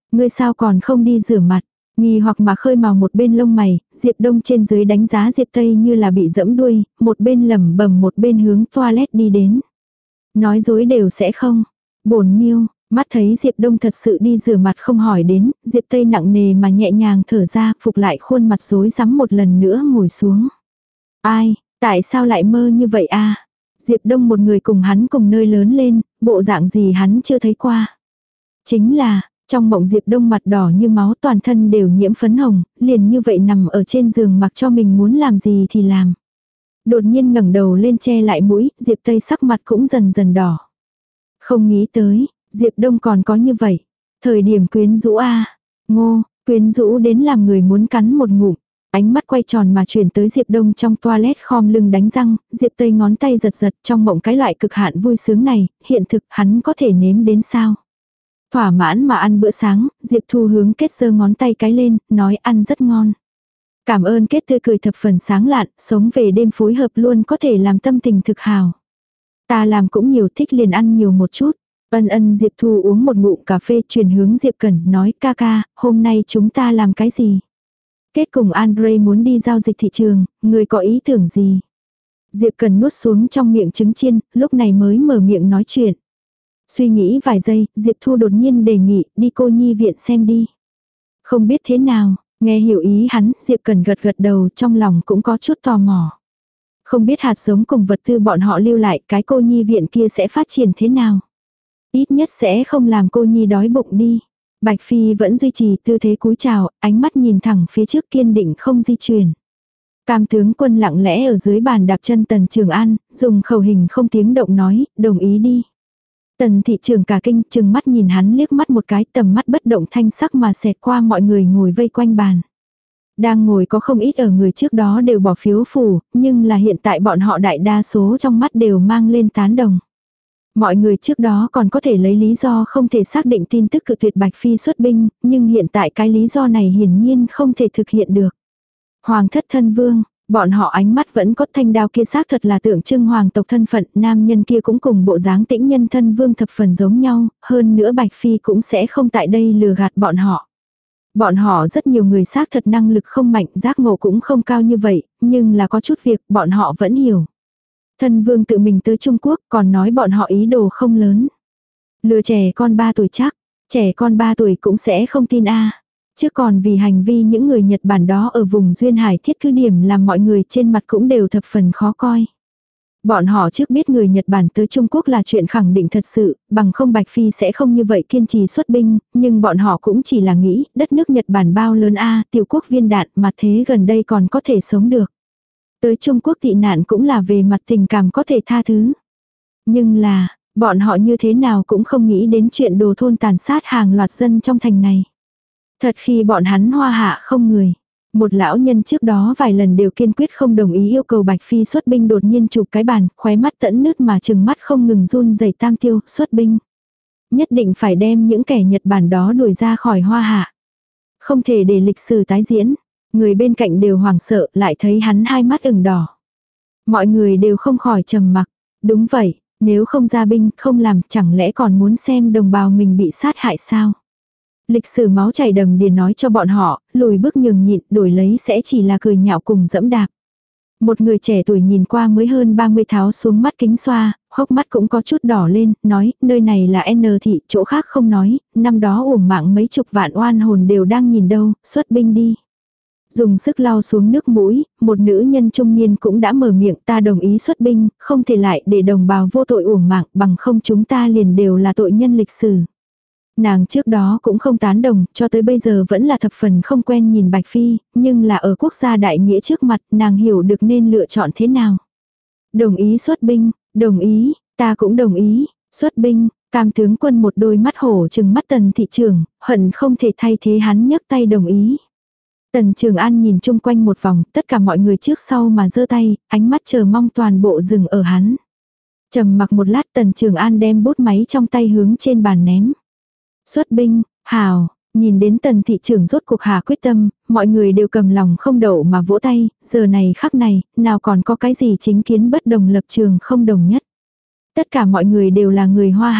Ngươi sao còn không đi rửa mặt? Nghi hoặc mà khơi màu một bên lông mày, Diệp Đông trên dưới đánh giá Diệp Tây như là bị dẫm đuôi, một bên lẩm bẩm một bên hướng toilet đi đến. Nói dối đều sẽ không. Bổn Miêu, mắt thấy Diệp Đông thật sự đi rửa mặt không hỏi đến, Diệp Tây nặng nề mà nhẹ nhàng thở ra, phục lại khuôn mặt rối rắm một lần nữa ngồi xuống. Ai, tại sao lại mơ như vậy a? Diệp Đông một người cùng hắn cùng nơi lớn lên, bộ dạng gì hắn chưa thấy qua. Chính là, trong mộng Diệp Đông mặt đỏ như máu, toàn thân đều nhiễm phấn hồng, liền như vậy nằm ở trên giường mặc cho mình muốn làm gì thì làm. Đột nhiên ngẩng đầu lên che lại mũi, Diệp Tây sắc mặt cũng dần dần đỏ. Không nghĩ tới, Diệp Đông còn có như vậy. Thời điểm quyến rũ a, ngô, quyến rũ đến làm người muốn cắn một ngụm. Ánh mắt quay tròn mà chuyển tới Diệp Đông trong toilet khom lưng đánh răng, Diệp Tây ngón tay giật giật trong mộng cái loại cực hạn vui sướng này, hiện thực hắn có thể nếm đến sao. Thỏa mãn mà ăn bữa sáng, Diệp Thu hướng Kết giơ ngón tay cái lên, nói ăn rất ngon. Cảm ơn Kết tươi cười thập phần sáng lạn, sống về đêm phối hợp luôn có thể làm tâm tình thực hào. Ta làm cũng nhiều, thích liền ăn nhiều một chút. Ân ân Diệp Thu uống một ngụm cà phê, chuyển hướng Diệp Cẩn, nói ca ca, hôm nay chúng ta làm cái gì? Kết cùng Andre muốn đi giao dịch thị trường, người có ý tưởng gì? Diệp Cẩn nuốt xuống trong miệng trứng chiên, lúc này mới mở miệng nói chuyện. Suy nghĩ vài giây, Diệp Thu đột nhiên đề nghị, đi cô nhi viện xem đi. Không biết thế nào, nghe hiểu ý hắn, Diệp Cẩn gật gật đầu, trong lòng cũng có chút tò mò. Không biết hạt giống cùng vật tư bọn họ lưu lại, cái cô nhi viện kia sẽ phát triển thế nào? Ít nhất sẽ không làm cô nhi đói bụng đi. Bạch Phi vẫn duy trì tư thế cúi chào, ánh mắt nhìn thẳng phía trước kiên định không di chuyển. Cam tướng quân lặng lẽ ở dưới bàn đạp chân Tần Trường An, dùng khẩu hình không tiếng động nói, đồng ý đi. Tần thị trường cả kinh, chừng mắt nhìn hắn liếc mắt một cái, tầm mắt bất động thanh sắc mà xẹt qua mọi người ngồi vây quanh bàn. Đang ngồi có không ít ở người trước đó đều bỏ phiếu phủ, nhưng là hiện tại bọn họ đại đa số trong mắt đều mang lên tán đồng. Mọi người trước đó còn có thể lấy lý do không thể xác định tin tức cự tuyệt Bạch Phi xuất binh, nhưng hiện tại cái lý do này hiển nhiên không thể thực hiện được. Hoàng thất thân vương, bọn họ ánh mắt vẫn có thanh đao kia xác thật là tượng trưng hoàng tộc thân phận, nam nhân kia cũng cùng bộ dáng tĩnh nhân thân vương thập phần giống nhau, hơn nữa Bạch Phi cũng sẽ không tại đây lừa gạt bọn họ. Bọn họ rất nhiều người xác thật năng lực không mạnh, giác ngộ cũng không cao như vậy, nhưng là có chút việc bọn họ vẫn hiểu. Thân vương tự mình tới Trung Quốc còn nói bọn họ ý đồ không lớn. Lừa trẻ con ba tuổi chắc, trẻ con ba tuổi cũng sẽ không tin a. Chứ còn vì hành vi những người Nhật Bản đó ở vùng Duyên Hải thiết cứ điểm làm mọi người trên mặt cũng đều thập phần khó coi. Bọn họ trước biết người Nhật Bản tới Trung Quốc là chuyện khẳng định thật sự, bằng không Bạch Phi sẽ không như vậy kiên trì xuất binh, nhưng bọn họ cũng chỉ là nghĩ, đất nước Nhật Bản bao lớn a, tiểu quốc viên đạn mà thế gần đây còn có thể sống được. Tới Trung Quốc tị nạn cũng là về mặt tình cảm có thể tha thứ. Nhưng là, bọn họ như thế nào cũng không nghĩ đến chuyện đồ thôn tàn sát hàng loạt dân trong thành này. Thật khi bọn hắn hoa hạ không người. Một lão nhân trước đó vài lần đều kiên quyết không đồng ý yêu cầu Bạch Phi xuất binh, đột nhiên chụp cái bàn, khóe mắt tẫn nứt mà trừng mắt không ngừng run rẩy tam tiêu, xuất binh. Nhất định phải đem những kẻ Nhật Bản đó đuổi ra khỏi hoa hạ. Không thể để lịch sử tái diễn. Người bên cạnh đều hoảng sợ, lại thấy hắn hai mắt ửng đỏ. Mọi người đều không khỏi trầm mặc. Đúng vậy, nếu không ra binh, không làm, chẳng lẽ còn muốn xem đồng bào mình bị sát hại sao? Lịch sử máu chảy đầm đìa nói cho bọn họ, lùi bước nhường nhịn, đổi lấy sẽ chỉ là cười nhạo cùng dẫm đạp. Một người trẻ tuổi nhìn qua mới hơn ba mươi tháo xuống mắt kính xoa, hốc mắt cũng có chút đỏ lên, nói, nơi này là N thị, chỗ khác không nói, năm đó uổng mạng mấy chục vạn oan hồn đều đang nhìn đâu, xuất binh đi. Dùng sức lau xuống nước mũi, một nữ nhân trung niên cũng đã mở miệng, ta đồng ý xuất binh, không thể lại để đồng bào vô tội uổng mạng, bằng không chúng ta liền đều là tội nhân lịch sử. Nàng trước đó cũng không tán đồng, cho tới bây giờ vẫn là thập phần không quen nhìn Bạch Phi, nhưng là ở quốc gia đại nghĩa trước mặt, nàng hiểu được nên lựa chọn thế nào. Đồng ý xuất binh, đồng ý, ta cũng đồng ý, xuất binh. Cam tướng quân một đôi mắt hổ trừng mắt Tần thị trưởng, hận không thể thay thế hắn nhấc tay đồng ý. Tần Trường An nhìn chung quanh một vòng, tất cả mọi người trước sau mà giơ tay, ánh mắt chờ mong toàn bộ dừng ở hắn. Trầm mặc một lát, Tần Trường An đem bút máy trong tay hướng trên bàn ném. Xuất binh, hào, nhìn đến Tần thị trưởng rốt cuộc hạ quyết tâm, mọi người đều cầm lòng không đậu mà vỗ tay, giờ này khắc này, nào còn có cái gì chính kiến bất đồng lập trường không đồng nhất. Tất cả mọi người đều là người Hoa Hạ.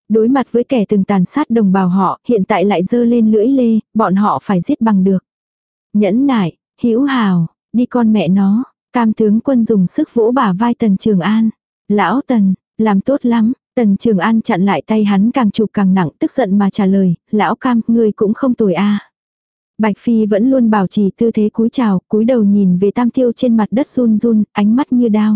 Đối mặt với kẻ từng tàn sát đồng bào họ, hiện tại lại giơ lên lưỡi lê, bọn họ phải giết bằng được. Nhẫn nại, hữu hào, đi con mẹ nó, Cam tướng quân dùng sức vỗ bả vai Tần Trường An. Lão Tần, làm tốt lắm, Tần Trường An chặn lại tay hắn càng chụp càng nặng, tức giận mà trả lời, lão Cam, ngươi cũng không tồi a. Bạch Phi vẫn luôn bảo trì tư thế cúi chào, cúi đầu nhìn về Tam Tiêu trên mặt đất run run, ánh mắt như đao.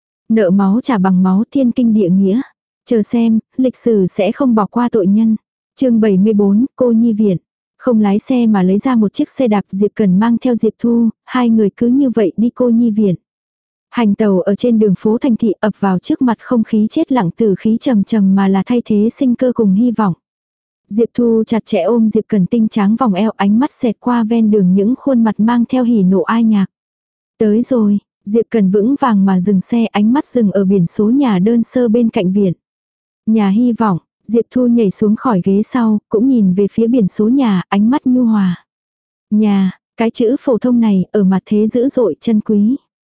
Nợ máu trả bằng máu, thiên kinh địa nghĩa. Chờ xem, lịch sử sẽ không bỏ qua tội nhân. Chương bảy mươi bốn, cô nhi viện. Không lái xe mà lấy ra một chiếc xe đạp, Diệp Cần mang theo Diệp Thu, hai người cứ như vậy đi cô nhi viện. Hành tàu ở trên đường phố thành thị ập vào trước mặt không khí chết lặng, tử khí trầm trầm mà là thay thế sinh cơ cùng hy vọng. Diệp Thu chặt chẽ ôm Diệp Cần tinh tráng vòng eo, ánh mắt xẹt qua ven đường những khuôn mặt mang theo hỉ nộ ai nhạc. Tới rồi, Diệp Cần vững vàng mà dừng xe, ánh mắt dừng ở biển số nhà đơn sơ bên cạnh viện. Nhà hy vọng, Diệp Thu nhảy xuống khỏi ghế sau, cũng nhìn về phía biển số nhà, ánh mắt nhu hòa. Nhà, cái chữ phổ thông này ở mặt thế dữ dội chân quý.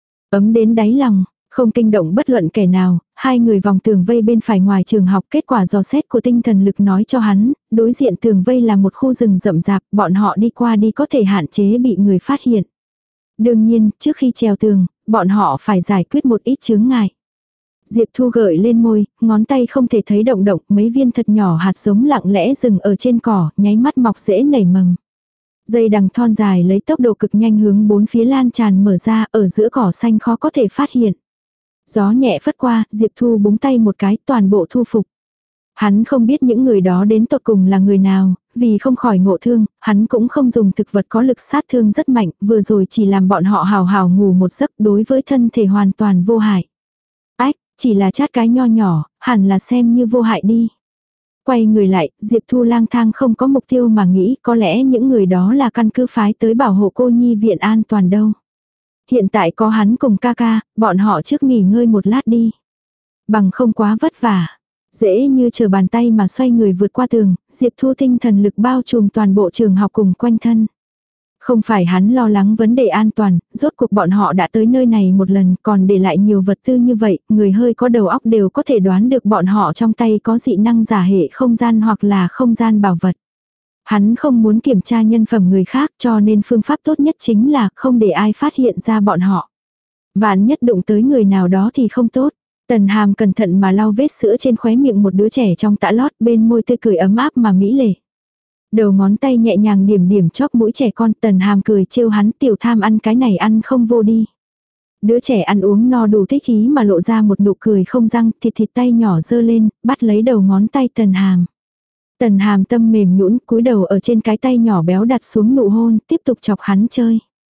Ấm đến đáy lòng, không kinh động bất luận kẻ nào, hai người vòng tường vây bên phải ngoài trường học, kết quả dò xét của tinh thần lực nói cho hắn, đối diện tường vây là một khu rừng rậm rạp, bọn họ đi qua đi có thể hạn chế bị người phát hiện. Đương nhiên, trước khi trèo tường, bọn họ phải giải quyết một ít chướng ngại. Diệp Thu gợi lên môi, ngón tay không thể thấy động động, mấy viên thật nhỏ hạt giống lặng lẽ dừng ở trên cỏ, nháy mắt mọc rễ nảy mầm. Dây đằng thon dài lấy tốc độ cực nhanh hướng bốn phía lan tràn mở ra, ở giữa cỏ xanh khó có thể phát hiện. Gió nhẹ phất qua, Diệp Thu búng tay một cái, toàn bộ thu phục. Hắn không biết những người đó đến tột cùng là người nào, vì không khỏi ngộ thương, hắn cũng không dùng thực vật có lực sát thương rất mạnh, vừa rồi chỉ làm bọn họ hào hào ngủ một giấc, đối với thân thể hoàn toàn vô hại. Ách, chỉ là chát cái nho nhỏ, hẳn là xem như vô hại đi. Quay người lại, Diệp Thu lang thang không có mục tiêu mà nghĩ có lẽ những người đó là căn cứ phái tới bảo hộ cô nhi viện an toàn đâu. Hiện tại có hắn cùng ca ca, bọn họ trước nghỉ ngơi một lát đi. Bằng không quá vất vả. Dễ như chờ bàn tay mà xoay người vượt qua tường, Diệp Thu tinh thần lực bao trùm toàn bộ trường học cùng quanh thân. Không phải hắn lo lắng vấn đề an toàn, rốt cuộc bọn họ đã tới nơi này một lần, còn để lại nhiều vật tư như vậy, người hơi có đầu óc đều có thể đoán được bọn họ trong tay có dị năng giả hệ không gian hoặc là không gian bảo vật. Hắn không muốn kiểm tra nhân phẩm người khác, cho nên phương pháp tốt nhất chính là không để ai phát hiện ra bọn họ. Vạn nhất đụng tới người nào đó thì không tốt. Tần Hàm cẩn thận mà lau vết sữa trên khóe miệng một đứa trẻ trong tã lót, bên môi tươi cười ấm áp mà mỹ lệ. Đầu ngón tay nhẹ nhàng điểm điểm chóp mũi trẻ con, Tần Hàm cười trêu hắn, tiểu tham ăn cái này ăn không vô đi. Đứa trẻ ăn uống no đủ thích ý mà lộ ra một nụ cười không răng, thịt thịt tay nhỏ giơ lên, bắt lấy đầu ngón tay Tần Hàm. Tần Hàm tâm mềm nhũn, cúi đầu ở trên cái tay nhỏ béo đặt xuống nụ hôn, tiếp tục chọc hắn chơi.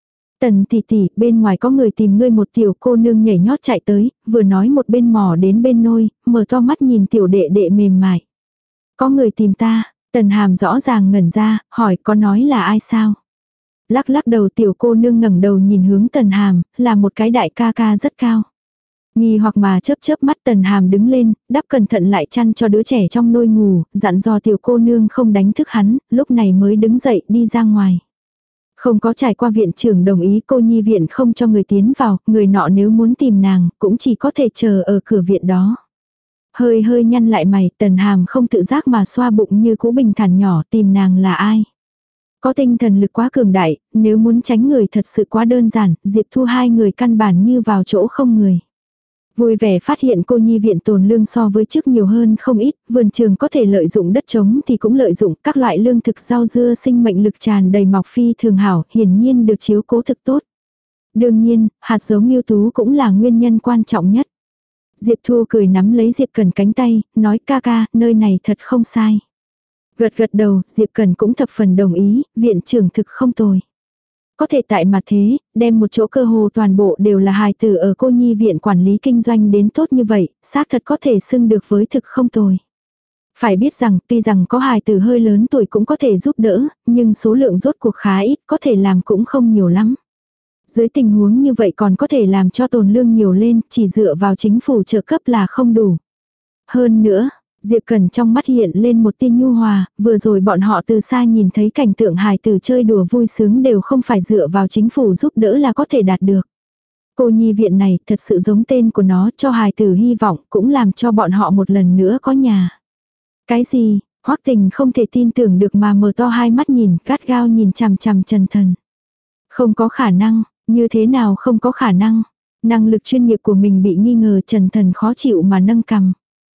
Tần tỷ tỷ, bên ngoài có người tìm ngươi, một tiểu cô nương nhảy nhót chạy tới, vừa nói một bên mò đến bên nôi, mở to mắt nhìn tiểu đệ đệ mềm mại. Có người tìm ta, Tần Hàm rõ ràng ngẩn ra, hỏi có nói là ai sao? Lắc lắc đầu, tiểu cô nương ngẩng đầu nhìn hướng Tần Hàm, là một cái đại ca ca rất cao. Nghi hoặc mà chớp chớp mắt, Tần Hàm đứng lên, đắp cẩn thận lại chăn cho đứa trẻ trong nôi ngủ, dặn dò tiểu cô nương không đánh thức hắn, lúc này mới đứng dậy đi ra ngoài. Không có trải qua viện trưởng đồng ý, cô nhi viện không cho người tiến vào, người nọ nếu muốn tìm nàng, cũng chỉ có thể chờ ở cửa viện đó. Hơi hơi nhăn lại mày, Tần Hàm không tự giác mà xoa bụng như cũ bình thản nhỏ, tìm nàng là ai. Có tinh thần lực quá cường đại, nếu muốn tránh người thật sự quá đơn giản, Diệp Thu hai người căn bản như vào chỗ không người. Vui vẻ phát hiện cô nhi viện tồn lương so với trước nhiều hơn không ít, vườn trường có thể lợi dụng đất trống thì cũng lợi dụng các loại lương thực rau dưa sinh mệnh lực tràn đầy mọc phi thường hảo, hiển nhiên được chiếu cố thực tốt. Đương nhiên, hạt giống ưu tú cũng là nguyên nhân quan trọng nhất. Diệp Thu cười nắm lấy Diệp Cần cánh tay, nói ca ca, nơi này thật không sai. Gật gật đầu, Diệp Cần cũng thập phần đồng ý, viện trưởng thực không tồi. Có thể tại mặt thế, đem một chỗ cơ hồ toàn bộ đều là hài tử ở cô nhi viện quản lý kinh doanh đến tốt như vậy, xác thật có thể xưng được với thực không tồi. Phải biết rằng, tuy rằng có hài tử hơi lớn tuổi cũng có thể giúp đỡ, nhưng số lượng rốt cuộc khá ít, có thể làm cũng không nhiều lắm. Dưới tình huống như vậy còn có thể làm cho tồn lương nhiều lên, chỉ dựa vào chính phủ trợ cấp là không đủ. Hơn nữa, Diệp Cần trong mắt hiện lên một tia nhu hòa, vừa rồi bọn họ từ xa nhìn thấy cảnh tượng hài tử chơi đùa vui sướng đều không phải dựa vào chính phủ giúp đỡ là có thể đạt được. Cô nhi viện này thật sự giống tên của nó, cho hài tử hy vọng, cũng làm cho bọn họ một lần nữa có nhà. Cái gì? Hoắc Tình không thể tin tưởng được mà mở to hai mắt nhìn, gắt gao nhìn chằm chằm Trần Thần. Không có khả năng, như thế nào không có khả năng? Năng lực chuyên nghiệp của mình bị nghi ngờ, Trần Thần khó chịu mà nâng cằm.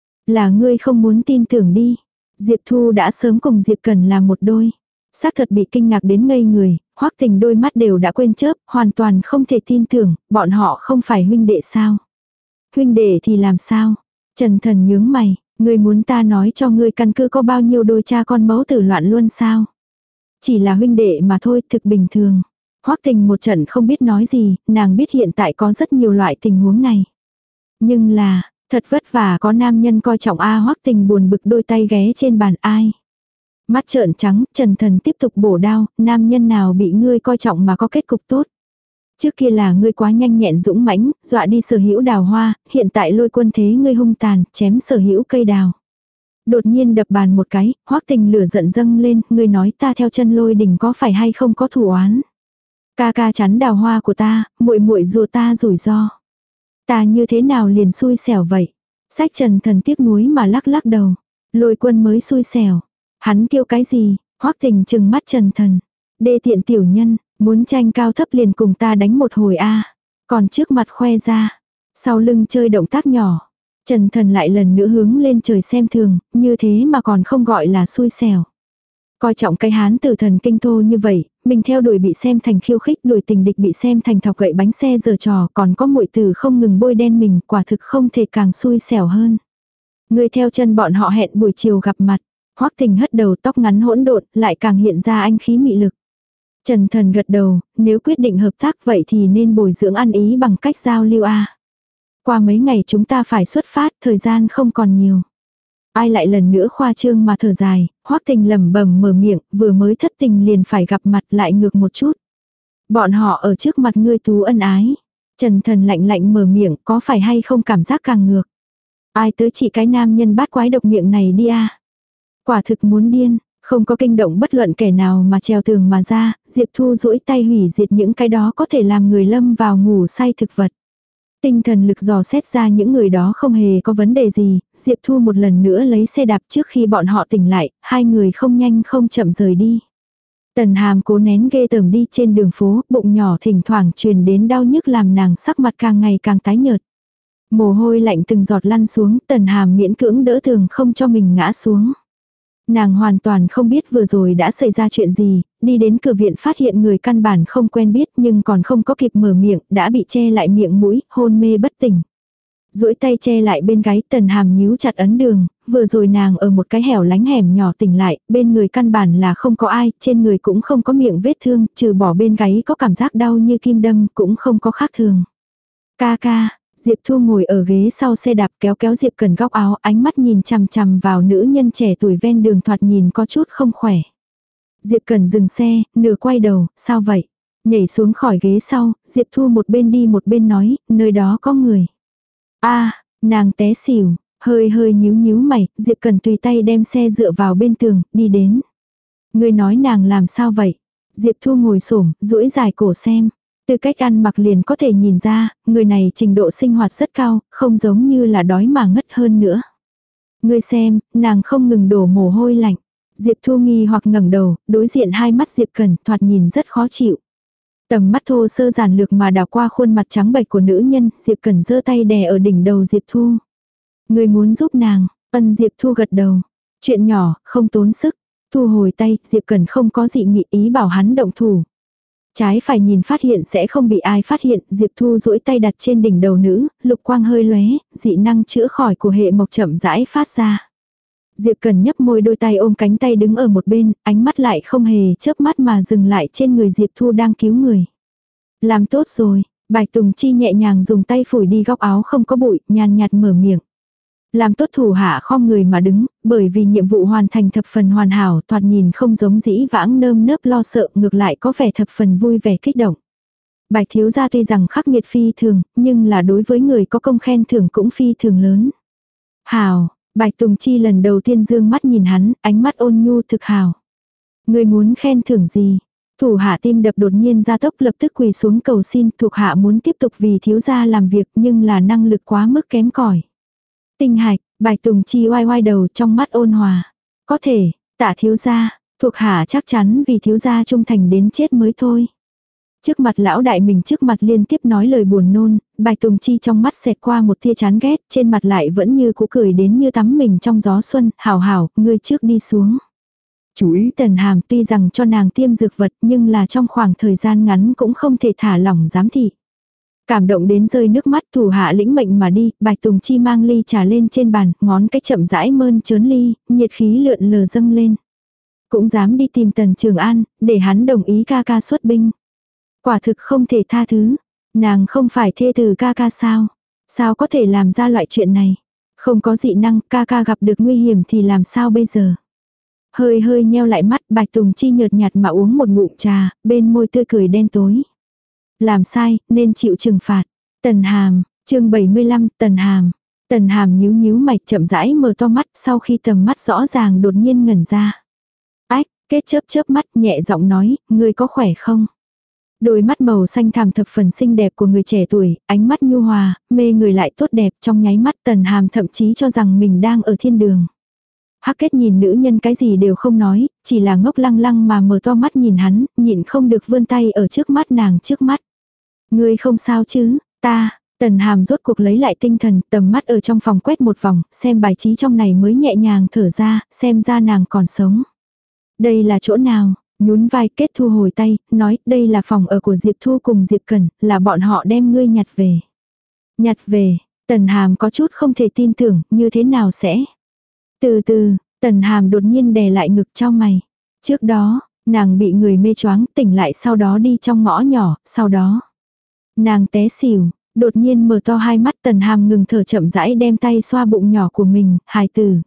Là ngươi không muốn tin tưởng đi. Diệp Thu đã sớm cùng Diệp Cẩn là một đôi. Xác thật bị kinh ngạc đến ngây người, Hoắc Tình đôi mắt đều đã quên chớp, hoàn toàn không thể tin tưởng, bọn họ không phải huynh đệ sao? Huynh đệ thì làm sao? Trần Thần nhướng mày, ngươi muốn ta nói cho ngươi căn cứ có bao nhiêu đôi cha con mẫu tử loạn luôn sao? Chỉ là huynh đệ mà thôi, thực bình thường. Hoắc Tình một trận không biết nói gì, nàng biết hiện tại có rất nhiều loại tình huống này. Nhưng là, thật vất vả có nam nhân coi trọng a. Hoắc Tình buồn bực đôi tay ghé trên bàn ai. Mắt trợn trắng, Trần Thần tiếp tục bổ đao, nam nhân nào bị ngươi coi trọng mà có kết cục tốt. Trước kia là ngươi quá nhanh nhẹn dũng mãnh, dọa đi sở hữu đào hoa, hiện tại lôi quân thế ngươi hung tàn, chém sở hữu cây đào. Đột nhiên đập bàn một cái, Hoắc Tình lửa giận dâng lên, ngươi nói ta theo chân lôi đỉnh có phải hay không có thù oán. Ca ca chắn đào hoa của ta, muội muội rùa ta rủi ro. Ta như thế nào liền xui xẻo vậy? Sách Trần Thần tiếc nuối mà lắc lắc đầu. Lôi quân mới xui xẻo. Hắn kêu cái gì? Hoắc Tình trừng mắt Trần Thần. Đê tiện tiểu nhân, muốn tranh cao thấp liền cùng ta đánh một hồi a. Còn trước mặt khoe ra. Sau lưng chơi động tác nhỏ. Trần Thần lại lần nữa hướng lên trời xem thường, như thế mà còn không gọi là xui xẻo. Coi trọng cái hán tử thần kinh thô như vậy, mình theo đuổi bị xem thành khiêu khích, đuổi tình địch bị xem thành thọc gậy bánh xe giở trò, còn có muội tử không ngừng bôi đen mình, quả thực không thể càng xui xẻo hơn. Người theo chân bọn họ hẹn buổi chiều gặp mặt, Hoắc Tình hất đầu tóc ngắn hỗn độn, lại càng hiện ra anh khí mị lực. Trần Thần gật đầu, nếu quyết định hợp tác vậy thì nên bồi dưỡng ăn ý bằng cách giao lưu a. Qua mấy ngày chúng ta phải xuất phát, thời gian không còn nhiều. Ai lại lần nữa khoa trương mà thở dài, Hoắc Tình lẩm bẩm mở miệng, vừa mới thất tình liền phải gặp mặt lại ngược một chút. Bọn họ ở trước mặt ngươi tú ân ái. Trần Thần lạnh lạnh mở miệng, có phải hay không cảm giác càng ngược. Ai tới chỉ cái nam nhân bát quái độc miệng này đi a. Quả thực muốn điên, không có kinh động bất luận kẻ nào mà treo tường mà ra, Diệp Thu duỗi tay hủy diệt những cái đó có thể làm người lâm vào ngủ say thực vật. Tinh thần lực dò xét ra những người đó không hề có vấn đề gì, Diệp Thu một lần nữa lấy xe đạp trước khi bọn họ tỉnh lại, hai người không nhanh không chậm rời đi. Tần Hàm cố nén ghê tởm đi trên đường phố, bụng nhỏ thỉnh thoảng truyền đến đau nhức làm nàng sắc mặt càng ngày càng tái nhợt. Mồ hôi lạnh từng giọt lăn xuống, Tần Hàm miễn cưỡng đỡ tường không cho mình ngã xuống. Nàng hoàn toàn không biết vừa rồi đã xảy ra chuyện gì, đi đến cửa viện phát hiện người căn bản không quen biết nhưng còn không có kịp mở miệng, đã bị che lại miệng mũi, hôn mê bất tỉnh. Duỗi tay che lại bên gáy, Tần Hàm nhíu chặt ấn đường, vừa rồi nàng ở một cái hẻo lánh hẻm nhỏ tỉnh lại, bên người căn bản là không có ai, trên người cũng không có miệng vết thương, trừ bỏ bên gáy có cảm giác đau như kim đâm, cũng không có khác thường. Ca ca. Diệp Thu ngồi ở ghế sau xe đạp kéo kéo Diệp Cần góc áo, ánh mắt nhìn chằm chằm vào nữ nhân trẻ tuổi ven đường thoạt nhìn có chút không khỏe. Diệp Cần dừng xe, nửa quay đầu, sao vậy? Nhảy xuống khỏi ghế sau, Diệp Thu một bên đi một bên nói, nơi đó có người. A, nàng té xỉu, hơi hơi nhíu nhíu mày, Diệp Cần tùy tay đem xe dựa vào bên tường, đi đến. Người nói nàng làm sao vậy? Diệp Thu ngồi xổm, duỗi dài cổ xem. Từ cách ăn mặc liền có thể nhìn ra, người này trình độ sinh hoạt rất cao, không giống như là đói mà ngất hơn nữa. Ngươi xem, nàng không ngừng đổ mồ hôi lạnh. Diệp Thu nghi hoặc ngẩng đầu, đối diện hai mắt Diệp Cần, thoạt nhìn rất khó chịu. Tầm mắt thô sơ giản lược mà đảo qua khuôn mặt trắng bệch của nữ nhân, Diệp Cần giơ tay đè ở đỉnh đầu Diệp Thu. Ngươi muốn giúp nàng, ân Diệp Thu gật đầu. Chuyện nhỏ, không tốn sức. Thu hồi tay, Diệp Cần không có dị nghị ý bảo hắn động thủ. Trái phải nhìn phát hiện sẽ không bị ai phát hiện, Diệp Thu duỗi tay đặt trên đỉnh đầu nữ, lục quang hơi lóe, dị năng chữa khỏi của hệ mộc chậm rãi phát ra. Diệp Cần nhấp môi đôi tay ôm cánh tay đứng ở một bên, ánh mắt lại không hề chớp mắt mà dừng lại trên người Diệp Thu đang cứu người. Làm tốt rồi, Bạch Tùng Chi nhẹ nhàng dùng tay phủi đi góc áo không có bụi, nhàn nhạt mở miệng. Làm tốt thủ hạ khom người mà đứng, bởi vì nhiệm vụ hoàn thành thập phần hoàn hảo, thoạt nhìn không giống dĩ vãng nơm nớp lo sợ, ngược lại có vẻ thập phần vui vẻ kích động. Bạch thiếu gia tuy rằng khắc nghiệt phi thường, nhưng là đối với người có công khen thưởng cũng phi thường lớn. Hảo, Bạch Tùng Chi lần đầu tiên dương mắt nhìn hắn, ánh mắt ôn nhu thực hảo. Người muốn khen thưởng gì? Thủ hạ tim đập đột nhiên ra tốc lập tức quỳ xuống cầu xin, thuộc hạ muốn tiếp tục vì thiếu gia làm việc nhưng là năng lực quá mức kém cỏi. Tinh hạch, Bạch Tùng Chi oai oai đầu trong mắt ôn hòa. Có thể, Tạ thiếu gia, thuộc hạ chắc chắn vì thiếu gia trung thành đến chết mới thôi. Trước mặt lão đại mình trước mặt liên tiếp nói lời buồn nôn, Bạch Tùng Chi trong mắt xẹt qua một tia chán ghét, trên mặt lại vẫn như cũ cười đến như tắm mình trong gió xuân, hảo hảo, ngươi trước đi xuống. Chú ý Tần Hàm tuy rằng cho nàng tiêm dược vật nhưng là trong khoảng thời gian ngắn cũng không thể thả lỏng giám thị. Cảm động đến rơi nước mắt thủ hạ lĩnh mệnh mà đi, Bạch Tùng Chi mang ly trà lên trên bàn, ngón cái chậm rãi mơn trớn ly, nhiệt khí lượn lờ dâng lên. Cũng dám đi tìm Tần Trường An, để hắn đồng ý ca ca xuất binh. Quả thực không thể tha thứ. Nàng không phải thê từ ca ca sao? Sao có thể làm ra loại chuyện này? Không có dị năng, ca ca gặp được nguy hiểm thì làm sao bây giờ? Hơi hơi nheo lại mắt, Bạch Tùng Chi nhợt nhạt mà uống một ngụm trà, bên môi tươi cười đen tối. Làm sai, nên chịu trừng phạt. Tần Hàm, chương bảy mươi lăm, Tần Hàm. Tần Hàm nhíu nhíu mày chậm rãi mở to mắt sau khi tầm mắt rõ ràng đột nhiên ngẩn ra. Ách, kết chớp chớp mắt nhẹ giọng nói, ngươi có khỏe không? Đôi mắt màu xanh thẳm thập phần xinh đẹp của người trẻ tuổi, ánh mắt nhu hòa, mê người lại tốt đẹp, trong nháy mắt Tần Hàm thậm chí cho rằng mình đang ở thiên đường. Hắc Kết nhìn nữ nhân cái gì đều không nói, chỉ là ngốc lăng lăng mà mở to mắt nhìn hắn, nhịn không được vươn tay ở trước mắt nàng trước mắt. Ngươi không sao chứ, ta, Tần Hàm rốt cuộc lấy lại tinh thần, tầm mắt ở trong phòng quét một vòng, xem bài trí trong này mới nhẹ nhàng thở ra, xem ra nàng còn sống. Đây là chỗ nào? Nhún vai Kết thu hồi tay, nói đây là phòng ở của Diệp Thu cùng Diệp Cẩn, là bọn họ đem ngươi nhặt về. Nhặt về, Tần Hàm có chút không thể tin tưởng, như thế nào sẽ? Từ từ, Tần Hàm đột nhiên đè lại ngực chau mày. Trước đó, nàng bị người mê choáng tỉnh lại sau đó đi trong ngõ nhỏ, sau đó. Nàng té xỉu, đột nhiên mở to hai mắt Tần Hàm ngừng thở chậm rãi đem tay xoa bụng nhỏ của mình, hài tử.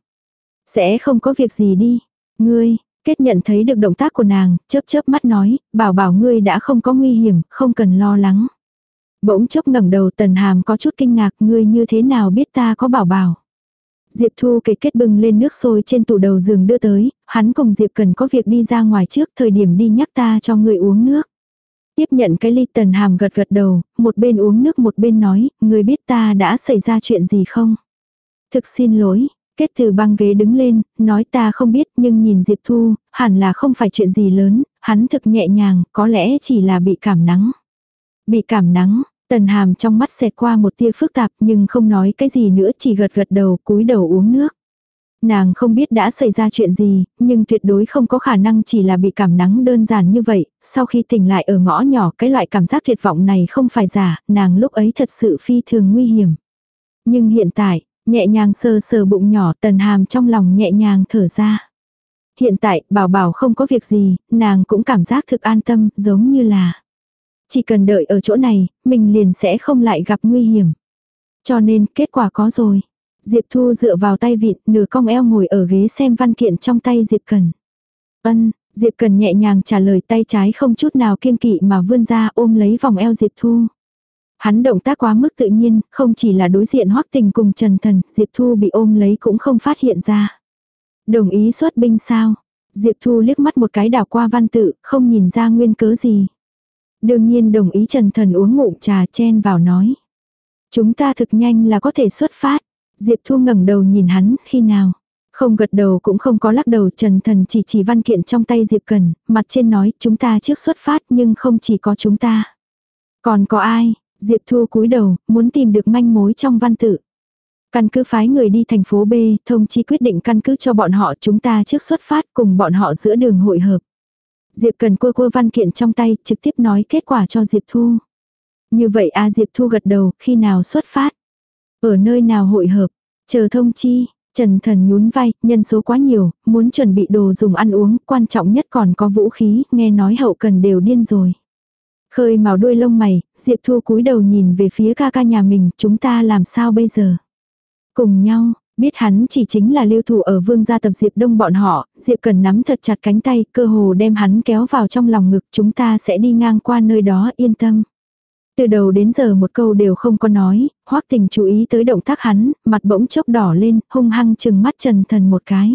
Sẽ không có việc gì đi. Ngươi, Kết nhận thấy được động tác của nàng, chớp chớp mắt nói, bảo bảo ngươi đã không có nguy hiểm, không cần lo lắng. Bỗng chốc ngẩng đầu Tần Hàm có chút kinh ngạc, ngươi như thế nào biết ta có bảo bảo. Diệp Thu kể Kết bưng lên nước sôi trên tủ đầu giường đưa tới, hắn cùng Diệp Cần có việc đi ra ngoài trước, thời điểm đi nhắc ta cho ngươi uống nước. Tiếp nhận cái ly Tần Hàm gật gật đầu, một bên uống nước một bên nói, ngươi biết ta đã xảy ra chuyện gì không? Thực xin lỗi. Kết từ băng ghế đứng lên, nói ta không biết nhưng nhìn Diệp Thu, hẳn là không phải chuyện gì lớn, hắn thực nhẹ nhàng, có lẽ chỉ là bị cảm nắng. Bị cảm nắng, Tần Hàm trong mắt xẹt qua một tia phức tạp nhưng không nói cái gì nữa chỉ gật gật đầu cúi đầu uống nước. Nàng không biết đã xảy ra chuyện gì, nhưng tuyệt đối không có khả năng chỉ là bị cảm nắng đơn giản như vậy, sau khi tỉnh lại ở ngõ nhỏ cái loại cảm giác tuyệt vọng này không phải giả, nàng lúc ấy thật sự phi thường nguy hiểm. Nhưng hiện tại, nhẹ nhàng sờ sờ bụng nhỏ Tần Hàm trong lòng nhẹ nhàng thở ra. Hiện tại, bảo bảo không có việc gì, nàng cũng cảm giác thực an tâm, giống như là chỉ cần đợi ở chỗ này, mình liền sẽ không lại gặp nguy hiểm. Cho nên, kết quả có rồi. Diệp Thu dựa vào tay vịn, nửa cong eo ngồi ở ghế xem văn kiện trong tay Diệp Cần. Ân, Diệp Cần nhẹ nhàng trả lời tay trái không chút nào kiêng kỵ mà vươn ra ôm lấy vòng eo Diệp Thu. Hắn động tác quá mức tự nhiên, không chỉ là đối diện Hoắc Tình cùng Trần Thần, Diệp Thu bị ôm lấy cũng không phát hiện ra. Đồng ý xuất binh sao? Diệp Thu liếc mắt một cái đảo qua văn tự, không nhìn ra nguyên cớ gì. Đương nhiên đồng ý. Trần Thần uống ngụm trà chen vào nói. Chúng ta thực nhanh là có thể xuất phát. Diệp Thu ngẩng đầu nhìn hắn, khi nào? Không gật đầu cũng không có lắc đầu. Trần Thần chỉ chỉ văn kiện trong tay Diệp Cần, mặt trên nói chúng ta trước xuất phát nhưng không chỉ có chúng ta. Còn có ai? Diệp Thu cúi đầu, muốn tìm được manh mối trong văn tự. Căn cứ phái người đi thành phố B, thông chi quyết định căn cứ cho bọn họ chúng ta trước xuất phát cùng bọn họ giữa đường hội hợp. Diệp Cần cua cua văn kiện trong tay, trực tiếp nói kết quả cho Diệp Thu. Như vậy a Diệp Thu gật đầu, khi nào xuất phát? Ở nơi nào hội hợp? Chờ thông chi. Trần Thần nhún vai, nhân số quá nhiều, muốn chuẩn bị đồ dùng ăn uống, quan trọng nhất còn có vũ khí, nghe nói hậu cần đều điên rồi. Khơi màu đuôi lông mày, Diệp Thu cúi đầu nhìn về phía ca ca nhà mình, chúng ta làm sao bây giờ? Cùng nhau, biết hắn chỉ chính là lưu thủ ở vương gia tập Diệp Đông bọn họ, Diệp Cần nắm thật chặt cánh tay, cơ hồ đem hắn kéo vào trong lòng ngực, chúng ta sẽ đi ngang qua nơi đó, yên tâm. Từ đầu đến giờ một câu đều không có nói, Hoắc Tình chú ý tới động tác hắn, mặt bỗng chốc đỏ lên, hung hăng chừng mắt Trần Thần một cái.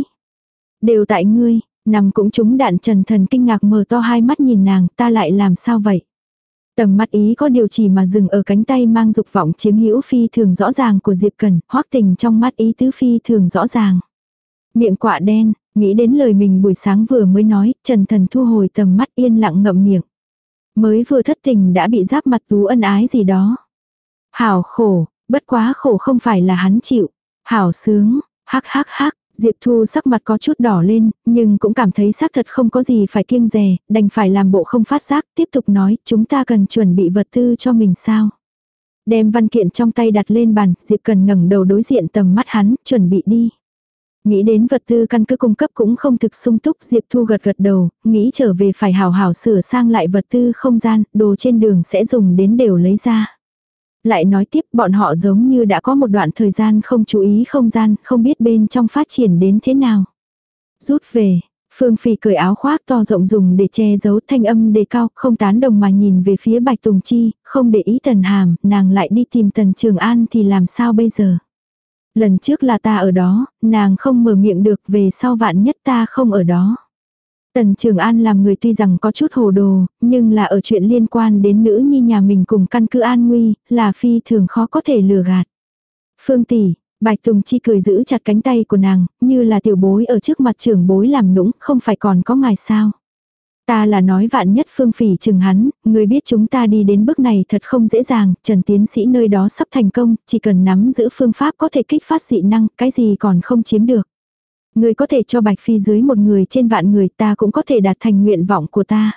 Đều tại ngươi, nằm cũng trúng đạn. Trần Thần kinh ngạc mở to hai mắt nhìn nàng, ta lại làm sao vậy? Tầm mắt ý có điều chỉ mà dừng ở cánh tay mang dục vọng chiếm hữu phi thường rõ ràng của Diệp Cần, Hoắc Tình trong mắt ý tứ phi thường rõ ràng. Miệng quạ đen, nghĩ đến lời mình buổi sáng vừa mới nói, Trần Thần thu hồi tầm mắt yên lặng ngậm miệng. Mới vừa thất tình đã bị giáp mặt tú ân ái gì đó. Hảo khổ, bất quá khổ không phải là hắn chịu. Hảo sướng, hắc hắc hắc, Diệp Thu sắc mặt có chút đỏ lên, nhưng cũng cảm thấy xác thật không có gì phải kiêng dè, đành phải làm bộ không phát giác, tiếp tục nói, chúng ta cần chuẩn bị vật tư cho mình sao. Đem văn kiện trong tay đặt lên bàn, Diệp Cần ngẩng đầu đối diện tầm mắt hắn, chuẩn bị đi. Nghĩ đến vật tư căn cứ cung cấp cũng không thực sung túc, Diệp Thu gật gật đầu, nghĩ trở về phải hào hảo sửa sang lại vật tư không gian, đồ trên đường sẽ dùng đến đều lấy ra. Lại nói tiếp bọn họ giống như đã có một đoạn thời gian không chú ý không gian, không biết bên trong phát triển đến thế nào. Rút về, Phương Phỉ cởi áo khoác to rộng dùng để che giấu, thanh âm đề cao, không tán đồng mà nhìn về phía Bạch Tùng Chi, không để ý Tần Hàm, nàng lại đi tìm Tần Trường An thì làm sao bây giờ. Lần trước là ta ở đó, nàng không mở miệng được, về sau vạn nhất ta không ở đó. Tần Trường An làm người tuy rằng có chút hồ đồ, nhưng là ở chuyện liên quan đến nữ nhi nhà mình cùng căn cứ an nguy, là phi thường khó có thể lừa gạt. Phương tỷ, Bạch Tùng Chi cười giữ chặt cánh tay của nàng, như là tiểu bối ở trước mặt trưởng bối làm nũng, không phải còn có ngài sao. Ta là nói vạn nhất Phương Phỉ chừng hắn, người biết chúng ta đi đến bước này thật không dễ dàng, Trần tiến sĩ nơi đó sắp thành công, chỉ cần nắm giữ phương pháp có thể kích phát dị năng, cái gì còn không chiếm được. Người có thể cho Bạch Phi dưới một người trên vạn người, ta cũng có thể đạt thành nguyện vọng của ta.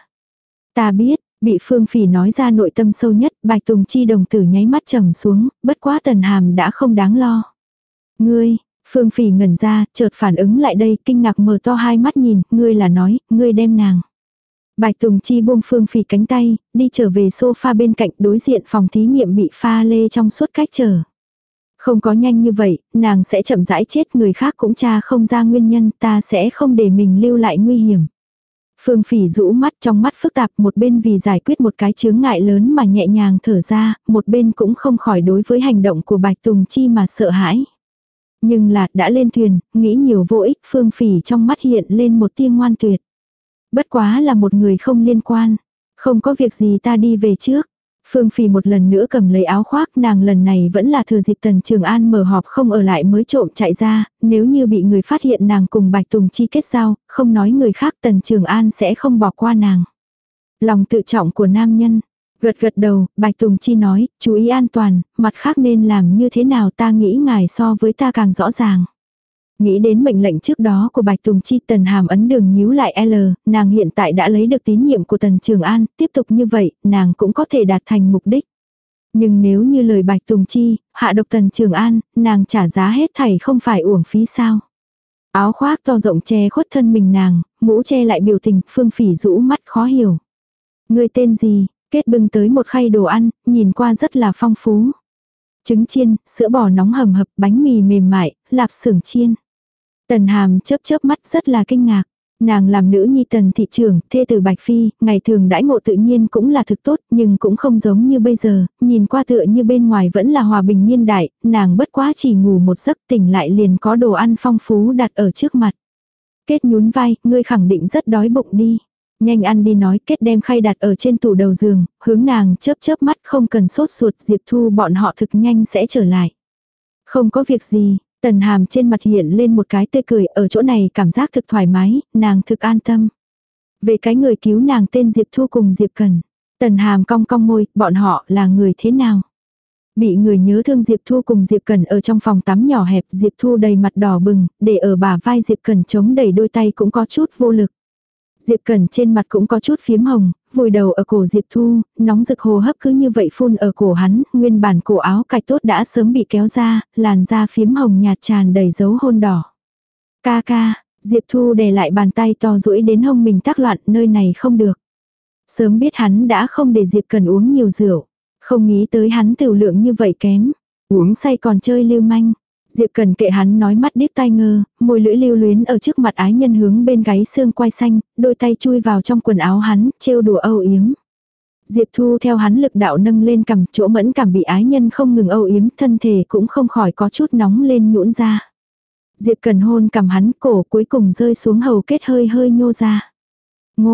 Ta biết, bị Phương Phỉ nói ra nội tâm sâu nhất, Bạch Tùng Chi đồng tử nháy mắt trầm xuống, bất quá Tần Hàm đã không đáng lo. Ngươi, Phương Phỉ ngẩn ra, chợt phản ứng lại đây, kinh ngạc mở to hai mắt nhìn, ngươi là nói, ngươi đem nàng. Bạch Tùng Chi buông Phương Phỉ cánh tay, đi trở về sofa bên cạnh, đối diện phòng thí nghiệm bị pha lê trong suốt cách trở. Không có nhanh như vậy, nàng sẽ chậm rãi chết, người khác cũng tra không ra nguyên nhân, ta sẽ không để mình lưu lại nguy hiểm. Phương Phỉ rũ mắt, trong mắt phức tạp, một bên vì giải quyết một cái chướng ngại lớn mà nhẹ nhàng thở ra, một bên cũng không khỏi đối với hành động của Bạch Tùng Chi mà sợ hãi. Nhưng là, đã lên thuyền, nghĩ nhiều vô ích, Phương Phỉ trong mắt hiện lên một tia ngoan tuyệt. Bất quá là một người không liên quan. Không có việc gì, ta đi về trước. Phương Phỉ một lần nữa cầm lấy áo khoác, nàng lần này vẫn là thừa dịp Tần Trường An mở họp không ở lại mới trộm chạy ra, nếu như bị người phát hiện nàng cùng Bạch Tùng Chi kết giao, không nói người khác Tần Trường An sẽ không bỏ qua nàng. Lòng tự trọng của nam nhân. Gật gật đầu, Bạch Tùng Chi nói, chú ý an toàn, mặt khác nên làm như thế nào ta nghĩ ngài so với ta càng rõ ràng. Nghĩ đến mệnh lệnh trước đó của Bạch Tùng Chi, Tần Hàm ấn đường nhíu lại L, nàng hiện tại đã lấy được tín nhiệm của Tần Trường An, tiếp tục như vậy, nàng cũng có thể đạt thành mục đích. Nhưng nếu như lời Bạch Tùng Chi, hạ độc Tần Trường An, nàng trả giá hết thảy không phải uổng phí sao. Áo khoác to rộng che khuất thân mình nàng, mũ che lại biểu tình, Phương Phỉ rũ mắt khó hiểu. Người tên gì? Kết bưng tới một khay đồ ăn, nhìn qua rất là phong phú. Trứng chiên, sữa bò nóng hầm hập, bánh mì mềm mại, lạp xưởng chiên. Tần Hàm chớp chớp mắt rất là kinh ngạc. Nàng làm nữ nhi Tần thị trưởng, thê tử Bạch Phi, ngày thường đãi ngộ tự nhiên cũng là thực tốt, nhưng cũng không giống như bây giờ, nhìn qua tựa như bên ngoài vẫn là hòa bình niên đại, nàng bất quá chỉ ngủ một giấc tỉnh lại liền có đồ ăn phong phú đặt ở trước mặt. Kết nhún vai, ngươi khẳng định rất đói bụng đi. Nhanh ăn đi, nói. Kết đem khay đặt ở trên tủ đầu giường, hướng nàng chớp chớp mắt, không cần sốt ruột, Diệp Thu bọn họ thực nhanh sẽ trở lại. Không có việc gì. Tần Hàm trên mặt hiện lên một cái tươi cười, ở chỗ này cảm giác thực thoải mái, nàng thực an tâm. Về cái người cứu nàng tên Diệp Thu cùng Diệp Cần. Tần Hàm cong cong môi, bọn họ là người thế nào? Bị người nhớ thương Diệp Thu cùng Diệp Cần ở trong phòng tắm nhỏ hẹp, Diệp Thu đầy mặt đỏ bừng, để ở bả vai Diệp Cần chống đẩy đôi tay cũng có chút vô lực. Diệp Cần trên mặt cũng có chút phiếm hồng, vùi đầu ở cổ Diệp Thu, nóng rực hồ hấp cứ như vậy phun ở cổ hắn, nguyên bản cổ áo cài tốt đã sớm bị kéo ra, làn da phiếm hồng nhạt tràn đầy dấu hôn đỏ. Ca ca, Diệp Thu đè lại bàn tay to duỗi đến hông mình tác loạn, nơi này không được. Sớm biết hắn đã không để Diệp Cần uống nhiều rượu, không nghĩ tới hắn tiểu lượng như vậy kém, uống say còn chơi lưu manh. Diệp Cần kệ hắn nói, mắt điếc tai ngơ, môi lưỡi lưu luyến ở trước mặt ái nhân hướng bên gáy xương quai xanh, đôi tay chui vào trong quần áo hắn, trêu đùa âu yếm. Diệp Thu theo hắn lực đạo nâng lên cằm, chỗ mẫn cảm bị ái nhân không ngừng âu yếm, thân thể cũng không khỏi có chút nóng lên nhũn ra. Diệp Cần hôn cằm hắn, cổ cuối cùng rơi xuống hầu kết hơi hơi nhô ra. Ngô,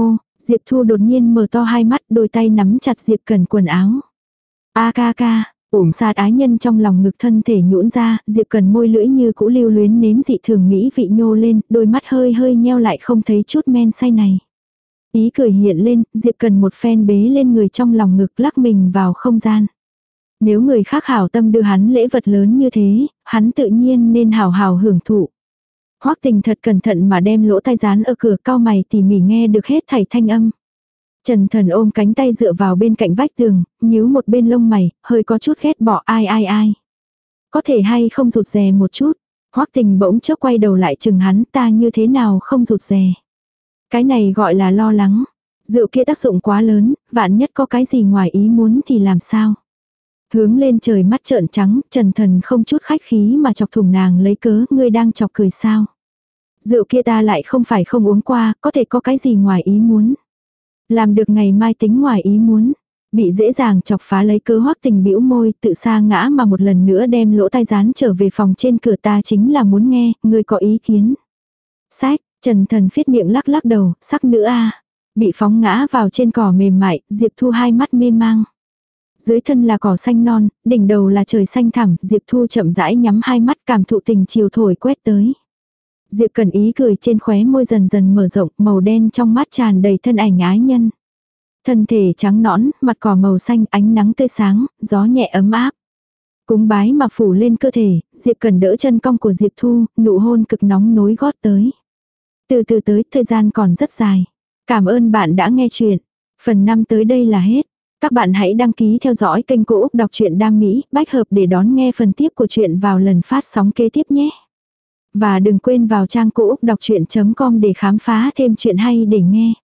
Diệp Thu đột nhiên mở to hai mắt, đôi tay nắm chặt Diệp Cần quần áo. A ca ca, ổm sát ái nhân trong lòng ngực thân thể nhũn ra, Diệp Cần môi lưỡi như cũ lưu luyến nếm dị thường mỹ vị nhô lên, đôi mắt hơi hơi nheo lại không thấy chút men say này. Ý cười hiện lên, Diệp Cần một phen bế lên người trong lòng ngực lắc mình vào không gian. Nếu người khác hảo tâm đưa hắn lễ vật lớn như thế, hắn tự nhiên nên hảo hảo hưởng thụ. Hoắc Tình thật cẩn thận mà đem lỗ tai dán ở cửa, cau mày tỉ mỉ nghe được hết thảy thanh âm. Trần Thần ôm cánh tay dựa vào bên cạnh vách tường, nhíu một bên lông mày, hơi có chút ghét bỏ ai ai ai. Có thể hay không rụt rè một chút. Hoắc Tình bỗng chốc quay đầu lại chừng hắn, ta như thế nào không rụt rè. Cái này gọi là lo lắng. Rượu kia tác dụng quá lớn, vạn nhất có cái gì ngoài ý muốn thì làm sao. Hướng lên trời mắt trợn trắng, Trần Thần không chút khách khí mà chọc thủng nàng lấy cớ, ngươi đang chọc cười sao. Rượu kia ta lại không phải không uống qua, có thể có cái gì ngoài ý muốn. Làm được ngày mai tính ngoài ý muốn. Bị dễ dàng chọc phá lấy cớ Hoắc Tình bĩu môi, tự sa ngã mà một lần nữa đem lỗ tai dán trở về phòng trên cửa, ta chính là muốn nghe, ngươi có ý kiến. Sách, Trần Thần phiết miệng lắc lắc đầu, sắc nữ a. Bị phóng ngã vào trên cỏ mềm mại, Diệp Thu hai mắt mê mang. Dưới thân là cỏ xanh non, đỉnh đầu là trời xanh thẳm, Diệp Thu chậm rãi nhắm hai mắt cảm thụ tình chiều thổi quét tới. Diệp Cần ý cười trên khóe môi dần dần mở rộng, màu đen trong mắt tràn đầy thân ảnh ái nhân. Thân thể trắng nõn, mặt cỏ màu xanh, ánh nắng tươi sáng, gió nhẹ ấm áp. Cúng bái mà phủ lên cơ thể, Diệp Cần đỡ chân cong của Diệp Thu, nụ hôn cực nóng nối gót tới. Từ từ tới, thời gian còn rất dài. Cảm ơn bạn đã nghe chuyện. Phần năm tới đây là hết. Các bạn hãy đăng ký theo dõi kênh Cô Úc Đọc truyện Đam Mỹ, bách hợp để đón nghe phần tiếp của chuyện vào lần phát sóng kế tiếp nhé. Và đừng quên vào trang cô úc đọc chuyện chấm com để khám phá thêm chuyện hay để nghe.